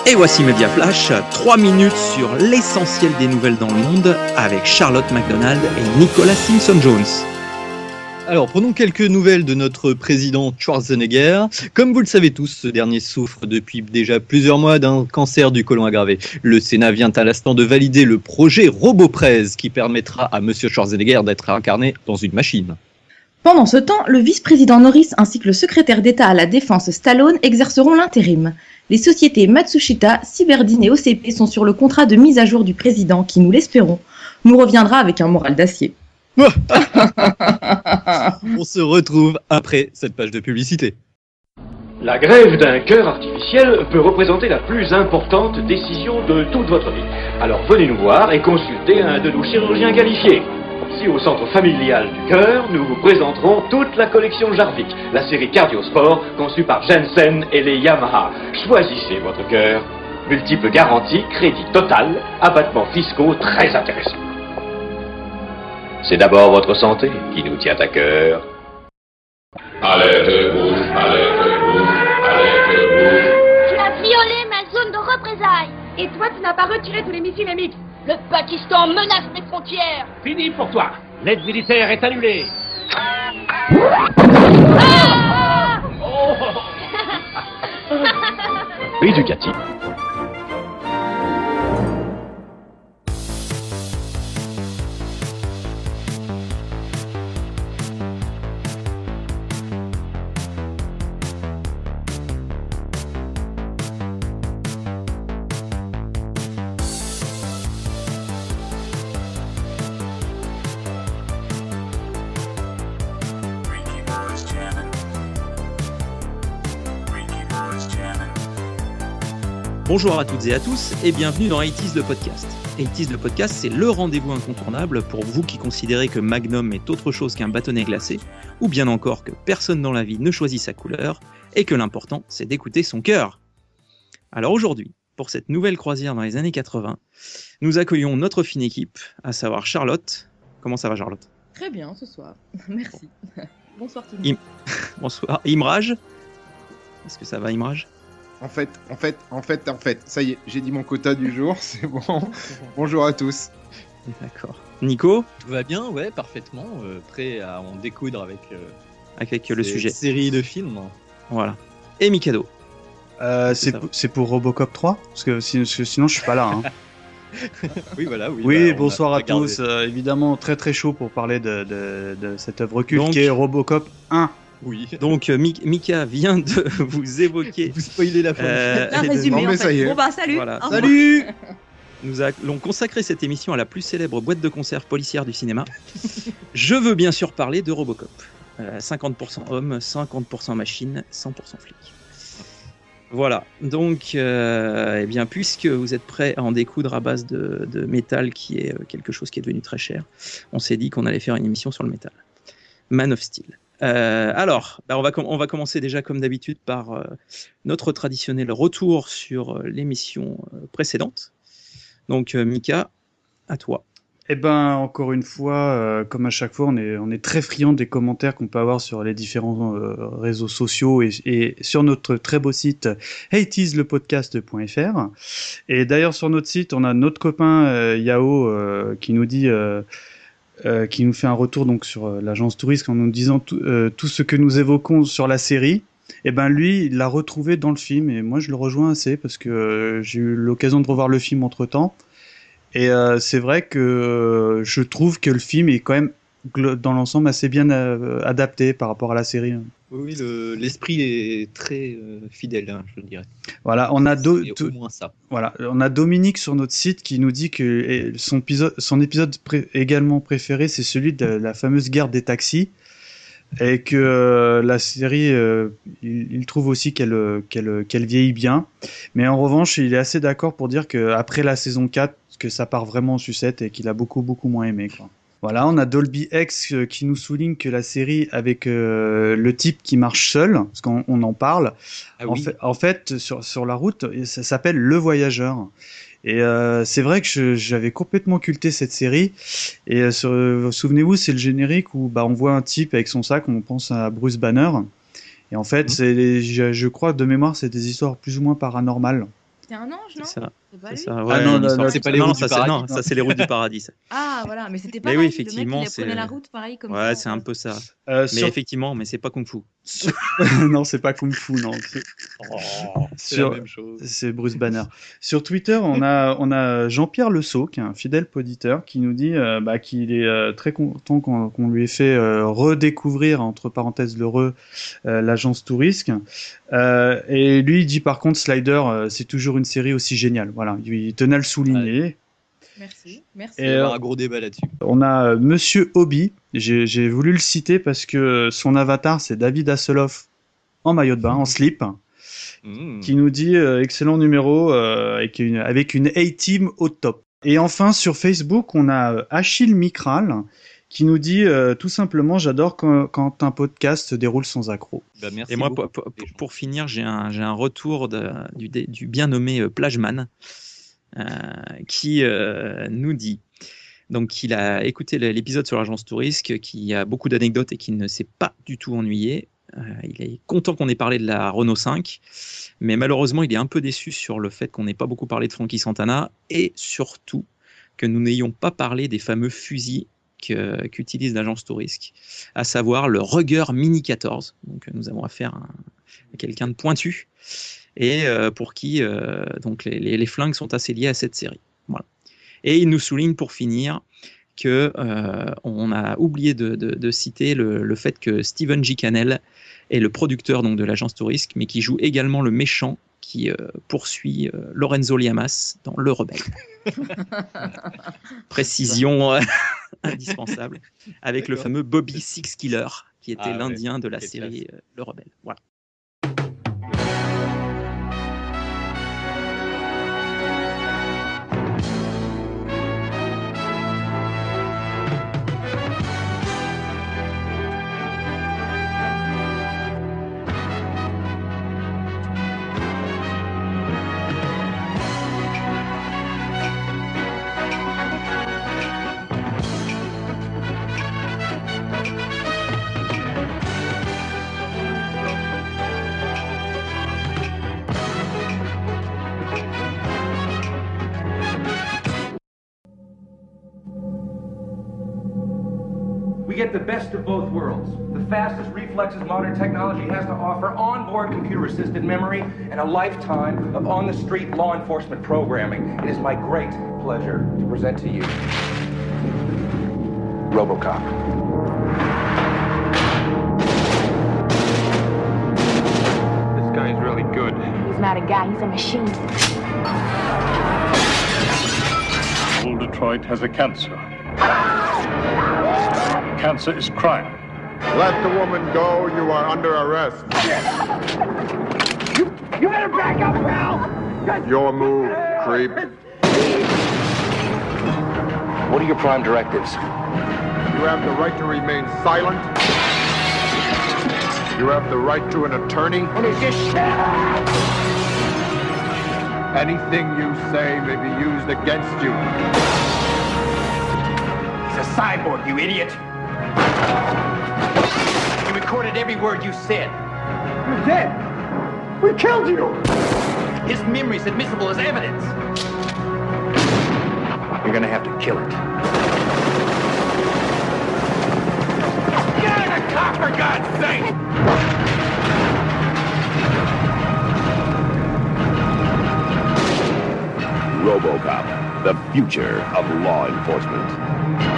Et voici Media Flash, 3 minutes sur l'essentiel des nouvelles dans le monde avec Charlotte McDonald et Nicolas Simpson-Jones. Alors, prenons quelques nouvelles de notre président Schwarzenegger. Comme vous le savez tous, ce dernier souffre depuis déjà plusieurs mois d'un cancer du côlon aggravé. Le Sénat vient à l'instant de valider le projet RoboPrez qui permettra à Monsieur Schwarzenegger d'être incarné dans une machine. Pendant ce temps, le vice-président Norris ainsi que le secrétaire d'État à la Défense Stallone exerceront l'intérim. Les sociétés Matsushita, Cyberdine et OCP sont sur le contrat de mise à jour du président qui, nous l'espérons, nous reviendra avec un moral d'acier. On se retrouve après cette page de publicité. La grève d'un cœur artificiel peut représenter la plus importante décision de toute votre vie. Alors venez nous voir et consultez un de nos chirurgiens qualifiés. Ici au centre familial du cœur, nous vous présenterons toute la collection Jarvik, la série Cardiosport conçue par Jensen et les Yamaha. Choisissez votre cœur. Multiples garanties, crédit total, abattements fiscaux très intéressants. C'est d'abord votre santé qui nous tient à cœur. Alerte rouge, alerte rouge, alerte rouge. Tu as violé ma zone de représailles. Et toi, tu n'as pas retiré tous les missiles MX. Le Pakistan menace mes frontières. Fini pour toi. L'aide militaire est annulée. Ah Oui, Ducati. Bonjour à toutes et à tous et bienvenue dans 80's le podcast. 80's le podcast, c'est le rendez-vous incontournable pour vous qui considérez que Magnum est autre chose qu'un bâtonnet glacé, ou bien encore que personne dans la vie ne choisit sa couleur, et que l'important c'est d'écouter son cœur. Alors aujourd'hui, pour cette nouvelle croisière dans les années 80, nous accueillons notre fine équipe, à savoir Charlotte. Comment ça va Charlotte ? Très bien ce soir, merci. Bonsoir tout le monde. Bonsoir. Imraj ? Est-ce que ça va Imraj ? En fait, ça y est, j'ai dit mon quota du jour, c'est bon. Bonjour à tous. D'accord. Nico ? Tout va bien, ouais, parfaitement. Prêt à en découdre avec le sujet. Série de films. Voilà. Et Mikado ? C'est pour Robocop 3 parce que sinon je suis pas là. Hein. Oui, voilà. Oui, bonsoir à tous. Évidemment, très très chaud pour parler de cette œuvre culte qui est Robocop 1. Oui. Donc Mika vient de vous évoquer. Vous spoilez la fin. Un résumé en fait. Bon bah salut. Voilà. Salut. Nous allons consacrer cette émission à la plus célèbre boîte de conserve policière du cinéma. Je veux bien sûr parler de Robocop. 50% homme, 50% machine, 100% flic. Voilà, donc eh bien, puisque vous êtes prêts à en découdre à base de métal qui est quelque chose qui est devenu très cher, on s'est dit qu'on allait faire une émission sur le métal. Man of Steel. Alors, on va commencer déjà comme d'habitude par notre traditionnel retour sur l'émission précédente. Donc Mika, à toi. Eh ben, encore une fois, comme à chaque fois, on est très friand des commentaires qu'on peut avoir sur les différents réseaux sociaux et sur notre très beau site 80slepodcast.fr. Et d'ailleurs, sur notre site, on a notre copain Yao qui nous dit, qui nous fait un retour donc sur l'agence touriste en nous disant tout ce que nous évoquons sur la série. Et ben lui, il l'a retrouvé dans le film et moi je le rejoins assez parce que j'ai eu l'occasion de revoir le film entre-temps. Et c'est vrai que je trouve que le film est quand même dans l'ensemble assez bien adapté par rapport à la série. Oui, l'esprit est très fidèle, hein, je dirais. Voilà, on a au moins ça. Voilà, on a Dominique sur notre site qui nous dit que son épisode également préféré, c'est celui de la fameuse guerre des taxis, et que la série, il trouve aussi qu'elle vieillit bien. Mais en revanche, il est assez d'accord pour dire que après la saison 4, que ça part vraiment en sucette et qu'il a beaucoup moins aimé, quoi. Voilà, on a Dolby X qui nous souligne que la série avec le type qui marche seul, parce qu'on en parle, en fait sur la route, ça s'appelle Le Voyageur. Et c'est vrai que j'avais complètement culté cette série. Et souvenez-vous, c'est le générique où on voit un type avec son sac, on pense à Bruce Banner. Et en fait, je crois de mémoire, c'est des histoires plus ou moins paranormales. C'était un ange, non? C'est ça. C'est pas C'est lui? ça. Ah Ouais, non, une non, histoire- c'est pas les non, routes ça, du c'est- paradis. non, ça c'est les routes du paradis. Ça. Ah, voilà, mais c'était pas Mais pareil. oui, effectivement, Le mec, il prenait c'est- la route pareil comme Ouais, ça. c'est un peu ça. Euh, Mais sur- effectivement, mais c'est pas Kung Fu. non, c'est pas Kung Fu, non. C'est Sur- la même chose. C'est Bruce Banner. Sur Twitter, on a Jean-Pierre Le Sceau, qui est un fidèle poditeur, qui nous dit qu'il est très content qu'on lui ait fait redécouvrir, entre parenthèses l'agence Tourisque. Et lui, il dit par contre, Slider, c'est toujours une série aussi géniale. Voilà, il tenait à le souligner. Merci, merci. Il va y avoir un gros débat là-dessus. On a Monsieur Hobby. J'ai voulu le citer parce que son avatar, c'est David Hasselhoff en maillot de bain, en slip, qui nous dit excellent numéro avec une A-team au top. Et enfin, sur Facebook, on a Achille Micral qui nous dit tout simplement j'adore quand un podcast se déroule sans accroc. Bah, merci Et moi, beaucoup. pour finir, j'ai un retour du bien nommé Plageman qui nous dit donc qu'il a écouté l'épisode sur l'agence Tourisque, qui a beaucoup d'anecdotes et qui ne s'est pas du tout ennuyé. Il est content qu'on ait parlé de la Renault 5, mais malheureusement, il est un peu déçu sur le fait qu'on n'ait pas beaucoup parlé de Frankie Santana et surtout que nous n'ayons pas parlé des fameux fusils qu'utilise l'agence Tourisque, à savoir le Ruger Mini 14. Donc nous avons affaire à quelqu'un de pointu et pour qui donc les flingues sont assez liés à cette série. Voilà. Et il nous souligne pour finir que on a oublié de citer le fait que Steven J. Cannell est le producteur donc de l'agence Tourisque, mais qui joue également le méchant qui poursuit Lorenzo Liamas dans Le Rebelle. Précision indispensable, avec le fameux Bobby Six Killer, qui était l'Indien de la série Le Rebelle. Voilà. We get the best of both worlds. The fastest reflexes modern technology has to offer, onboard computer-assisted memory, and a lifetime of on-the-street law enforcement programming. It is my great pleasure to present to you RoboCop. This guy's really good. He's not a guy, he's a machine. Old Detroit has a cancer. Cancer is crime. Let the woman go. You are under arrest. You better back up, pal! Your move, creep. What are your prime directives? You have the right to remain silent. You have the right to an attorney. Anything you say may be used against you. He's a cyborg, you idiot! He recorded every word you said. You're dead. We killed you. His memory's admissible as evidence. You're gonna have to kill it. Get in the car, for God's sake! RoboCop, the future of law enforcement.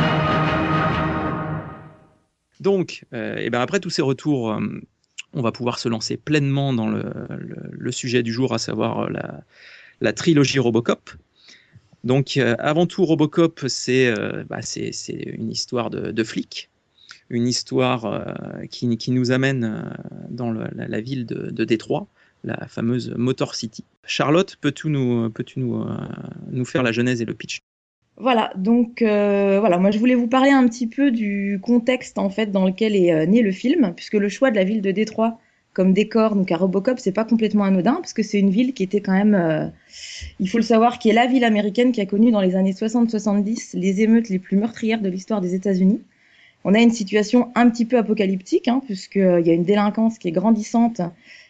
Donc, et ben après tous ces retours, on va pouvoir se lancer pleinement dans le sujet du jour, à savoir la trilogie Robocop. Donc, avant tout, Robocop, c'est une histoire de flic, une histoire qui nous amène dans la ville de Détroit, la fameuse Motor City. Charlotte, peux-tu nous faire la genèse et le pitch ? Voilà, donc moi je voulais vous parler un petit peu du contexte en fait dans lequel est né le film, puisque le choix de la ville de Détroit comme décor donc à Robocop, c'est pas complètement anodin, parce que c'est une ville qui était quand même, il faut le savoir, qui est la ville américaine qui a connu dans les années 60-70 les émeutes les plus meurtrières de l'histoire des États-Unis. On a une situation un petit peu apocalyptique, puisqu'il y a une délinquance qui est grandissante,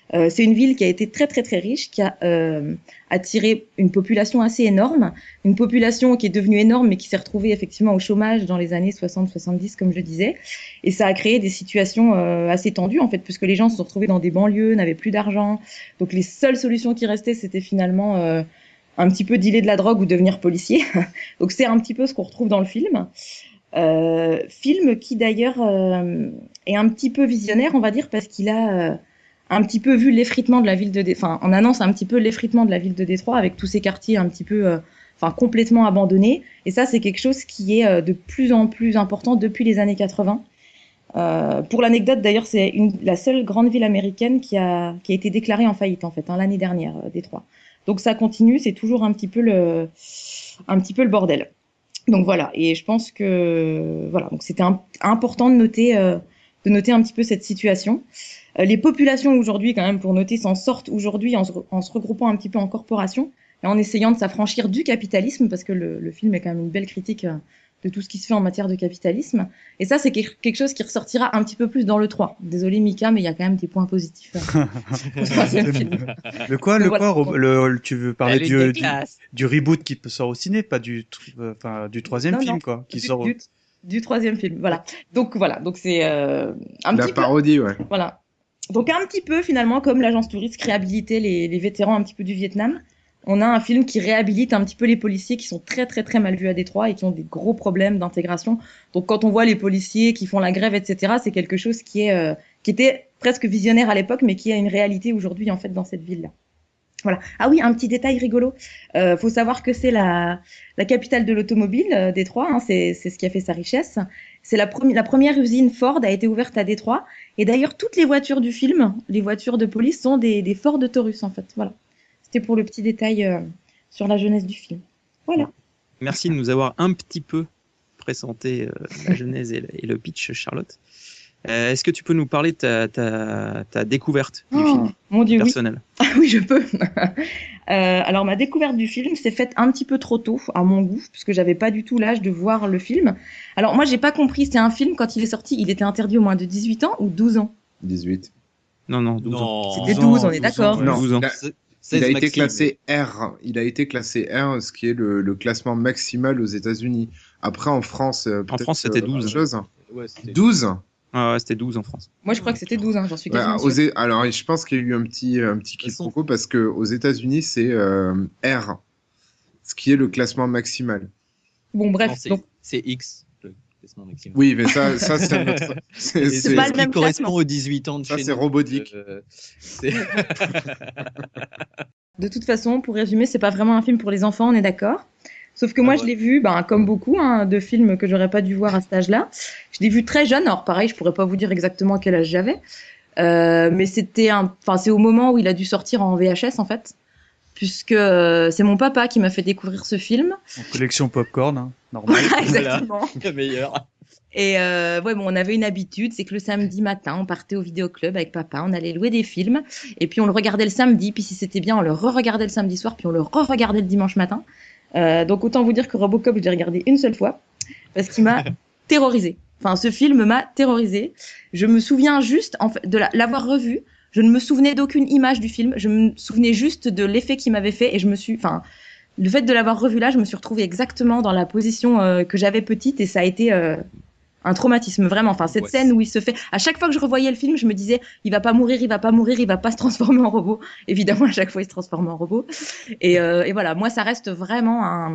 C'est une ville qui a été très très très riche, qui a attiré une population assez énorme, une population qui est devenue énorme mais qui s'est retrouvée effectivement au chômage dans les années 60-70 comme je disais, et ça a créé des situations assez tendues en fait, puisque les gens se sont retrouvés dans des banlieues, n'avaient plus d'argent, donc les seules solutions qui restaient c'était finalement un petit peu dealer de la drogue ou devenir policier. Donc c'est un petit peu ce qu'on retrouve dans le film. Film qui d'ailleurs est un petit peu visionnaire, on va dire, parce qu'il a un petit peu vu l'effritement de la ville de Détroit. Enfin, on annonce un petit peu l'effritement de la ville de Détroit avec tous ces quartiers un petit peu, complètement abandonnés. Et ça, c'est quelque chose qui est de plus en plus important depuis les années 80. Pour l'anecdote, d'ailleurs, c'est la seule grande ville américaine qui a été déclarée en faillite en fait, l'année dernière, Détroit. Donc ça continue, c'est toujours un petit peu le bordel. Donc voilà, et je pense que voilà, donc c'était important de noter un petit peu cette situation. Les populations aujourd'hui, quand même, pour noter, s'en sortent aujourd'hui en se regroupant un petit peu en corporation et en essayant de s'affranchir du capitalisme, parce que le film est quand même une belle critique de tout ce qui se fait en matière de capitalisme. Et ça, c'est quelque chose qui ressortira un petit peu plus dans le 3. Désolé Mika, mais il y a quand même des points positifs au troisième film. Tu veux parler du reboot qui sort au ciné, pas du troisième film, quoi, qui sort du troisième film, voilà. Donc c'est un la petit parodie, peu, ouais. Voilà. Donc un petit peu finalement comme l'agence touriste réhabilitait les vétérans un petit peu du Vietnam. On a un film qui réhabilite un petit peu les policiers qui sont très très très mal vus à Détroit et qui ont des gros problèmes d'intégration. Donc quand on voit les policiers qui font la grève, etc., c'est quelque chose qui était presque visionnaire à l'époque, mais qui a une réalité aujourd'hui en fait dans cette ville-là. Voilà. Ah oui, un petit détail rigolo. Faut savoir que c'est la capitale de l'automobile, Détroit. Hein, c'est ce qui a fait sa richesse. C'est la première usine Ford a été ouverte à Détroit. Et d'ailleurs, toutes les voitures du film, les voitures de police, sont des Ford Taurus en fait. Voilà. C'était pour le petit détail sur la jeunesse du film. Voilà. Merci de nous avoir un petit peu présenté la genèse et le pitch, Charlotte. Est-ce que tu peux nous parler de ta découverte du film mon Dieu, personnelle? Oui. Ah oui, je peux. Alors, ma découverte du film s'est faite un petit peu trop tôt, à mon goût, puisque j'avais pas du tout l'âge de voir le film. Alors, moi, j'ai pas compris, c'est un film, quand il est sorti, il était interdit aux moins de 18 ans ou 12 ans? 18. Non, 12 ans. C'était 12, on est d'accord. Non, 12 ans. Il a été classé R. Il a été classé R, ce qui est le classement maximal aux États-Unis. Après, en France, c'était 12. Ouais, 12. Ah ouais, c'était 12 en France. Moi, je crois que c'était 12, j'en suis quasiment sûre. Alors, je pense qu'il y a eu un petit quiproquo parce que aux États-Unis, c'est R, ce qui est le classement maximal. Bon, bref. Non, c'est X. Le classement maximal. Oui, mais ça c'est notre. C'est pas le même correspond classement. aux 18 ans de Ça, chez c'est nous. robotique. De toute façon, pour résumer, c'est pas vraiment un film pour les enfants, on est d'accord. Sauf que moi, je l'ai vu, comme beaucoup de films que j'aurais pas dû voir à cet âge-là. Je l'ai vu très jeune. Alors pareil, je pourrais pas vous dire exactement quel âge j'avais, mais c'est au moment où il a dû sortir en VHS en fait, puisque c'est mon papa qui m'a fait découvrir ce film. En collection popcorn, normal. Voilà, exactement. Le meilleur. Et on avait une habitude, c'est que le samedi matin, on partait au vidéoclub avec papa, on allait louer des films, et puis on le regardait le samedi, puis si c'était bien, on le re-regardait le samedi soir, puis on le re-regardait le dimanche matin. Donc autant vous dire que Robocop, je l'ai regardé une seule fois, parce qu'il m'a terrorisée. Enfin, ce film m'a terrorisée. Je me souviens juste de l'avoir revu. Je ne me souvenais d'aucune image du film. Je me souvenais juste de l'effet qu'il m'avait fait, et le fait de l'avoir revu là, je me suis retrouvée exactement dans la position que j'avais petite, et ça a été un traumatisme, vraiment. Enfin, cette scène où il se fait... À chaque fois que je revoyais le film, je me disais, il va pas mourir, il va pas se transformer en robot. Évidemment, à chaque fois, il se transforme en robot. Et voilà, moi, ça reste vraiment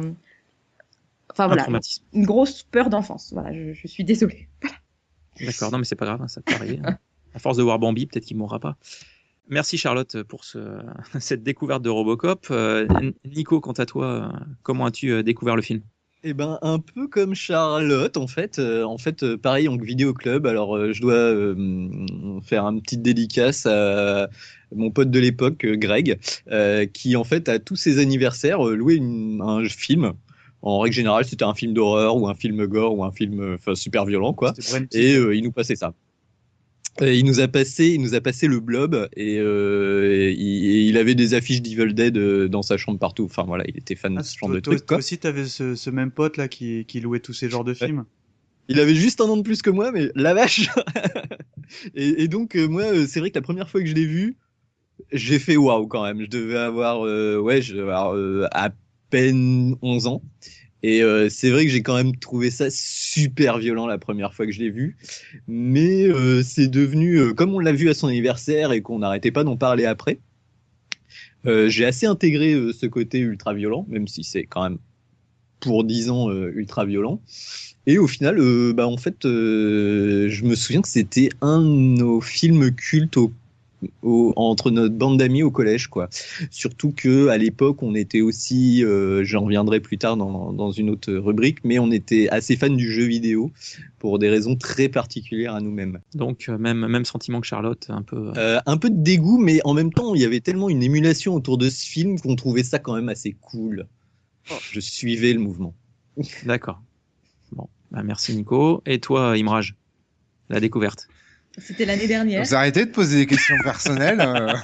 une grosse peur d'enfance. Voilà, je suis désolée. D'accord, non mais c'est pas grave, ça peut arriver. À force de voir Bambi, peut-être qu'il mourra pas. Merci Charlotte pour cette découverte de Robocop. Nico, quant à toi, comment as-tu découvert le film? Eh ben, un peu comme Charlotte, en fait. Pareil, en vidéoclub. Alors, je dois faire une petite dédicace à mon pote de l'époque, Greg, qui, en fait, à tous ses anniversaires, louait un film. En règle générale, c'était un film d'horreur ou un film gore ou un film super violent, quoi. Et il nous passait ça. Il nous a passé le Blob et il avait des affiches d'Evil Dead dans sa chambre partout. Enfin voilà, il était fan de ce genre de trucs. Toi aussi, t'avais ce même pote là qui louait tous ces genres de films. Il avait juste un an de plus que moi, mais la vache. et donc moi, c'est vrai que la première fois que je l'ai vu, j'ai fait waouh quand même. Je devais avoir, à peine 11 ans. Et c'est vrai que j'ai quand même trouvé ça super violent la première fois que je l'ai vu. Mais c'est devenu, comme on l'a vu à son anniversaire et qu'on n'arrêtait pas d'en parler après, j'ai assez intégré ce côté ultra violent, même si c'est quand même pour 10 ans ultra violent. Et au final, en fait, je me souviens que c'était un de nos films cultes entre notre bande d'amis au collège, quoi. Surtout que à l'époque, on était aussi, j'en reviendrai plus tard dans une autre rubrique, mais on était assez fans du jeu vidéo pour des raisons très particulières à nous-mêmes. Donc même sentiment que Charlotte, un peu. Un peu de dégoût, mais en même temps, il y avait tellement une émulation autour de ce film qu'on trouvait ça quand même assez cool. Je suivais le mouvement. D'accord. Bon, merci Nico. Et toi, Imraj, la découverte? C'était l'année dernière. Vous arrêtez de poser des questions personnelles.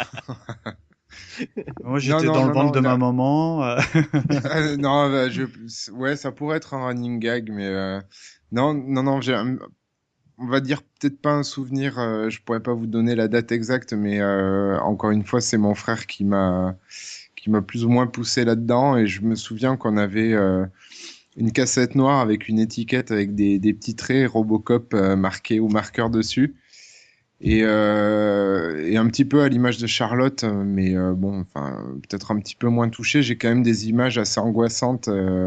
Moi, j'étais dans le ventre de ma maman. Ouais, ça pourrait être un running gag, mais non, on va dire peut-être pas un souvenir. Je pourrais pas vous donner la date exacte, mais encore une fois, c'est mon frère qui m'a plus ou moins poussé là-dedans, et je me souviens qu'on avait une cassette noire avec une étiquette avec des petits traits Robocop marqués ou marqueurs dessus. Et un petit peu à l'image de Charlotte, mais peut-être un petit peu moins touché. J'ai quand même des images assez angoissantes,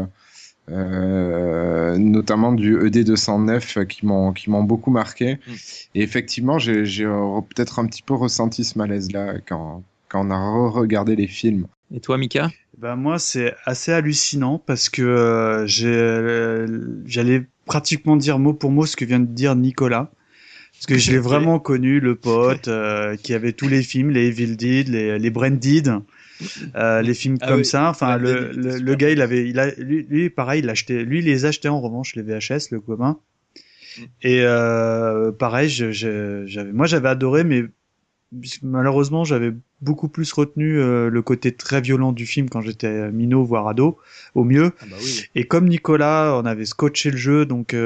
notamment du ED209 qui m'ont beaucoup marqué. Et effectivement, j'ai peut-être un petit peu ressenti ce malaise-là quand on a regardé les films. Et toi, Mika? Moi, c'est assez hallucinant parce que j'allais pratiquement dire mot pour mot ce que vient de dire Nicolas. Parce que je l'ai vraiment connu, le pote, qui avait tous les films, les Evil Dead, les Branded, les films comme ça. Enfin, le gars, lui, pareil, il les achetait en revanche, les VHS, le commun. Et, pareil, j'avais adoré, mais malheureusement, j'avais beaucoup plus retenu le côté très violent du film quand j'étais minot, voire ado, au mieux. Oui. Et comme Nicolas, on avait scotché le jeu, donc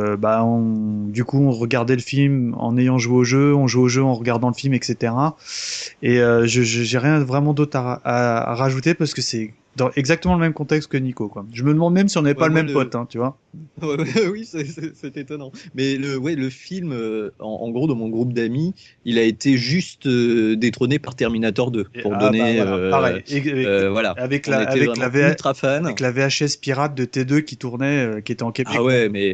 du coup, on regardait le film en ayant joué au jeu, on jouait au jeu en regardant le film, etc. Et j'ai rien vraiment d'autre à rajouter parce que c'est dans exactement le même contexte que Nico, quoi. Je me demande même si on n'avait pas le même pote, hein, tu vois. Oui, c'est étonnant. Mais le film, en gros, dans mon groupe d'amis, il a été juste détrôné par Terminator 2 pour donner. Pareil. Voilà. Avec ultra fan. Avec la VHS pirate de T2 qui tournait, qui était en Québec. Ah ouais, mais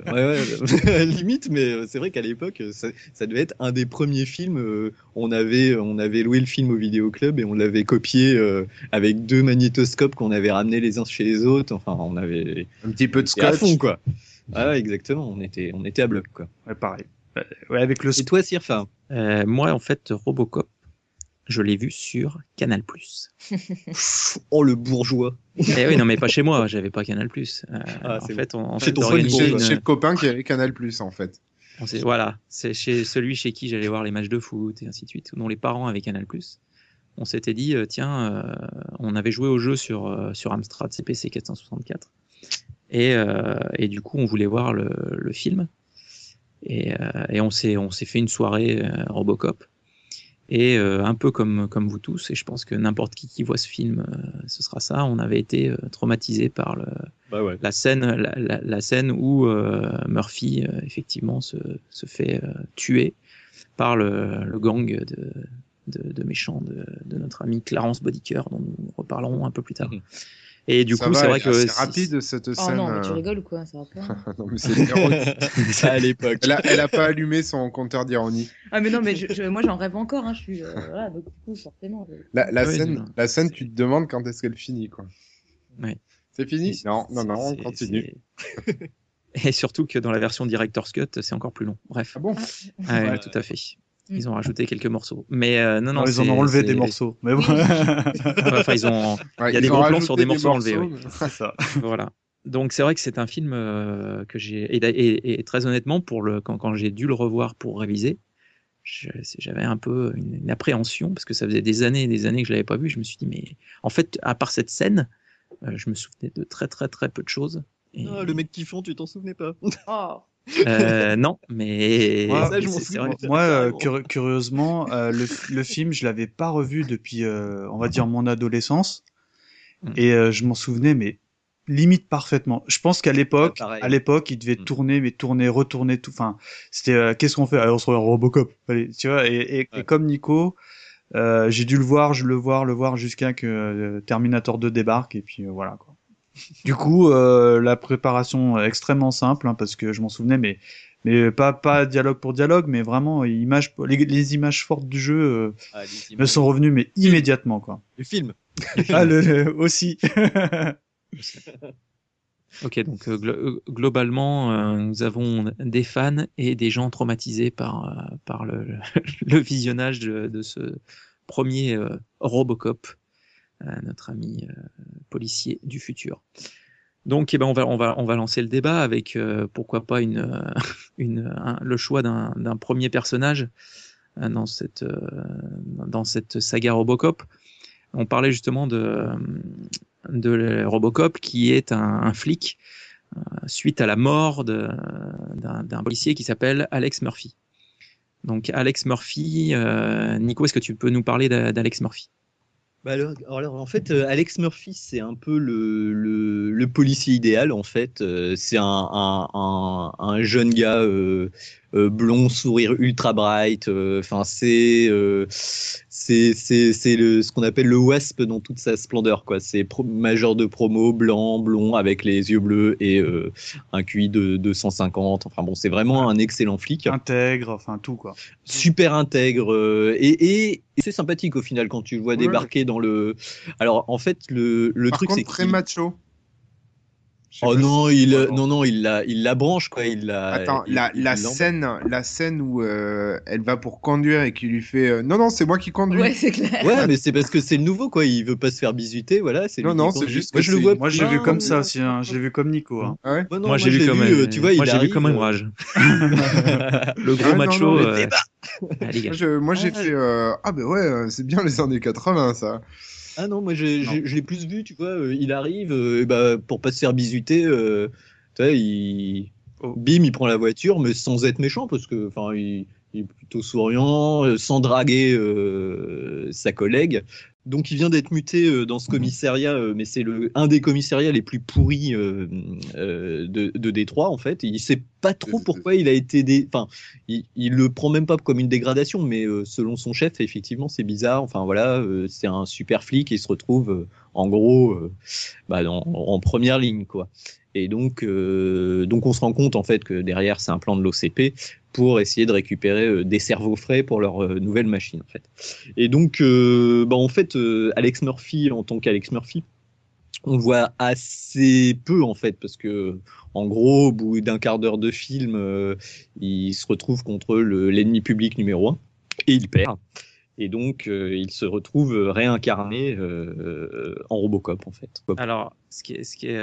limite, mais c'est vrai qu'à l'époque, ça devait être un des premiers films. On avait loué le film au vidéoclub et on l'avait copié avec 2 magnétoscopes qu'on avait ramenés les uns chez les autres. Enfin, on avait un petit peu de scotch à fond, quoi. Ah ouais, exactement. On était à bloc, quoi. Ouais, pareil. Ouais, avec le. Et toi, Sirfa? Moi, en fait, Robocop, je l'ai vu sur Canal+. Oh, le bourgeois. Eh oui, non, mais pas chez moi. J'avais pas Canal+. En fait, on organisait chez le copain qui avait Canal+, en fait. Voilà, c'est chez celui chez qui j'allais voir les matchs de foot et ainsi de suite, dont les parents avaient Canal+. On s'était dit, on avait joué au jeu sur Amstrad CPC 464. Et du coup, on voulait voir le film. Et on s'est fait une soirée Robocop. Et un peu comme vous tous, et je pense que n'importe qui voit ce film, ce sera ça. On avait été traumatisé par la scène où Murphy effectivement se fait tuer par le gang de méchants de notre ami Clarence Bodicker, dont nous reparlerons un peu plus tard. Et du coup, c'est vrai que c'est rapide cette scène. Oh non, mais tu rigoles ou quoi? Ça va pas. Non, mais c'est ça à l'époque. Elle a pas allumé son compteur d'ironie. Ah mais non, mais moi j'en rêve encore. Hein. Je suis voilà, donc du coup forcément. La scène, tu te demandes quand est-ce qu'elle finit, quoi. Ouais. C'est fini? Non, on continue. Et surtout que dans la version Director's Cut, c'est encore plus long. Bref. Ah bon? Ouais, tout à fait. Ils ont rajouté quelques morceaux. Mais non, ils en ont enlevé des morceaux. Mais bon. Enfin, il y a des gros plans sur des morceaux enlevés. Oui. C'est ça. Voilà. Donc c'est vrai que c'est un film que j'ai et très honnêtement quand j'ai dû le revoir pour réviser, j'avais un peu une appréhension parce que ça faisait des années et des années que je l'avais pas vu. Je me suis dit mais en fait à part cette scène, je me souvenais de très très très peu de choses. Le mec qui fond, tu t'en souvenais pas? Oh. Non, mais Moi, Ça, je m'en souviens. vrai. Moi, curieusement, le film, je l'avais pas revu depuis, on va dire, mon adolescence, et je m'en souvenais, mais limite parfaitement. Je pense qu'à l'époque, il devait tourner, retourner tout. Enfin, c'était qu'est-ce qu'on fait? Allez, on se regarde Robocop. Allez, tu vois. Et comme Nico, j'ai dû le voir jusqu'à que Terminator 2 débarque, et puis voilà quoi. Du coup, la préparation extrêmement simple, hein, parce que je m'en souvenais, mais pas dialogue pour dialogue, mais vraiment les images fortes du jeu me sont revenues, mais immédiatement quoi. Le film. Ah, aussi. Ok, donc globalement, nous avons des fans et des gens traumatisés par le visionnage de ce premier Robocop, notre ami policier du futur. Donc, on va lancer le débat avec pourquoi pas le choix d'un premier personnage dans cette saga Robocop. On parlait justement de Robocop qui est un flic suite à la mort d'un policier qui s'appelle Alex Murphy. Donc Alex Murphy, Nico, est-ce que tu peux nous parler d'Alex Murphy? Alors, en fait, Alex Murphy, c'est un peu le policier idéal. En fait, c'est un jeune gars blond, sourire ultra bright. Enfin, c'est ce qu'on appelle le WASP dans toute sa splendeur, quoi. C'est major de promo, blanc, blond, avec les yeux bleus et un QI de 250. Enfin bon, c'est vraiment un excellent flic. Intègre, enfin tout quoi. Super intègre et c'est sympathique au final quand tu le vois débarquer dans le. Alors en fait le truc c'est très macho. Oh non, il la branche quoi, Attends, la scène où elle va pour conduire et qui lui fait non c'est moi qui conduis. Ouais, c'est clair. Ouais, mais c'est parce que c'est le nouveau quoi, il veut pas se faire bisuter, voilà, c'est Non, c'est juste moi je le vois. Moi je l'ai vu comme ça aussi, hein. Je l'ai vu comme Nico, hein. Ah ouais. Ouais, non, moi j'ai vu comme tu vois, j'ai vu comme un rage. Le gros macho. Moi j'ai fait ah ben ouais, c'est bien les années 80 ça. Ah non, moi je l'ai plus vu, tu vois, il arrive pour pas se faire bisuter, tu vois, il prend la voiture mais sans être méchant parce que enfin il est plutôt souriant, sans draguer sa collègue. Donc il vient d'être muté dans ce commissariat, mais c'est un des commissariats les plus pourris de Détroit en fait. Il sait pas trop pourquoi il a été enfin il le prend même pas comme une dégradation, mais selon son chef effectivement c'est bizarre. Enfin voilà, c'est un super flic et il se retrouve en gros en première ligne quoi. Et donc on se rend compte en fait que derrière c'est un plan de l'OCP pour essayer de récupérer des cerveaux frais pour leur nouvelle machine en fait. Et donc en fait Alex Murphy en tant qu'Alex Murphy, on le voit assez peu en fait parce que en gros au bout d'un quart d'heure de film il se retrouve contre l'ennemi public numéro 1 et il perd. Et donc, il se retrouve réincarné en Robocop, en fait. Alors, ce qui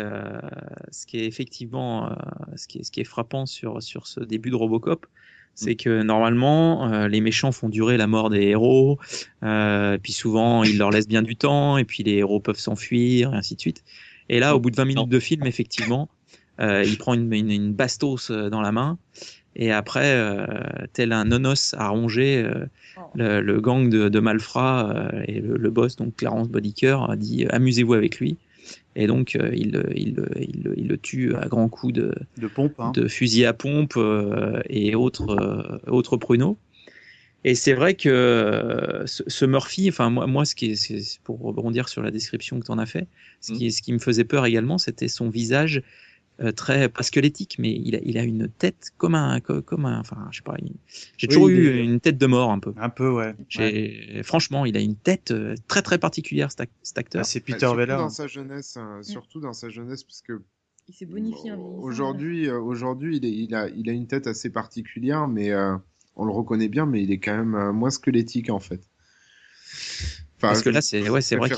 est effectivement, ce qui est frappant sur ce début de Robocop, c'est que normalement, les méchants font durer la mort des héros, puis souvent ils leur laissent bien du temps, et puis les héros peuvent s'enfuir, et ainsi de suite. Et là, au bout de 20 minutes de film, effectivement, il prend une bastos dans la main. Et après, tel un nonos à ronger, le gang de malfrats et le boss, donc Clarence Bodicker, a dit amusez-vous avec lui. Et donc il le tue à grands coups de pompe, hein. De fusil à pompe et autres pruneaux. Et c'est vrai que ce Murphy, enfin moi c'est pour rebondir sur la description que tu en as fait, ce qui me faisait peur également, c'était son visage. Très pas squelettique, mais il a une tête comme un enfin je sais pas, j'ai toujours eu une tête de mort un peu ouais. Franchement il a une tête très très particulière cet acteur. C'est Peter Weller dans sa jeunesse, surtout dans sa jeunesse parce que il s'est bonifié un vieillissant. Aujourd'hui il a une tête assez particulière, mais on le reconnaît bien, mais il est quand même moins squelettique en fait. Enfin, parce que là, c'est vrai qu'il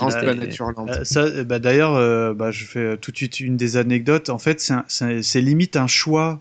a... d'ailleurs, je fais tout de suite une des anecdotes. En fait, c'est limite un choix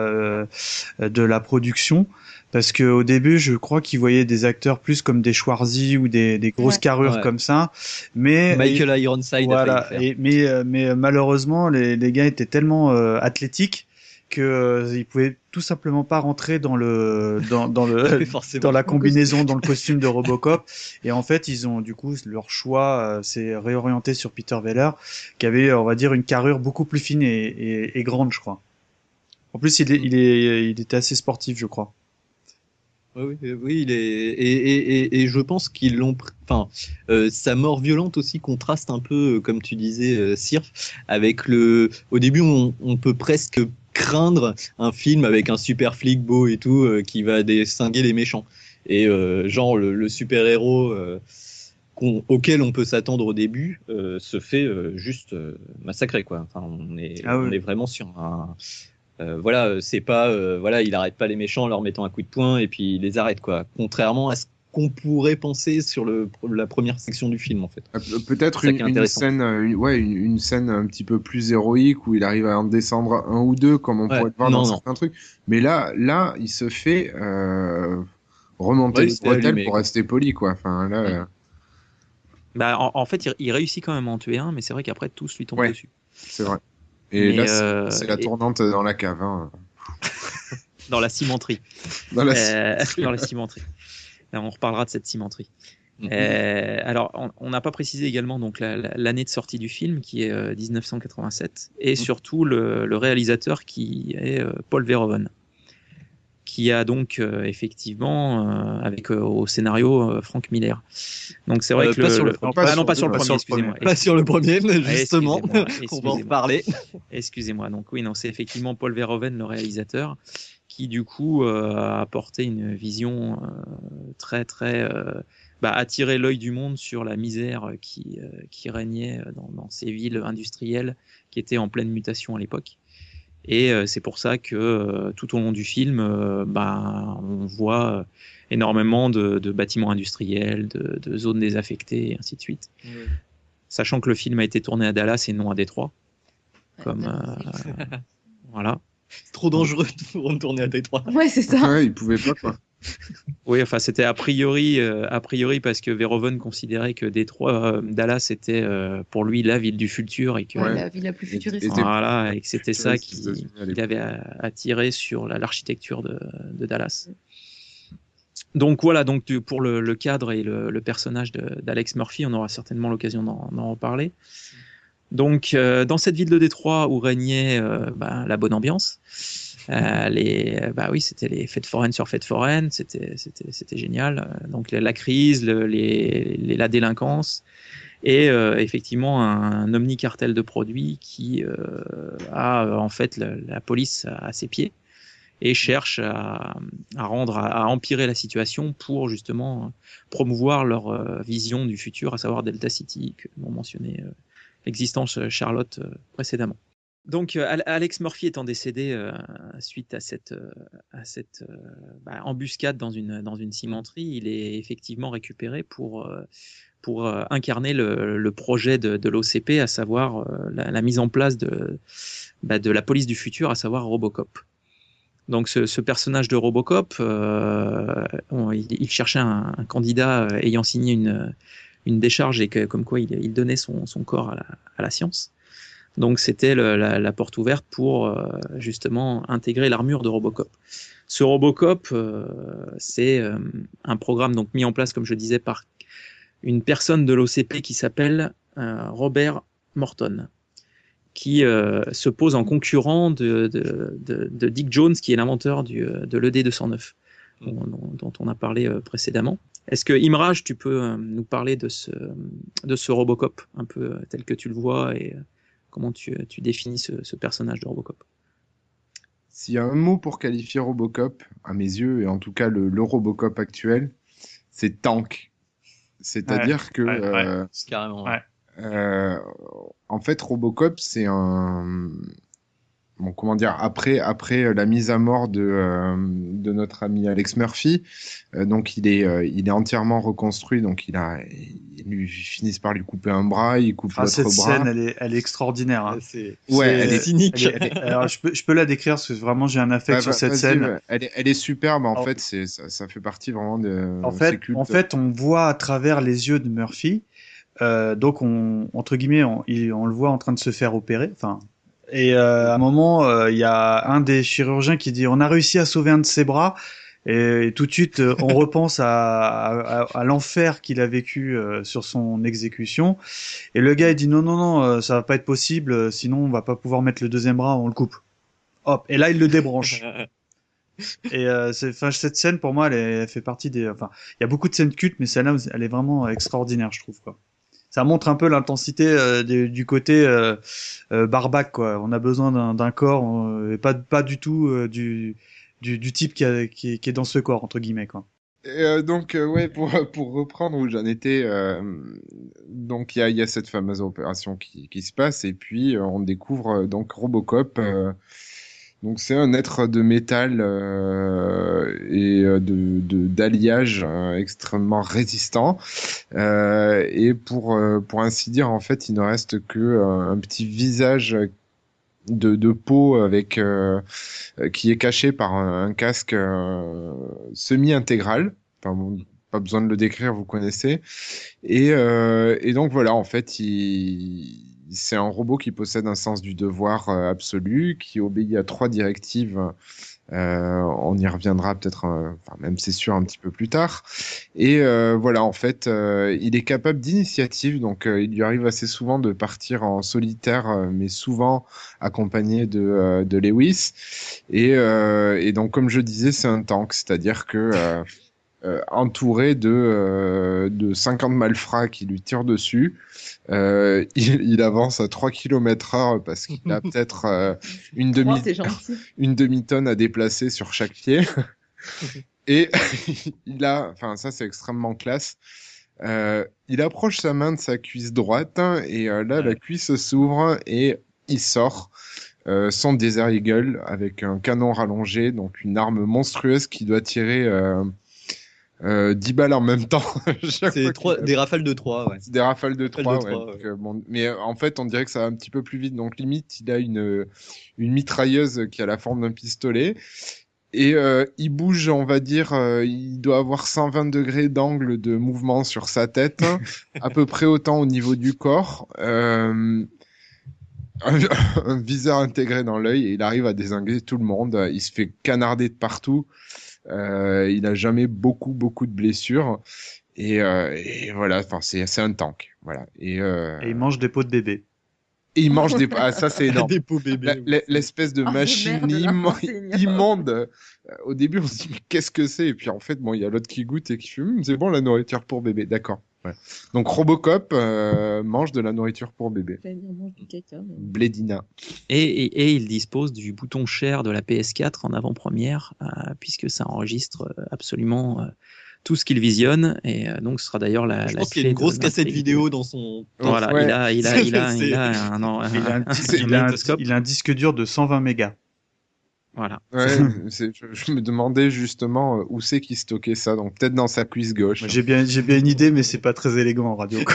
de la production. Parce que au début, je crois qu'ils voyaient des acteurs plus comme des Schwarzy ou des grosses carrures comme ça. Mais Michael Ironside. Voilà. Mais malheureusement, les gars étaient tellement athlétiques que ils pouvaient tout simplement pas rentrer dans le Forcément. dans la combinaison, dans le costume de Robocop. Et en fait, ils ont du coup leur choix s'est réorienté sur Peter Weller, qui avait, on va dire, une carrure beaucoup plus fine et grande, je crois. En plus, il était assez sportif, je crois. Oui, il est et je pense qu'ils l'ont. Enfin, sa mort violente aussi contraste un peu, comme tu disais, Sirf, avec le. Au début, on peut presque craindre un film avec un super flic beau et tout qui va distinguer les méchants. Et genre le super héros auquel on peut s'attendre au début se fait juste massacrer, quoi. Enfin, on est vraiment sur un. Voilà, c'est pas voilà, il arrête pas les méchants en leur mettant un coup de poing et puis il les arrête, quoi. Contrairement à ce qu'on pourrait penser sur la première section du film, en fait. Peut-être une scène, une scène un petit peu plus héroïque où il arrive à en descendre un ou deux, comme on pourrait le voir dans certains trucs. Mais là, il se fait remonter les bretelles pour rester poli, quoi. Enfin là. Bah, en fait, il réussit quand même à en tuer un, mais c'est vrai qu'après tous lui tombent dessus. C'est vrai. Et mais là, c'est la tournante dans la cave. Hein. Dans la cimenterie. Dans la cimenterie. On reparlera de cette cimenterie. Alors, on n'a pas précisé également donc l'année de sortie du film, qui est 1987, et surtout le réalisateur qui est Paul Verhoeven, qui a donc effectivement avec au scénario Frank Miller. Donc c'est vrai que pas sur le premier, pas sur le premier, justement, on va en reparler. Excusez-moi. Donc oui, non, c'est effectivement Paul Verhoeven, le réalisateur, qui du coup a apporté une vision très attiré l'œil du monde sur la misère qui régnait dans ces villes industrielles qui étaient en pleine mutation à l'époque. Et c'est pour ça que tout au long du film, on voit énormément de bâtiments industriels, de zones désaffectées, et ainsi de suite. Oui. Sachant que le film a été tourné à Dallas et non à Détroit. Voilà. C'est trop dangereux pour tourner à Détroit. Ouais, c'est ça. Ouais, ils pouvaient pas, quoi. Oui, enfin, c'était a priori parce que Verhoeven considérait que Dallas était pour lui la ville du futur et que la ville la plus futuriste. Voilà, et que c'était ça qu'il avait attiré sur l'architecture de Dallas. Donc voilà, pour le cadre et le personnage d'Alex Murphy, on aura certainement l'occasion d'en reparler. Donc dans cette ville de Détroit où régnait la bonne ambiance. C'était les fêtes foraines sur fêtes foraines, c'était génial. Donc la crise, la délinquance et effectivement un omni-cartel de produits qui a en fait la police à ses pieds et cherche à empirer la situation pour justement promouvoir leur vision du futur, à savoir Delta City, que l'on mentionnait l'existence Charlotte précédemment. Donc Alex Murphy étant décédé suite à cette embuscade dans une cimenterie, il est effectivement récupéré pour incarner le projet de l'OCP, à savoir la mise en place de la police du futur, à savoir Robocop. Donc ce personnage de Robocop, il cherchait un candidat ayant signé une décharge et comme quoi il donnait son corps à la science. Donc c'était la porte ouverte pour justement intégrer l'armure de Robocop. Ce Robocop, c'est un programme donc mis en place, comme je disais, par une personne de l'OCP qui s'appelle Robert Morton, qui se pose en concurrent de Dick Jones, qui est l'inventeur de l'ED-209, dont on a parlé précédemment. Est-ce que Imraj, tu peux nous parler de ce Robocop, un peu tel que tu le vois, et comment tu définis ce personnage de Robocop? S'il y a un mot pour qualifier Robocop, à mes yeux, et en tout cas le Robocop actuel, c'est tank. C'est-à-dire que... c'est carrément... en fait, Robocop, c'est un... Bon, comment dire, après la mise à mort de notre ami Alex Murphy, donc il est entièrement reconstruit, donc ils finissent par lui couper un bras, il coupe l'autre bras. Cette scène, elle est extraordinaire. Hein. Elle est cynique. Alors je peux la décrire parce que vraiment j'ai un affect sur cette scène. Elle est superbe, en fait, ça fait partie vraiment de. En fait, on voit à travers les yeux de Murphy, donc entre guillemets, on le voit en train de se faire opérer, enfin. Et à un moment, il y a un des chirurgiens qui dit on a réussi à sauver un de ses bras. Et tout de suite, on repense à l'enfer qu'il a vécu sur son exécution. Et le gars il dit non, ça va pas être possible, sinon on va pas pouvoir mettre le deuxième bras, on le coupe. Hop, et là il le débranche. Et cette scène pour moi, elle fait partie des. Enfin, il y a beaucoup de scènes cultes, mais celle-là, elle est vraiment extraordinaire, je trouve, quoi. Ça montre un peu l'intensité du côté barbaque, quoi. On a besoin d'un corps, et pas du tout du type qui est dans ce corps, entre guillemets, quoi. Donc ouais, pour reprendre où j'en étais, donc il y a cette fameuse opération qui se passe, et puis on découvre donc Robocop. Donc c'est un être de métal et d'alliage extrêmement résistant, et pour ainsi dire, en fait, il ne reste que un petit visage de peau avec qui est caché par un casque semi-intégral. Enfin, bon, pas besoin de le décrire, vous connaissez. Et donc voilà, en fait, c'est un robot qui possède un sens du devoir absolu, qui obéit à 3 directives. On y reviendra peut-être, enfin même c'est sûr, un petit peu plus tard. Et voilà, en fait, il est capable d'initiative, donc il lui arrive assez souvent de partir en solitaire, mais souvent accompagné de Lewis. Et donc, comme je disais, c'est un tank, c'est-à-dire que entouré de 50 malfrats qui lui tirent dessus. Il avance à 3 km/h parce qu'il a peut-être une demi-tonne à déplacer sur chaque pied. Et enfin ça c'est extrêmement classe. Il approche sa main de sa cuisse droite, et là la cuisse s'ouvre et il sort son Desert Eagle avec un canon rallongé, donc une arme monstrueuse qui doit tirer 10 balles en même temps. C'est des rafales de 3, ouais. Des rafales de 3, ouais. ouais. Donc, bon, mais en fait, on dirait que ça va un petit peu plus vite. Donc, limite, il a une mitrailleuse qui a la forme d'un pistolet. Et il bouge, on va dire, il doit avoir 120 degrés d'angle de mouvement sur sa tête, à peu près autant au niveau du corps. Un viseur intégré dans l'œil, et il arrive à dézinguer tout le monde. Il se fait canarder de partout. Il a jamais beaucoup de blessures, et voilà, enfin c'est un tank, voilà. Et il mange des pots de bébé. Et il mange des ça c'est énorme. Des pots bébés. L'espèce de machine immonde. Au début on se dit mais qu'est-ce que c'est, et puis en fait bon, il y a l'autre qui goûte et qui fait c'est bon, la nourriture pour bébé, d'accord. Ouais. Donc Robocop mange de la nourriture pour bébé. Blédina. Et il dispose du bouton share de la PS4 en avant-première, puisque ça enregistre absolument tout ce qu'il visionne, et donc ce sera d'ailleurs la Je pense qu'il y a une grosse cassette vidéo dans son... Voilà, ouais. il a un disque dur de 120 mégas. Voilà. Ouais, je me demandais justement où c'est qu'il stockait ça, donc peut-être dans sa cuisse gauche. J'ai bien une idée, mais c'est pas très élégant en radio.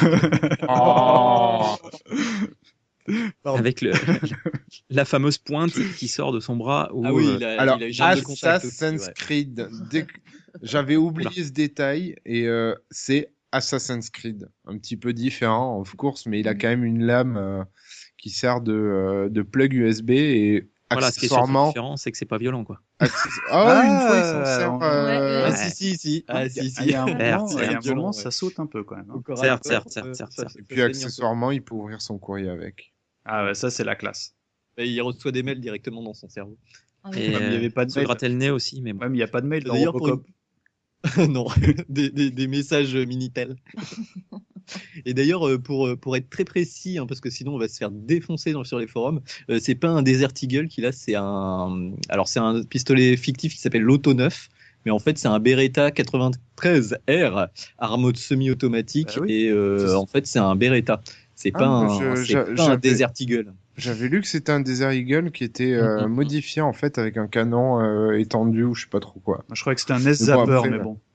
Avec la fameuse pointe qui sort de son bras. Où, alors, Assassin's Creed. J'avais oublié ce détail, et c'est Assassin's Creed, un petit peu différent, of course, mais il a quand même une lame qui sert de plug USB, et voilà, ce qui est surtout différent, c'est que c'est pas violent, quoi. Une fois, il s'en sert. Si. Il y a un moment, ça saute un peu, quand même. Certes. Et puis, accessoirement, il peut ouvrir son courrier avec. Ah ouais, ça, c'est la classe. Et il reçoit des mails directement dans son cerveau. Et il y avait pas de gratter le nez aussi, mais bon. Ouais, mais il n'y a pas de mail dans Robocop. Non, des messages Minitel. Et d'ailleurs, pour être très précis, hein, parce que sinon on va se faire défoncer sur les forums, c'est pas un Desert Eagle qu'il a, c'est un pistolet fictif qui s'appelle l'Auto 9, mais en fait c'est un Beretta 93R arme semi-automatique, et en fait c'est un Beretta. C'est pas un Desert Eagle. J'avais lu que c'était un Desert Eagle qui était modifié en fait avec un canon étendu ou je sais pas trop quoi. Je croyais que c'était un S-Zapper, mais bon.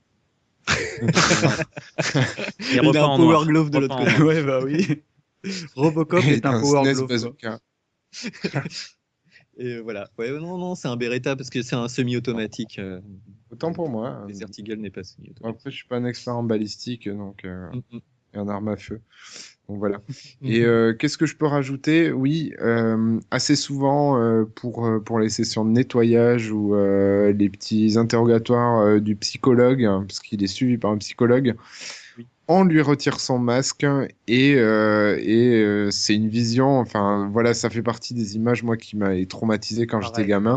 Il a un Power Glove de l'autre côté. Ouais, bah oui. Robocop est un Power Glove. Et voilà. Ouais, non, c'est un Beretta parce que c'est un semi-automatique. Autant pour moi. Desert Eagle n'est pas semi-automatique. Après, je suis pas un expert en balistique, donc et en arme à feu. Donc voilà. Et qu'est-ce que je peux rajouter? Oui, assez souvent pour les sessions de nettoyage ou les petits interrogatoires du psychologue, hein, parce qu'il est suivi par un psychologue, on lui retire son masque et c'est une vision. Enfin voilà, ça fait partie des images moi qui m'avaient traumatisé quand j'étais gamin.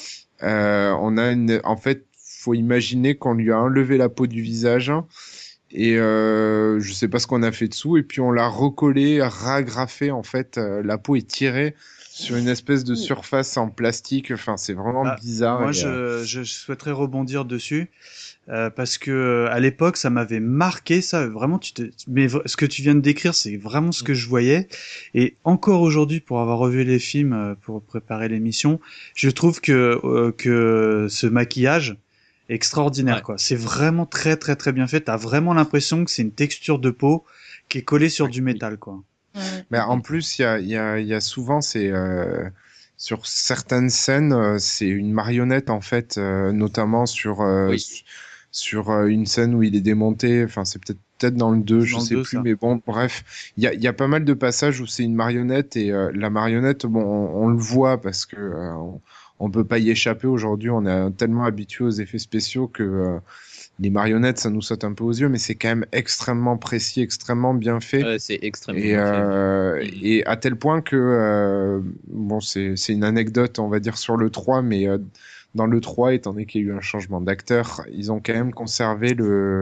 En fait, faut imaginer qu'on lui a enlevé la peau du visage. Et je sais pas ce qu'on a fait dessous, et puis on l'a recollé, ragrafé, en fait, la peau est tirée sur une espèce de surface en plastique, enfin c'est vraiment bizarre. Moi je souhaiterais rebondir dessus, parce que à l'époque ça m'avait marqué, ça vraiment mais ce que tu viens de décrire c'est vraiment ce que je voyais, et encore aujourd'hui pour avoir revu les films pour préparer l'émission, je trouve que ce maquillage extraordinaire, quoi. C'est vraiment très très très bien fait. T'as vraiment l'impression que c'est une texture de peau qui est collée sur du métal, quoi. Mais en plus, il y a souvent sur certaines scènes, c'est une marionnette en fait, notamment sur une scène où il est démonté. Enfin, c'est peut-être dans le 2, je sais plus, mais bon, bref, il y a pas mal de passages où c'est une marionnette et la marionnette, bon, on le voit parce que on peut pas y échapper aujourd'hui. On est tellement habitué aux effets spéciaux que les marionnettes, ça nous saute un peu aux yeux, mais c'est quand même extrêmement précis, extrêmement bien fait. C'est extrêmement bien fait. Et à tel point que, bon, c'est une anecdote, on va dire, sur le 3, mais dans le 3, étant donné qu'il y a eu un changement d'acteur, ils ont quand même conservé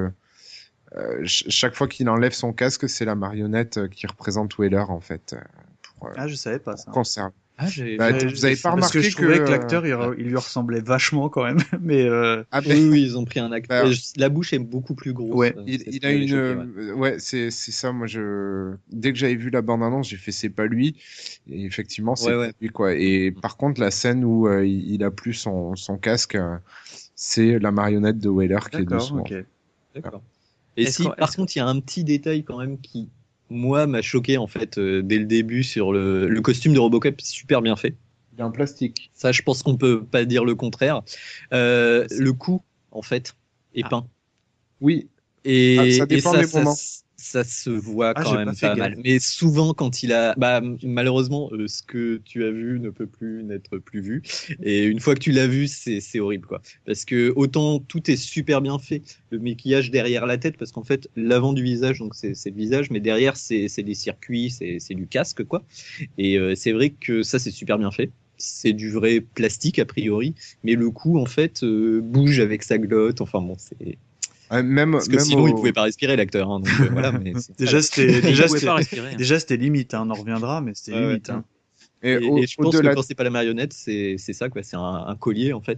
chaque fois qu'il enlève son casque, c'est la marionnette qui représente Weller, en fait. Je savais pas ça. Conserve. Vous avez pas remarqué parce que je trouvais que l'acteur il lui ressemblait vachement quand même, mais oui, ils ont pris un acteur. La bouche est beaucoup plus grosse. Ouais, il a une ouais, c'est ça. Moi, dès que j'avais vu la bande-annonce, j'ai fait c'est pas lui. Et effectivement, c'est pas lui, quoi. Et par contre, la scène où il a plus son casque, c'est la marionnette de Weller qui est dessous. Okay. D'accord. Et par contre, il y a un petit détail quand même qui moi m'a choqué en fait dès le début sur le costume de Robocop, super bien fait. Il est en plastique. Ça, je pense qu'on peut pas dire le contraire. Le cou en fait est peint. Oui. Et ça dépend des moments. Ça se voit quand même pas mal. Mais souvent, quand il a, malheureusement, ce que tu as vu ne peut plus n'être plus vu. Et une fois que tu l'as vu, c'est horrible, quoi. Parce que autant tout est super bien fait, le maquillage derrière la tête, parce qu'en fait, l'avant du visage, donc c'est le visage, mais derrière c'est des circuits, c'est du casque, quoi. Et c'est vrai que ça, c'est super bien fait. C'est du vrai plastique a priori, mais le cou, en fait, bouge avec sa glotte. Enfin bon, c'est parce que sinon il pouvait pas respirer l'acteur, hein, donc voilà. Mais déjà c'était limite, hein, on en reviendra, mais c'était limite. Hein. Et je pense que quand c'est pas la marionnette, c'est ça, quoi. C'est un collier en fait.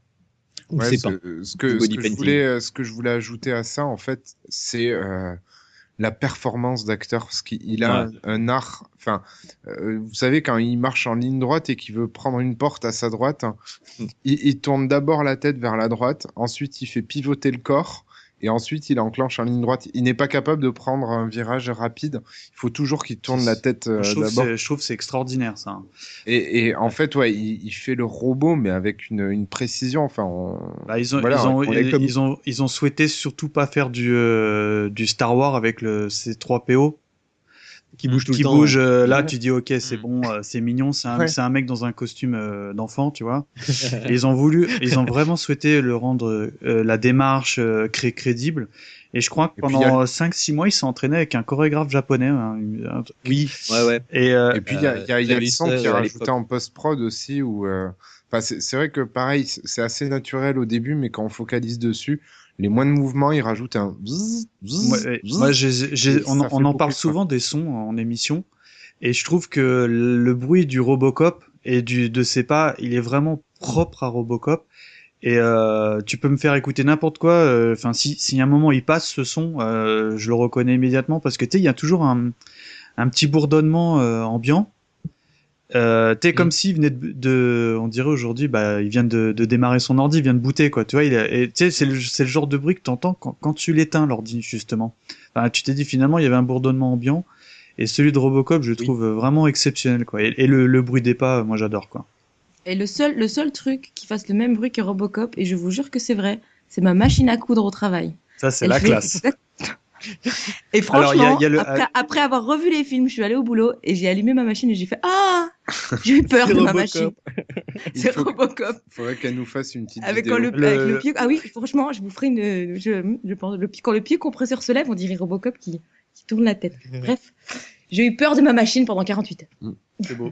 Ce que je voulais ajouter à ça, en fait, c'est la performance d'acteur, parce qu'il a un art. Enfin, vous savez, quand il marche en ligne droite et qu'il veut prendre une porte à sa droite, il tourne d'abord la tête vers la droite, ensuite il fait pivoter le corps. Et ensuite, il enclenche en ligne droite. Il n'est pas capable de prendre un virage rapide. Il faut toujours qu'il tourne la tête d'abord. Je trouve que c'est extraordinaire, ça. Et en fait, il fait le robot, mais avec une précision. Enfin, ils ont souhaité surtout pas faire du Star Wars avec ces 3 PO. Qui bouge tout le temps. Là, tu dis ok, c'est bon, c'est mignon, c'est un mec dans un costume d'enfant, tu vois. Et ils ont vraiment souhaité le rendre la démarche crédible. Et je crois que pendant 5-6 mois, il s'est entraîné avec un chorégraphe japonais. Oui, ouais. Et puis il y a le son qui est rajouté en post-prod aussi, où c'est vrai que pareil, c'est assez naturel au début, mais quand on focalise dessus, les moindres mouvements, ils rajoutent un bzzz, bzzz, bzzz. On en parle souvent des sons en émission, et je trouve que le bruit du Robocop et de ses pas, il est vraiment propre à Robocop. Et tu peux me faire écouter n'importe quoi. Enfin, si à un moment il passe ce son, je le reconnais immédiatement, parce que tu sais, il y a toujours un petit bourdonnement ambiant. Comme s'il venait on dirait aujourd'hui, il vient de démarrer son ordi, il vient de booter, quoi. Tu vois, c'est le genre de bruit que t'entends quand tu l'éteins l'ordi, justement. Enfin, tu t'es dit finalement il y avait un bourdonnement ambiant, et celui de Robocop, je le trouve vraiment exceptionnel, quoi. Et le bruit des pas, moi j'adore, quoi. Et le seul truc qui fasse le même bruit que Robocop, et je vous jure que c'est vrai, c'est ma machine à coudre au travail. Ça, c'est la classe. Et franchement, Alors, il y a le- après avoir revu les films, je suis allée au boulot et j'ai allumé ma machine et j'ai fait ah, j'ai eu peur de ma machine. C'est Robocop. Il faudrait qu'elle nous fasse une petite Avec, vidéo. avec le pied. Ah oui, franchement, je vous ferai je pense, quand le pied compresseur se lève, on dirait Robocop qui tourne la tête. Bref, j'ai eu peur de ma machine pendant 48 heures. C'est beau.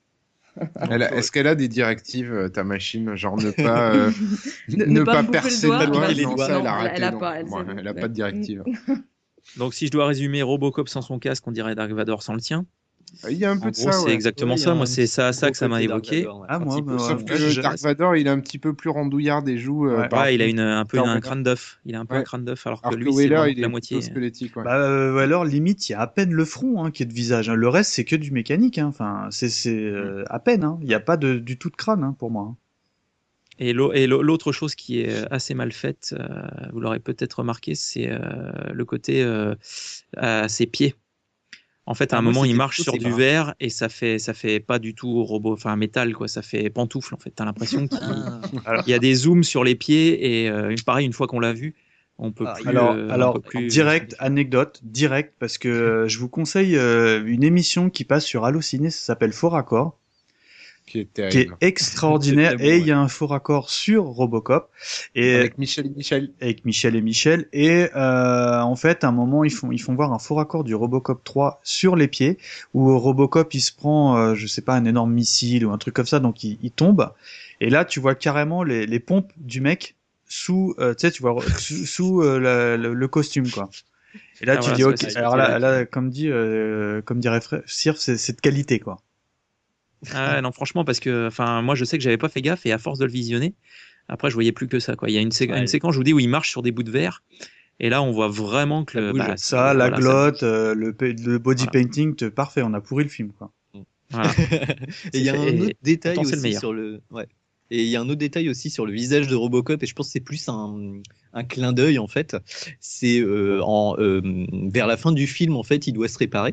Est-ce qu'elle a des directives, ta machine, genre ne pas ne pas percer le doigt? Non, ça, elle a raté. Elle a pas de directive. Donc si je dois résumer Robocop sans son casque, on dirait Dark Vador sans le tien. Il y a un peu En de gros, ça. c'est exactement ça. Moi, c'est ça que ça m'a évoqué. Ah, moi, Sauf que Dark Vador, il est un petit peu plus rondouillard des joues. Ouais, il a un peu un crâne d'œuf. Il a un peu un crâne d'œuf, alors que lui, c'est Weller, il est la moitié. squelettique. Alors limite, il y a à peine le front qui est de visage. Le reste, c'est que du mécanique. Enfin, c'est à peine. Il n'y a pas du tout de crâne pour moi. Et l'autre chose qui est assez mal faite, vous l'aurez peut-être remarqué, c'est le côté à ses pieds. En fait, à un moment, il marche sur du verre et ça fait pas du tout métal, quoi. Ça fait pantoufle, en fait. T'as l'impression qu'il y a des zooms sur les pieds et pareil, une fois qu'on l'a vu, on peut plus. Alors, direct, anecdote, direct, parce que je vous conseille une émission qui passe sur Allociné, ça s'appelle Faux Raccord. Qui est extraordinaire. Et il y a un faux raccord sur Robocop. Avec Michel et Michel. Et en fait, à un moment, ils font voir un faux raccord du Robocop 3 sur les pieds, où Robocop, il se prend, je sais pas, un énorme missile ou un truc comme ça, donc il tombe. Et là, tu vois carrément les pompes du mec sous, tu vois, sous le costume, quoi. Et là, tu dis, ok. Alors là, comme dirait Sir, c'est de qualité, quoi. Ah non, franchement, parce que moi je sais que j'avais pas fait gaffe et à force de le visionner, après je voyais plus que ça, quoi. Il y a une séquence, je vous dis, où il marche sur des bouts de verre et là on voit vraiment que la glotte, le body painting, parfait, on a pourri le film, quoi. Voilà. Et il y a un autre détail aussi sur le Et il y a un autre détail aussi sur le visage de Robocop, et je pense que c'est plus un clin d'œil en fait. C'est vers la fin du film, en fait, il doit se réparer.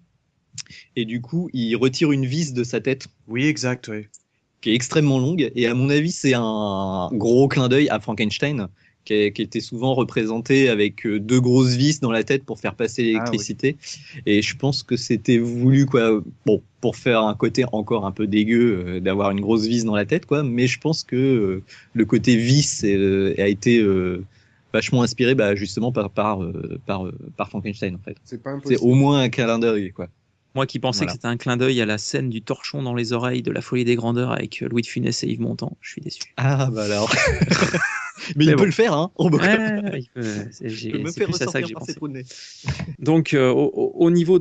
Et du coup, il retire une vis de sa tête. Oui, exact, oui. Qui est extrêmement longue. Et à mon avis, c'est un gros clin d'œil à Frankenstein, qui était souvent représenté avec deux grosses vis dans la tête pour faire passer l'électricité. Oui. Et je pense que c'était voulu, quoi. Bon, pour faire un côté encore un peu dégueu, d'avoir une grosse vis dans la tête, quoi. Mais je pense que le côté vis a été vachement inspiré, justement par Frankenstein, en fait. C'est au moins un clin d'œil, quoi. Moi qui pensais que c'était un clin d'œil à la scène du torchon dans les oreilles de La Folie des Grandeurs avec Louis de Funès et Yves Montand, je suis déçu. Ah bah alors. Mais il peut le faire, hein. C'est plus à ça que j'ai pensé. Donc au niveau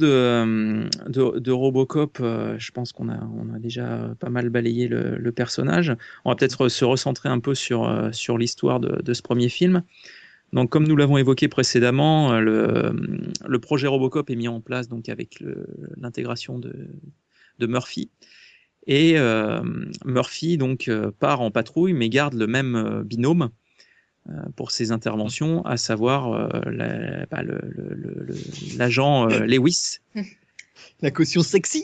de Robocop, je pense qu'on a déjà pas mal balayé le personnage. On va peut-être se recentrer un peu sur l'histoire de ce premier film. Donc, comme nous l'avons évoqué précédemment, le projet Robocop est mis en place donc avec l'intégration de Murphy. Et Murphy donc part en patrouille, mais garde le même binôme pour ses interventions, à savoir l'agent Lewis. La caution sexy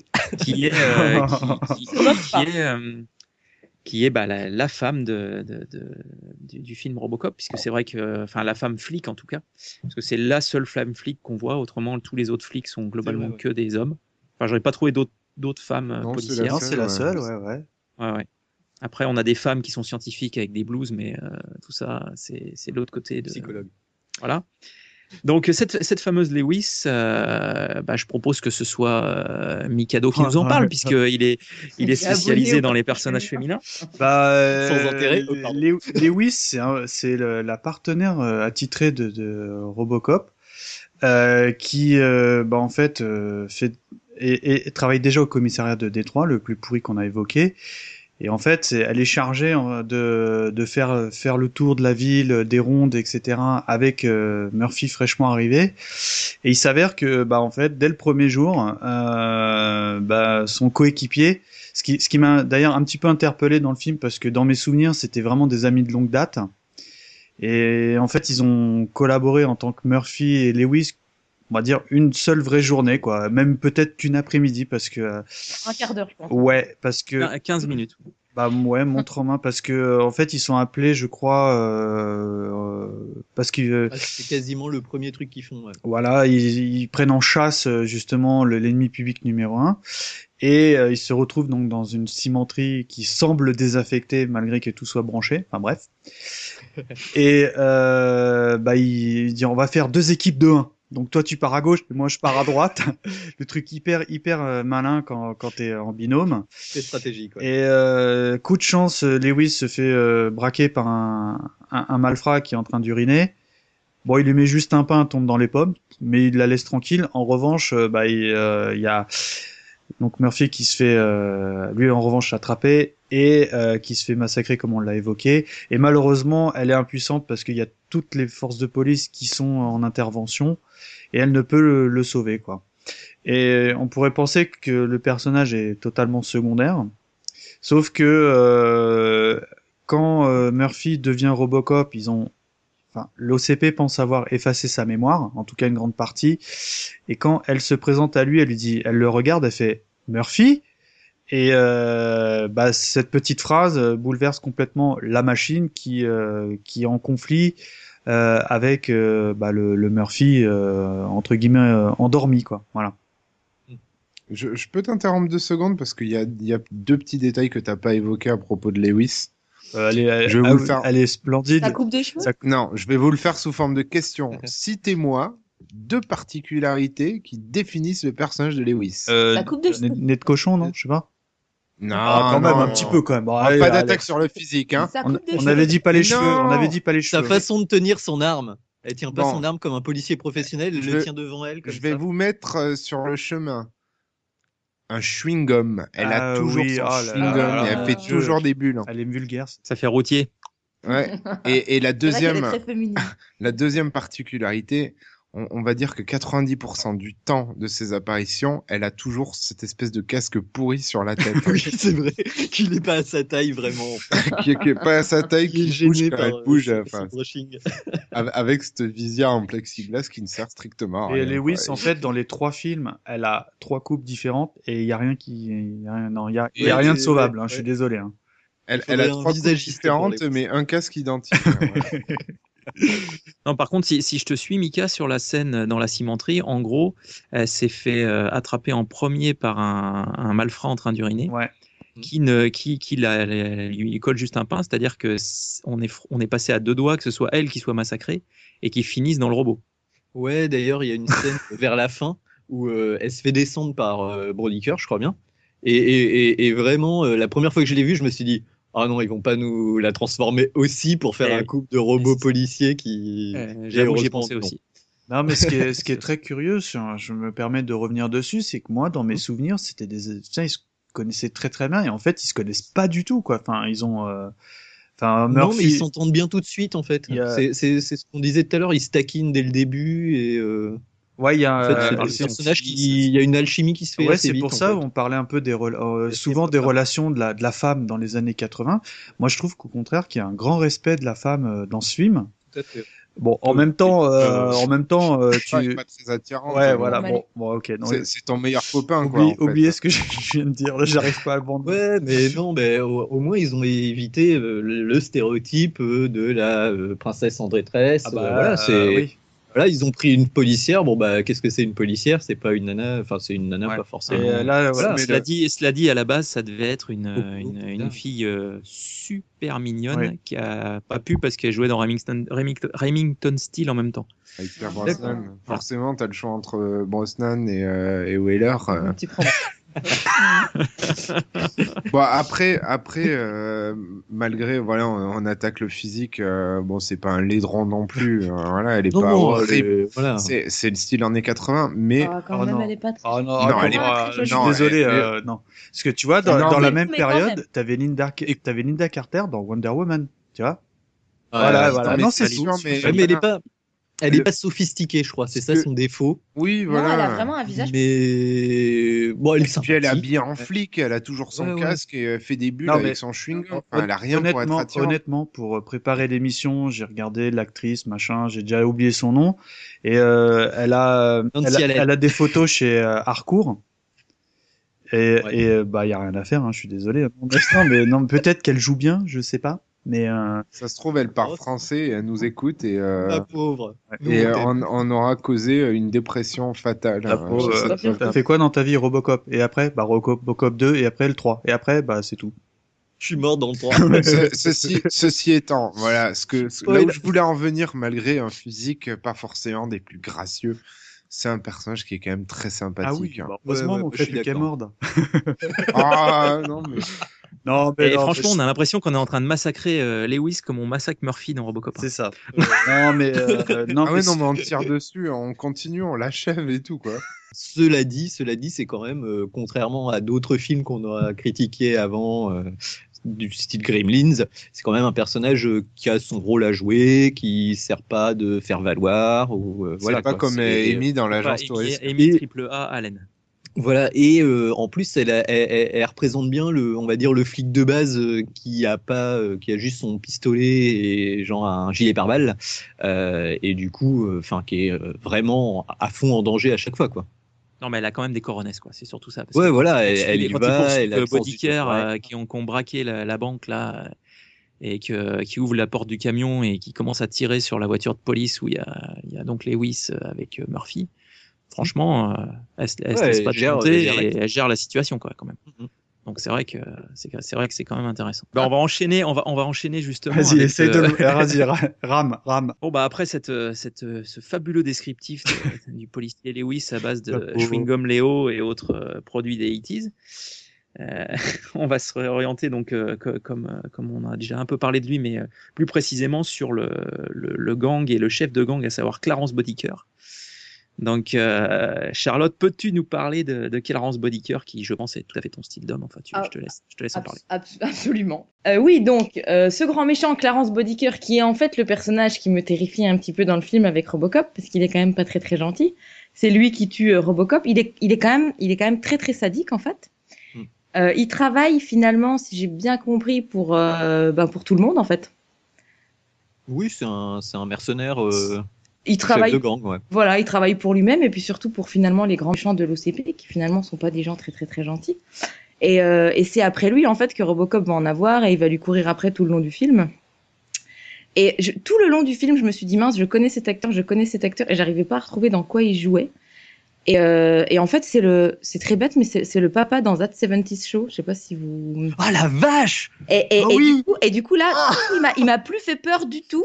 qui est la femme du film Robocop, puisque c'est vrai que, la femme flic en tout cas, parce que c'est la seule femme flic qu'on voit, autrement tous les autres flics sont globalement que des hommes. Enfin, j'aurais pas trouvé d'autres femmes policières. Non, c'est la seule, ouais. Après, on a des femmes qui sont scientifiques avec des blouses, mais tout ça, c'est l'autre côté de... Psychologue. Voilà. Donc cette fameuse Lewis, je propose que ce soit Mikado qui nous en parle, puisqu'il est spécialisé dans les personnages féminins. Sans intérêt. Lewis, c'est la partenaire attitrée de Robocop, qui en fait travaille déjà au commissariat de Détroit, le plus pourri qu'on a évoqué. Et en fait, elle est chargée de faire le tour de la ville, des rondes, etc. avec Murphy fraîchement arrivé. Et il s'avère que, en fait, dès le premier jour, son coéquipier, ce qui m'a d'ailleurs un petit peu interpellé dans le film, parce que dans mes souvenirs, c'était vraiment des amis de longue date. Et en fait, ils ont collaboré en tant que Murphy et Lewis, on va dire une seule vraie journée, quoi. Même peut-être une après-midi, parce que... Un quart d'heure, je pense. Ouais, parce que... 15 minutes. Bah ouais, montre en main parce que en fait ils sont appelés, je crois, parce qu'ils c'est quasiment le premier truc qu'ils font. Ouais. voilà, ils prennent en chasse justement l'ennemi public numéro 1 et ils se retrouvent donc dans une cimenterie qui semble désaffectée malgré que tout soit branché. Enfin bref. Et bah il dit on va faire 2 équipes de 1. Donc toi tu pars à gauche, moi je pars à droite. Le truc hyper malin quand t'es en binôme. C'est stratégique. Ouais. Et coup de chance, Lewis se fait braquer par un malfrat qui est en train d'uriner. Bon, il lui met juste un pain, tombe dans les pommes, mais il la laisse tranquille. En revanche, il y a donc Murphy qui se fait lui en revanche attraper et qui se fait massacrer comme on l'a évoqué. Et malheureusement, elle est impuissante parce qu'il y a toutes les forces de police qui sont en intervention et elle ne peut le sauver, quoi. Et on pourrait penser que le personnage est totalement secondaire, sauf que quand Murphy devient Robocop, l'OCP pense avoir effacé sa mémoire, en tout cas une grande partie, et quand elle se présente à lui, elle le regarde, elle fait Murphy, et cette petite phrase bouleverse complètement la machine qui est en conflit avec le Murphy entre guillemets endormi, quoi. Voilà. Je peux t'interrompre 2 secondes parce qu'il y a 2 petits détails que t'as pas évoqués à propos de Lewis. Elle est splendide. La coupe de cheveux. Non, je vais vous le faire sous forme de question. Citez-moi 2 particularités qui définissent le personnage de Lewis. La coupe de cheveux. Nez de cochon, non? Je sais pas. Non, quand même, un petit peu quand même. Bon, allez, pas d'attaque sur le physique, hein. On avait dit pas les cheveux. On avait dit pas les cheveux. Sa façon de tenir son arme. Elle tient pas son arme comme un policier professionnel. Elle le tient devant elle. Comme je vais vous mettre sur le chemin. Un chewing-gum. Elle a toujours son chewing-gum et elle fait toujours des bulles. Elle est vulgaire. Ça fait routier. Ouais. Et la deuxième, très féminine. la deuxième particularité, on va dire que 90% du temps de ses apparitions, elle a toujours cette espèce de casque pourri sur la tête. Oui, c'est vrai. Qu'il n'est pas à sa taille, vraiment. qui est pas à sa taille, qui bouge quand elle bouge. Brushing. Avec cette visière en plexiglas qui ne sert strictement à rien. Et Lewis, en fait, dans les 3 films, elle a 3 coupes différentes et il y a rien rien de sauvable, hein, je suis désolé. Hein. Elle a 3 coupes différentes, mais un casque identique. Non, par contre, si je te suis, Mika, sur la scène dans la cimenterie, en gros, elle s'est fait attraper en premier par un malfrat en train d'uriner, qui lui colle juste un pain, c'est-à-dire que on est passé à 2 doigts que ce soit elle qui soit massacrée et qui finisse dans le robot. Ouais, d'ailleurs, il y a une scène vers la fin où elle se fait descendre par Brodicker, je crois bien, et vraiment, la première fois que je l'ai vue, je me suis dit ah non, ils vont pas nous la transformer aussi pour faire un couple de robots policiers qui. J'avoue que j'y ai pensé aussi. Non, mais ce qui est très curieux, je me permets de revenir dessus, c'est que moi, dans mes souvenirs, c'était ils se connaissaient très très bien et en fait, ils se connaissent pas du tout, quoi. Enfin, ils ont. Murphy... Non, mais ils s'entendent bien tout de suite, en fait. C'est ce qu'on disait tout à l'heure, ils se taquinent dès le début et. Ouais, il y a il y a une alchimie qui se fait. Ouais, c'est pour ça on parlait un peu souvent des relations de la femme dans les années 80. Moi, je trouve qu'au contraire, qu'il y a un grand respect de la femme dans ce film. Tout à fait. Bon, en même temps, tu. Pas très attirant. Ouais, voilà. Bon, ok. C'est ton meilleur copain, quoi. Oubliez ce que je viens de dire. Là, j'arrive pas à le vendre. Ouais, mais non, mais au moins ils ont évité le stéréotype de la princesse en détresse. Voilà, c'est. Oui. Voilà, ils ont pris une policière. Bon, bah, qu'est-ce que c'est une policière? C'est pas une nana. Enfin, c'est une nana, pas forcément. Et là, voilà, cela dit, à la base, ça devait être une fille super mignonne qui a pas pu parce qu'elle jouait dans Remington Steele en même temps. Avec Pierre Brosnan. Forcément, t'as le choix entre Brosnan et Wheeler. Tu prends. Bon, après, malgré, voilà, on attaque le physique. Bon, c'est pas un laidron non plus. Voilà, elle est pas horrible. Voilà. C'est le style années 80, mais. Quand même, elle est pas très. Non, elle est pas. Je suis désolé. Non, parce que tu vois, dans la même période, t'avais Linda Carter dans Wonder Woman. Tu vois. Voilà. Non, c'est tout. Mais elle est pas. Elle est pas sophistiquée, je crois. C'est ça son défaut. Oui, voilà. Non, elle a vraiment un visage. Mais bon, elle est sympathique. Puis elle est habillée en flic, elle a toujours son casque et elle fait des bulles avec son chewing-gum. Enfin, elle a rien pour être attirante. Honnêtement, pour préparer l'émission, j'ai regardé l'actrice, machin, j'ai déjà oublié son nom. Et elle a des photos chez Harcourt. Et bah, il y a rien à faire, hein, je suis désolé. Non, mais non, peut-être qu'elle joue bien, je sais pas. Mais ça se trouve, elle parle français et elle nous écoute et La pauvre. et on aura causé une dépression fatale. La pauvre, t'as fait quoi dans ta vie, Robocop? Et après, bah, Robocop 2, et après le 3. Et après, bah, c'est tout. Je suis mort dans le 3. Ceci étant, voilà, là où je voulais en venir, malgré un physique pas forcément des plus gracieux, c'est un personnage qui est quand même très sympathique. Ah oui, bah, heureusement, mon fait le morde. Ah, non, mais... Non, franchement, on a l'impression qu'on est en train de massacrer Lewis comme on massacre Murphy dans Robocop. C'est ça. Non, mais non, mais on tire dessus, on continue, on l'achève et tout, quoi. Cela dit, c'est quand même, contrairement à d'autres films qu'on a critiqués avant, du style Gremlins, c'est quand même un personnage qui a son rôle à jouer, qui sert pas de faire valoir ou voilà. C'est pas comme Amy dans l'agence touriste. Amy AAA Allen. Voilà, et en plus elle représente bien on va dire le flic de base qui a juste son pistolet et genre un gilet pare-balles et du coup qui est vraiment à fond en danger à chaque fois, quoi. Non, mais elle a quand même des coronesses, quoi. C'est surtout ça. Parce ouais, voilà, elle y va. Elle a bodycare qui ont braqué la banque là et qui ouvre la porte du camion et qui commence à tirer sur la voiture de police où il y a donc Lewis avec Murphy. Franchement, elle se laisse pas chanter et elle gère la situation, quoi, quand même. Donc c'est vrai que c'est quand même intéressant. Bah, on va enchaîner justement. Vas-y, essaye de vas-y, rame. Bon, bah après ce fabuleux descriptif du policier Lewis à base de chewing-gum Léo et autres produits des 80s. On va se réorienter donc comme on a déjà un peu parlé de lui, mais plus précisément sur le gang et le chef de gang, à savoir Clarence Boddicker. Donc, Charlotte, peux-tu nous parler de Clarence Boddicker, qui, je pense, est tout à fait ton style d'homme. Enfin, je te laisse en parler. Absolument. Oui, donc, ce grand méchant Clarence Boddicker, qui est en fait le personnage qui me terrifie un petit peu dans le film avec Robocop, parce qu'il est quand même pas très très gentil. C'est lui qui tue Robocop. Il est quand même très très sadique, en fait. Il travaille finalement, si j'ai bien compris, pour tout le monde, en fait. Oui, c'est un mercenaire. Il travaille, chef de gang, ouais. Voilà, il travaille pour lui-même et puis surtout pour finalement les grands méchants de l'OCP qui finalement sont pas des gens très très très gentils. Et c'est après lui en fait que Robocop va en avoir et il va lui courir après tout le long du film. Et tout le long du film, je me suis dit mince, je connais cet acteur et j'arrivais pas à retrouver dans quoi il jouait. Et en fait, c'est très bête, mais c'est le papa dans That 70's Show. Je sais pas si vous. Oh la vache! Et du coup là, il m'a plus fait peur du tout.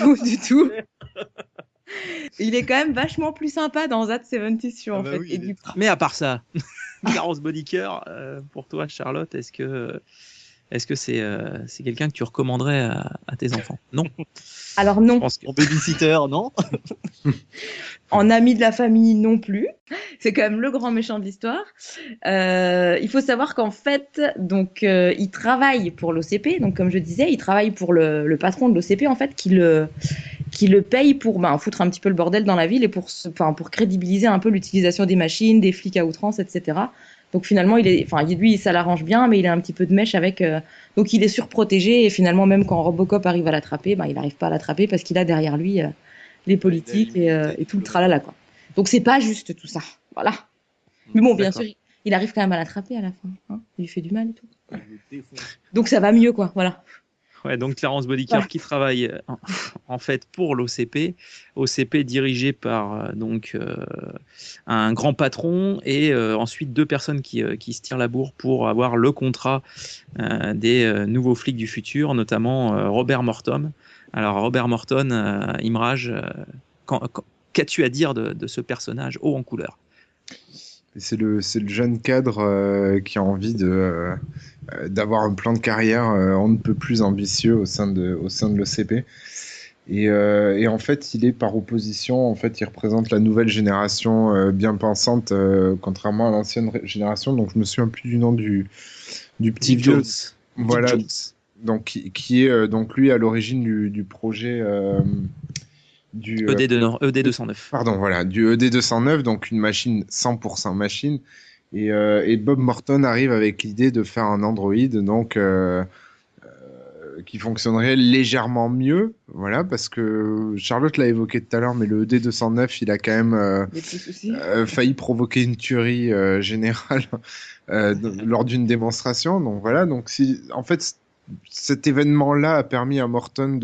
Il est quand même vachement plus sympa dans That 70's Show, en fait. Oui, mais à part ça, Clarence Boddicker, pour toi, Charlotte, est-ce que c'est quelqu'un que tu recommanderais à tes enfants? Non. Alors non. En babysitter, non. En ami de la famille, non plus. C'est quand même le grand méchant de l'histoire. Il faut savoir qu'en fait, donc, il travaille pour l'OCP. Donc, comme je disais, il travaille pour le patron de l'OCP, en fait, qui le paye pour foutre un petit peu le bordel dans la ville et pour crédibiliser un peu l'utilisation des machines, des flics à outrance, etc. Donc finalement, lui, ça l'arrange bien, mais il a un petit peu de mèche avec. Donc il est surprotégé et finalement, même quand Robocop arrive à l'attraper, il n'arrive pas à l'attraper parce qu'il a derrière lui les politiques et tout le tralala, quoi. Donc c'est pas juste tout ça, voilà. Mais bon, bien sûr, il arrive quand même à l'attraper à la fin. Hein, il lui fait du mal et tout. Donc ça va mieux, quoi. Voilà. Ouais, donc Clarence Boddicker qui travaille en fait pour l'OCP, OCP dirigé par un grand patron et ensuite deux personnes qui se tirent la bourre pour avoir le contrat des nouveaux flics du futur, notamment Robert Morton. Alors Robert Morton, Imraj, qu'as-tu à dire de ce personnage haut en couleur? C'est le jeune cadre qui a envie d'avoir un plan de carrière on ne peut plus ambitieux au sein de l'OCP. Et en fait, il est par opposition, en fait, il représente la nouvelle génération bien pensante, contrairement à l'ancienne génération. Donc, je me souviens plus du nom du petit vieux. Voilà. Jones. Donc, qui est donc lui à l'origine du projet. Du ED209. Pardon, voilà, du ED209, donc une machine 100% machine. Et Bob Morton arrive avec l'idée de faire un androïde, donc qui fonctionnerait légèrement mieux, voilà, parce que Charlotte l'a évoqué tout à l'heure, mais le ED209, il a quand même failli provoquer une tuerie générale lors d'une démonstration. Donc voilà, donc en fait, cet événement-là a permis à Morton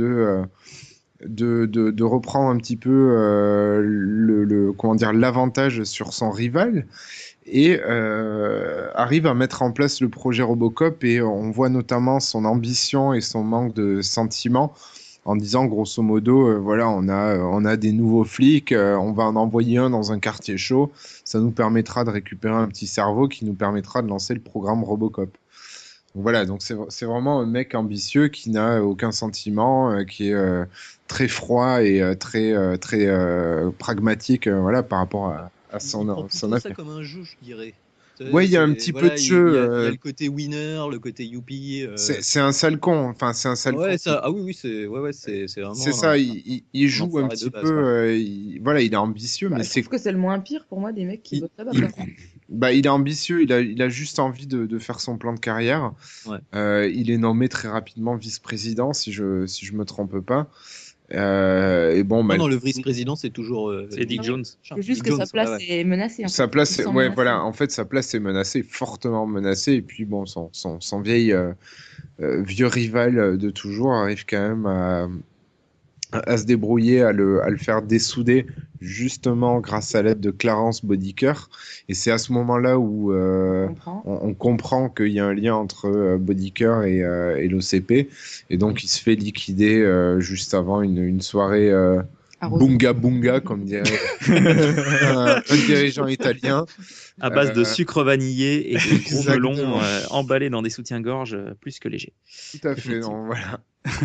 de reprendre un petit peu comment dire, l'avantage sur son rival. Et arrive à mettre en place le projet Robocop, et on voit notamment son ambition et son manque de sentiments en disant grosso modo voilà, on a des nouveaux flics, on va en envoyer un dans un quartier chaud, ça nous permettra de récupérer un petit cerveau qui nous permettra de lancer le programme Robocop. Donc voilà, donc c'est vraiment un mec ambitieux qui n'a aucun sentiment, qui est très froid et très pragmatique, voilà, par rapport à son affaire. Ça comme un jeu, je dirais. Ouais, il y a un petit peu de jeu. Il y a le côté winner, le côté youpi. C'est un sale con. Enfin, c'est un sale con. Ah oui, c'est vraiment. C'est ça. Il joue un petit peu. Voilà, il est ambitieux, mais je trouve que c'est le moins pire pour moi des mecs qui bossent là-bas. Bah, il est ambitieux. Il a juste envie de faire son plan de carrière. Ouais. Il est nommé très rapidement vice-président, si je me trompe pas. Et bon, non, le vice-président, c'est toujours c'est Dick Jones. C'est juste que sa place est menacée. Sa place, ouais, voilà. En fait, sa place est menacée, fortement menacée. Et puis, bon, son vieux rival de toujours arrive quand même à se débrouiller, à le faire dessouder, justement grâce à l'aide de Clarence Bodicker. Et c'est à ce moment-là où on comprend qu'il y a un lien entre Bodicker et l'OCP. Et donc, il se fait liquider juste avant une soirée bunga bunga, comme dirait un dirigeant italien. À base de sucre vanillé et de gros melons emballés dans des soutiens-gorge plus que légers. Tout à fait, non, voilà.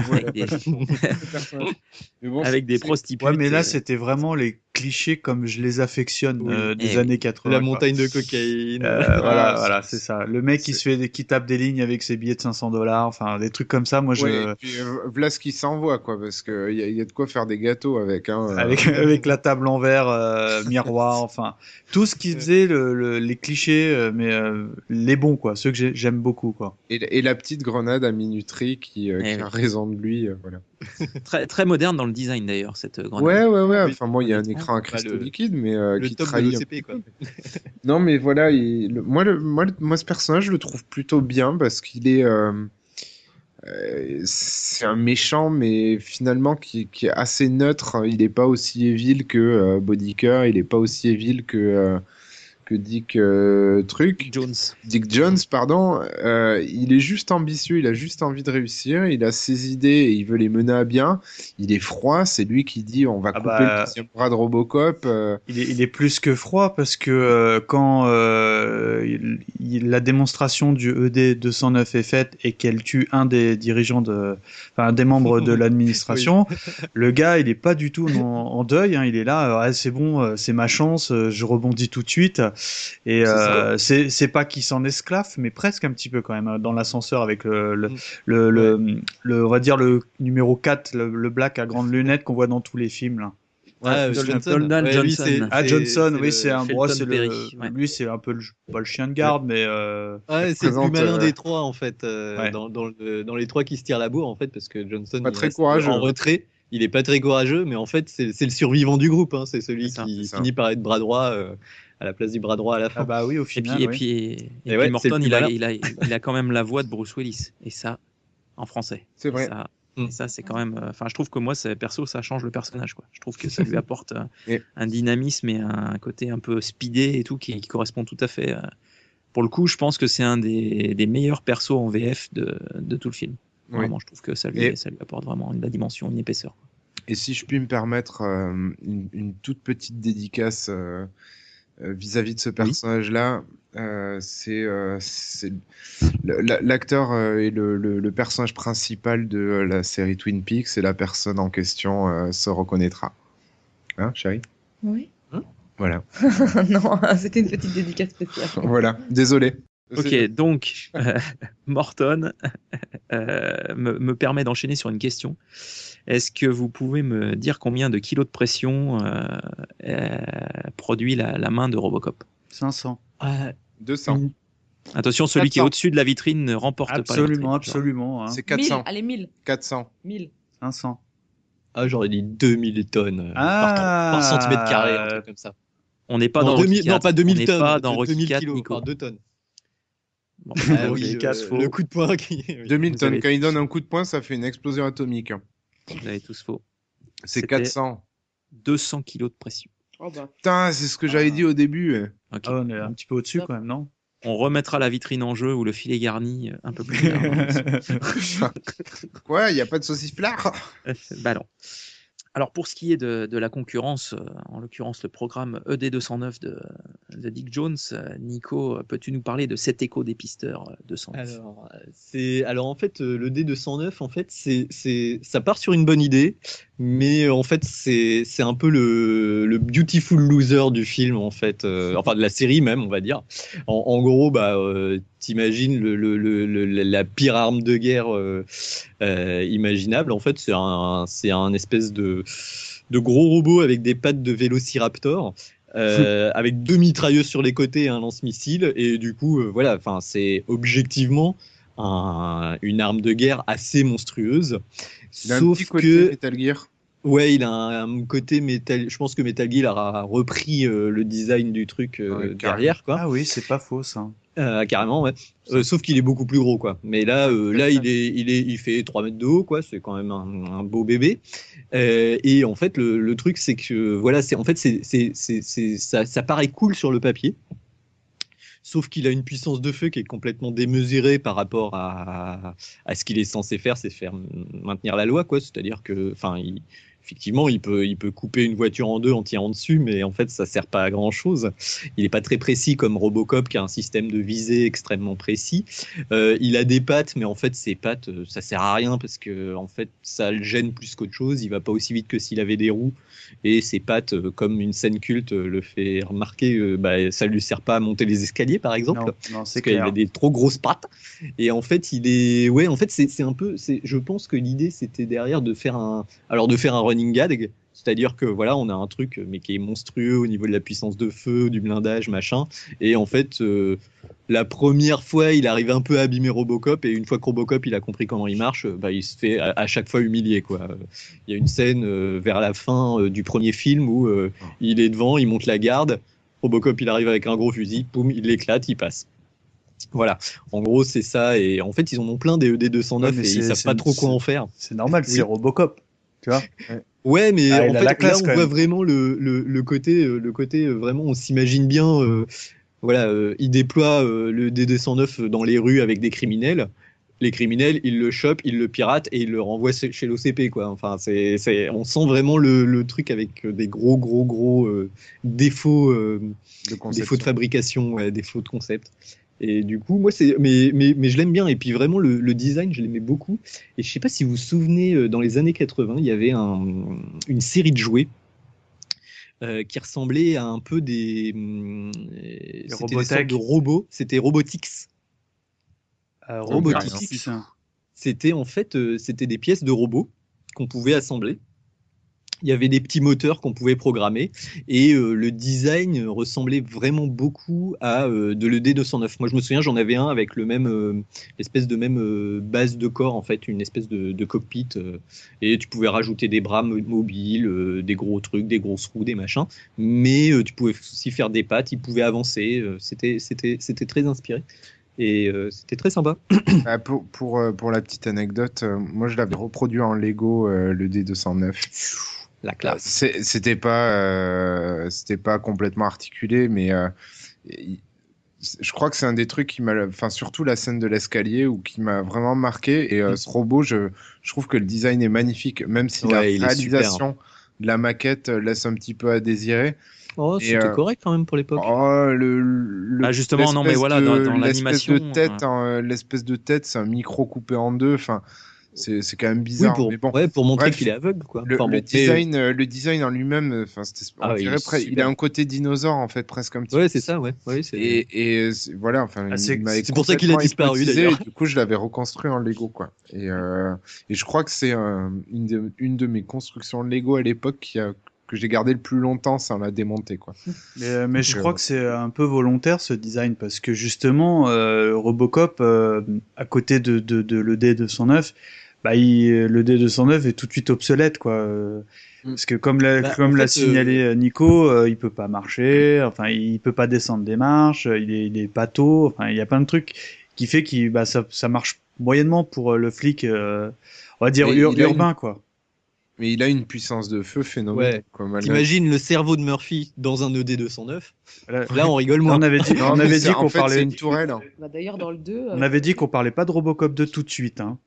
Avec des prostituées. Ouais, mais là, c'était vraiment les clichés comme je les affectionne des années 80. La montagne de cocaïne. Voilà, c'est ça. Le mec qui tape des lignes avec ses billets de $500, enfin, des trucs comme ça, moi, et puis, voilà ce qui s'envoie, quoi, parce qu'il y a de quoi faire des gâteaux avec. Avec la table en verre, miroir, enfin, tout ce qui faisait les clichés, mais les bons, quoi, ceux que j'aime beaucoup, quoi. Et la petite grenade à minuterie qui a raison de lui, voilà. Très, très moderne dans le design d'ailleurs, cette grenade. Ouais. Enfin, moi, il y a un écran à cristaux liquides, mais qui trahit. l'OCP, quoi. Non, mais voilà, moi, ce personnage, je le trouve plutôt bien parce qu'il est. C'est un méchant, mais finalement qui est assez neutre. Il n'est pas aussi evil que Bodicker, il n'est pas aussi evil que Dick Dick Jones, pardon. Il est juste ambitieux, il a juste envie de réussir, il a ses idées et il veut les mener à bien. Il est froid, c'est lui qui dit on va couper le deuxième bras de Robocop. Il est plus que froid parce que quand la démonstration du ED209 est faite et qu'elle tue un des dirigeants un des membres de l'administration, le gars il est pas du tout en deuil, hein, il est là, c'est bon, c'est ma chance, je rebondis tout de suite. Et c'est pas qu'il s'en esclave, mais presque un petit peu quand même dans l'ascenseur avec le on va dire le numéro 4, le black à grandes lunettes qu'on voit dans tous les films là. Johnson. Johnson, oui, c'est un lui c'est un peu pas le chien de garde, mais c'est le plus malin des trois en fait, dans les trois qui se tirent la bourre en fait, parce que Johnson pas très courageux en retrait. Il est pas très courageux, mais en fait c'est le survivant du groupe, hein. C'est celui qui finit par être bras droit à la place du bras droit à la fin. Ah bah oui, au final. Et puis Morton, il a quand même la voix de Bruce Willis, et ça en français. C'est vrai. Et ça, c'est quand même. Enfin, je trouve que moi, perso, ça change le personnage, quoi. Je trouve que ça lui apporte un dynamisme et un côté un peu speedé et tout qui correspond tout à fait. Pour le coup, je pense que c'est un des meilleurs persos en VF de tout le film. Vraiment, je trouve que ça lui apporte vraiment une dimension, une épaisseur. Et si je puis me permettre une toute petite dédicace vis-à-vis de ce personnage-là, c'est l'acteur et le personnage principal de la série Twin Peaks, et la personne en question se reconnaîtra. Hein, chérie ? Oui. Voilà. Non, c'était une petite dédicace spéciale. Voilà, désolé. Ok, donc Morton me permet d'enchaîner sur une question. Est-ce que vous pouvez me dire combien de kilos de pression produit la main de Robocop ? 500. 200. Attention, celui qui est 400. au-dessus de la vitrine ne remporte pas la vitrine. Absolument, absolument. Hein. C'est 1000, 400. allez, 1000. 400. 1000. 500. Ah, j'aurais dit 2000 tonnes Ah. par centimètre carré, un truc comme ça. On n'est pas Non, dans 2000, Rocky IV. non, pas 2000 On n'est tonnes, pas dans 2000 Rocky IV, kilos, Nico. enfin 2 tonnes. Bon. Ah oui, oui, casse-faux. le coup de poing qui... 2000 Vous tonnes. avez- Quand il donne un coup de poing, ça fait une explosion atomique. Vous avez tous faux. C'est C'était 400. 200 kilos de pression. Oh bah. Putain, c'est ce que j'avais dit au début. Ok. Ah, on est un petit peu au-dessus quand même, non? On remettra la vitrine en jeu ou le filet garni un peu plus tard. Quoi, il n'y a pas de saucisse plard? Bah non. Alors pour ce qui est de la concurrence, en l'occurrence le programme ED209 de Dick Jones, Nico, peux-tu nous parler de cet écho des pisteurs 209? Alors en fait le D209 en fait ça part sur une bonne idée, mais en fait c'est un peu le beautiful loser du film en fait, enfin de la série même on va dire. En gros t'imagines la pire arme de guerre imaginable. En fait, c'est un espèce de gros robot avec des pattes de vélociraptor, avec 2 mitrailleuses sur les côtés et un lance-missile. Et du coup, voilà, enfin, c'est objectivement une arme de guerre assez monstrueuse. Il a un Sauf petit côté que Metal Gear. ouais, il a un côté Metal. Je pense que Metal Gear a repris le design du truc derrière, quoi. Ah oui, c'est pas faux ça. Carrément, ouais. Sauf qu'il est beaucoup plus gros, quoi. Mais là, il fait 3 mètres de haut, quoi. C'est quand même un beau bébé. Et en fait, le truc, c'est que voilà, ça paraît cool sur le papier. Sauf qu'il a une puissance de feu qui est complètement démesurée par rapport à ce qu'il est censé faire, c'est maintenir la loi, quoi. C'est-à-dire que, enfin, effectivement, il peut couper une voiture en deux en tirant dessus, mais en fait, ça sert pas à grand chose. Il est pas très précis comme Robocop, qui a un système de visée extrêmement précis. Il a des pattes, mais en fait, ces pattes, ça sert à rien parce que, en fait, ça le gêne plus qu'autre chose. Il va pas aussi vite que s'il avait des roues. Et ses pattes, comme une scène culte le fait remarquer, ça lui sert pas à monter les escaliers, par exemple. Non, c'est parce qu'il clair. a des trop grosses pattes. Et en fait, c'est un peu, je pense que l'idée, c'était derrière de faire un running gag, c'est-à-dire que voilà, on a un truc mais qui est monstrueux au niveau de la puissance de feu, du blindage, machin, et en fait la première fois il arrive un peu à abîmer Robocop, et une fois que Robocop il a compris comment il marche, il se fait à chaque fois humilier, quoi. Il y a une scène vers la fin du premier film où il est devant, il monte la garde, Robocop il arrive avec un gros fusil, poum, il l'éclate, il passe. Voilà, en gros c'est ça, et en fait ils en ont plein des ED209 et ils savent pas trop quoi en faire. C'est normal, c'est Robocop, tu vois. Ouais, mais Ah, en il a fait, la classe, là, on quand voit même. vraiment le côté vraiment, on s'imagine bien, il déploie le DD109 dans les rues avec des criminels. Les criminels, ils le chopent, ils le piratent et ils le renvoient chez l'OCP, quoi. Enfin, on sent vraiment le truc avec des gros défauts, défauts de fabrication, ouais, défauts de concept. Et du coup, moi, mais je l'aime bien. Et puis vraiment, le design, je l'aimais beaucoup. Et je sais pas si vous vous souvenez, dans les années 80, il y avait une série de jouets qui ressemblait à un peu c'était des sortes de robots. C'était Robotix. Robotix. C'était en fait, c'était des pièces de robots qu'on pouvait assembler. Il y avait des petits moteurs qu'on pouvait programmer, et le design ressemblait vraiment beaucoup à de l'ED209. Moi, je me souviens, j'en avais un avec le même espèce de même base de corps, en fait, une espèce de cockpit, et tu pouvais rajouter des bras mobiles, des gros trucs, des grosses roues, des machins, mais tu pouvais aussi faire des pattes, il pouvait avancer, c'était très inspiré. Et c'était très sympa. Pour la petite anecdote, moi je l'avais reproduit en Lego, le D209. La classe. C'était pas complètement articulé, mais je crois que c'est un des trucs qui m'a, enfin surtout la scène de l'escalier, ou qui m'a vraiment marqué. Et ce robot, je trouve que le design est magnifique, même si la réalisation de la maquette laisse un petit peu à désirer. Oh, c'était correct quand même pour l'époque. Oh, justement, non, mais voilà, dans l'animation, l'espèce de tête, c'est un micro coupé en deux. Enfin, c'est quand même bizarre. Oui, mais bon, pour montrer qu'il est aveugle, quoi. Le design en lui-même, enfin, il a un côté dinosaure, en fait, presque un petit peu. Ouais, c'est ça, ouais. Et voilà, enfin, c'est pour ça qu'il a disparu, d'ailleurs. Du coup, je l'avais reconstruit en Lego, quoi. Et je crois que c'est une de mes constructions Lego à l'époque qui a que j'ai gardé le plus longtemps sans la démonter, quoi. Mais je crois que c'est un peu volontaire ce design parce que justement Robocop à côté de le D209, le D209 est tout de suite obsolète, quoi. Parce que comme l'a signalé Nico, il peut pas marcher, enfin il peut pas descendre des marches, il est pâteau, enfin il y a plein de trucs qui fait que ça marche moyennement pour le flic, on va dire urbain, quoi. Mais il a une puissance de feu phénoménale. Ouais. T'imagines le cerveau de Murphy dans un ED209 ? Là, on rigole moins. On avait dit qu'on parlait. C'est une tourelle. Hein. D'ailleurs, dans le 2. On avait dit qu'on parlait pas de Robocop 2 tout de suite. Hein.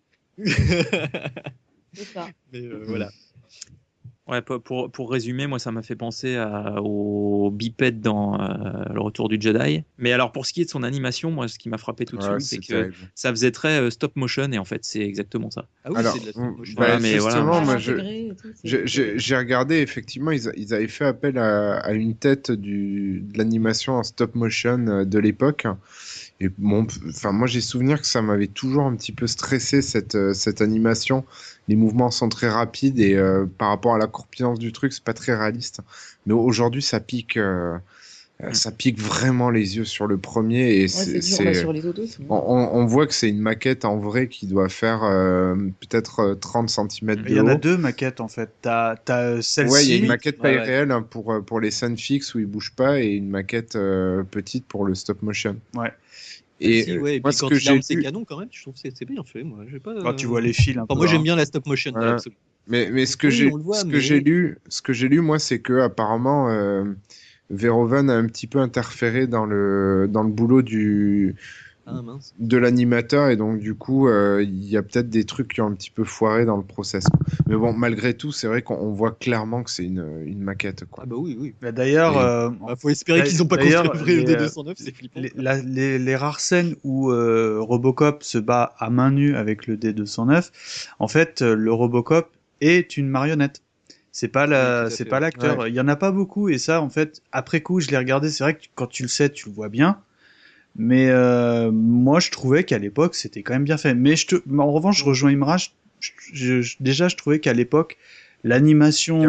C'est ça. Mais voilà. Ouais, pour résumer, moi ça m'a fait penser au bipède dans Le Retour du Jedi. Mais alors pour ce qui est de son animation, moi ce qui m'a frappé tout de suite, c'est que terrible. Ça faisait très stop motion et en fait c'est exactement ça. Ah oui, alors, c'est de la stop motion. Mais justement, moi j'ai regardé, effectivement, ils avaient fait appel à une tête de l'animation en stop motion de l'époque. Et bon, enfin moi j'ai souvenir que ça m'avait toujours un petit peu stressé cette animation. Les mouvements sont très rapides et par rapport à la corpulence du truc, c'est pas très réaliste. Mais aujourd'hui, ça pique vraiment les yeux sur le premier et c'est sur les autres aussi. On voit que c'est une maquette en vrai qui doit faire peut-être 30 cm de haut. Il y en a deux maquettes en fait. T'as celle-ci. Ouais, il y a une maquette taille réelle hein, pour les scènes fixes où il bouge pas et une maquette petite pour le stop motion. Ouais. Et moi, puis quand il arme ses canons, quand même, je trouve que c'est bien fait. Moi, j'ai pas. Quand tu vois les fils. Moi, j'aime bien la stop motion. Mais ce que j'ai lu, moi, c'est que apparemment, Verhoeven a un petit peu interféré dans le boulot de l'animateur et donc du coup, il y a peut-être des trucs qui ont un petit peu foiré dans le process. Mais bon, malgré tout, c'est vrai qu'on voit clairement que c'est une maquette. Quoi. Ah bah oui. Bah d'ailleurs, faut espérer qu'ils n'ont pas construit le vrai D209, c'est flippant. Les rares scènes où Robocop se bat à main nue avec le D209, en fait, le Robocop est une marionnette. C'est pas l'acteur. Ouais. Il y en a pas beaucoup et ça, en fait, après coup, je l'ai regardé. C'est vrai que quand tu le sais, tu le vois bien. Mais moi, je trouvais qu'à l'époque, c'était quand même bien fait. Mais en revanche, je rejoins Imra. Déjà, je trouvais qu'à l'époque, l'animation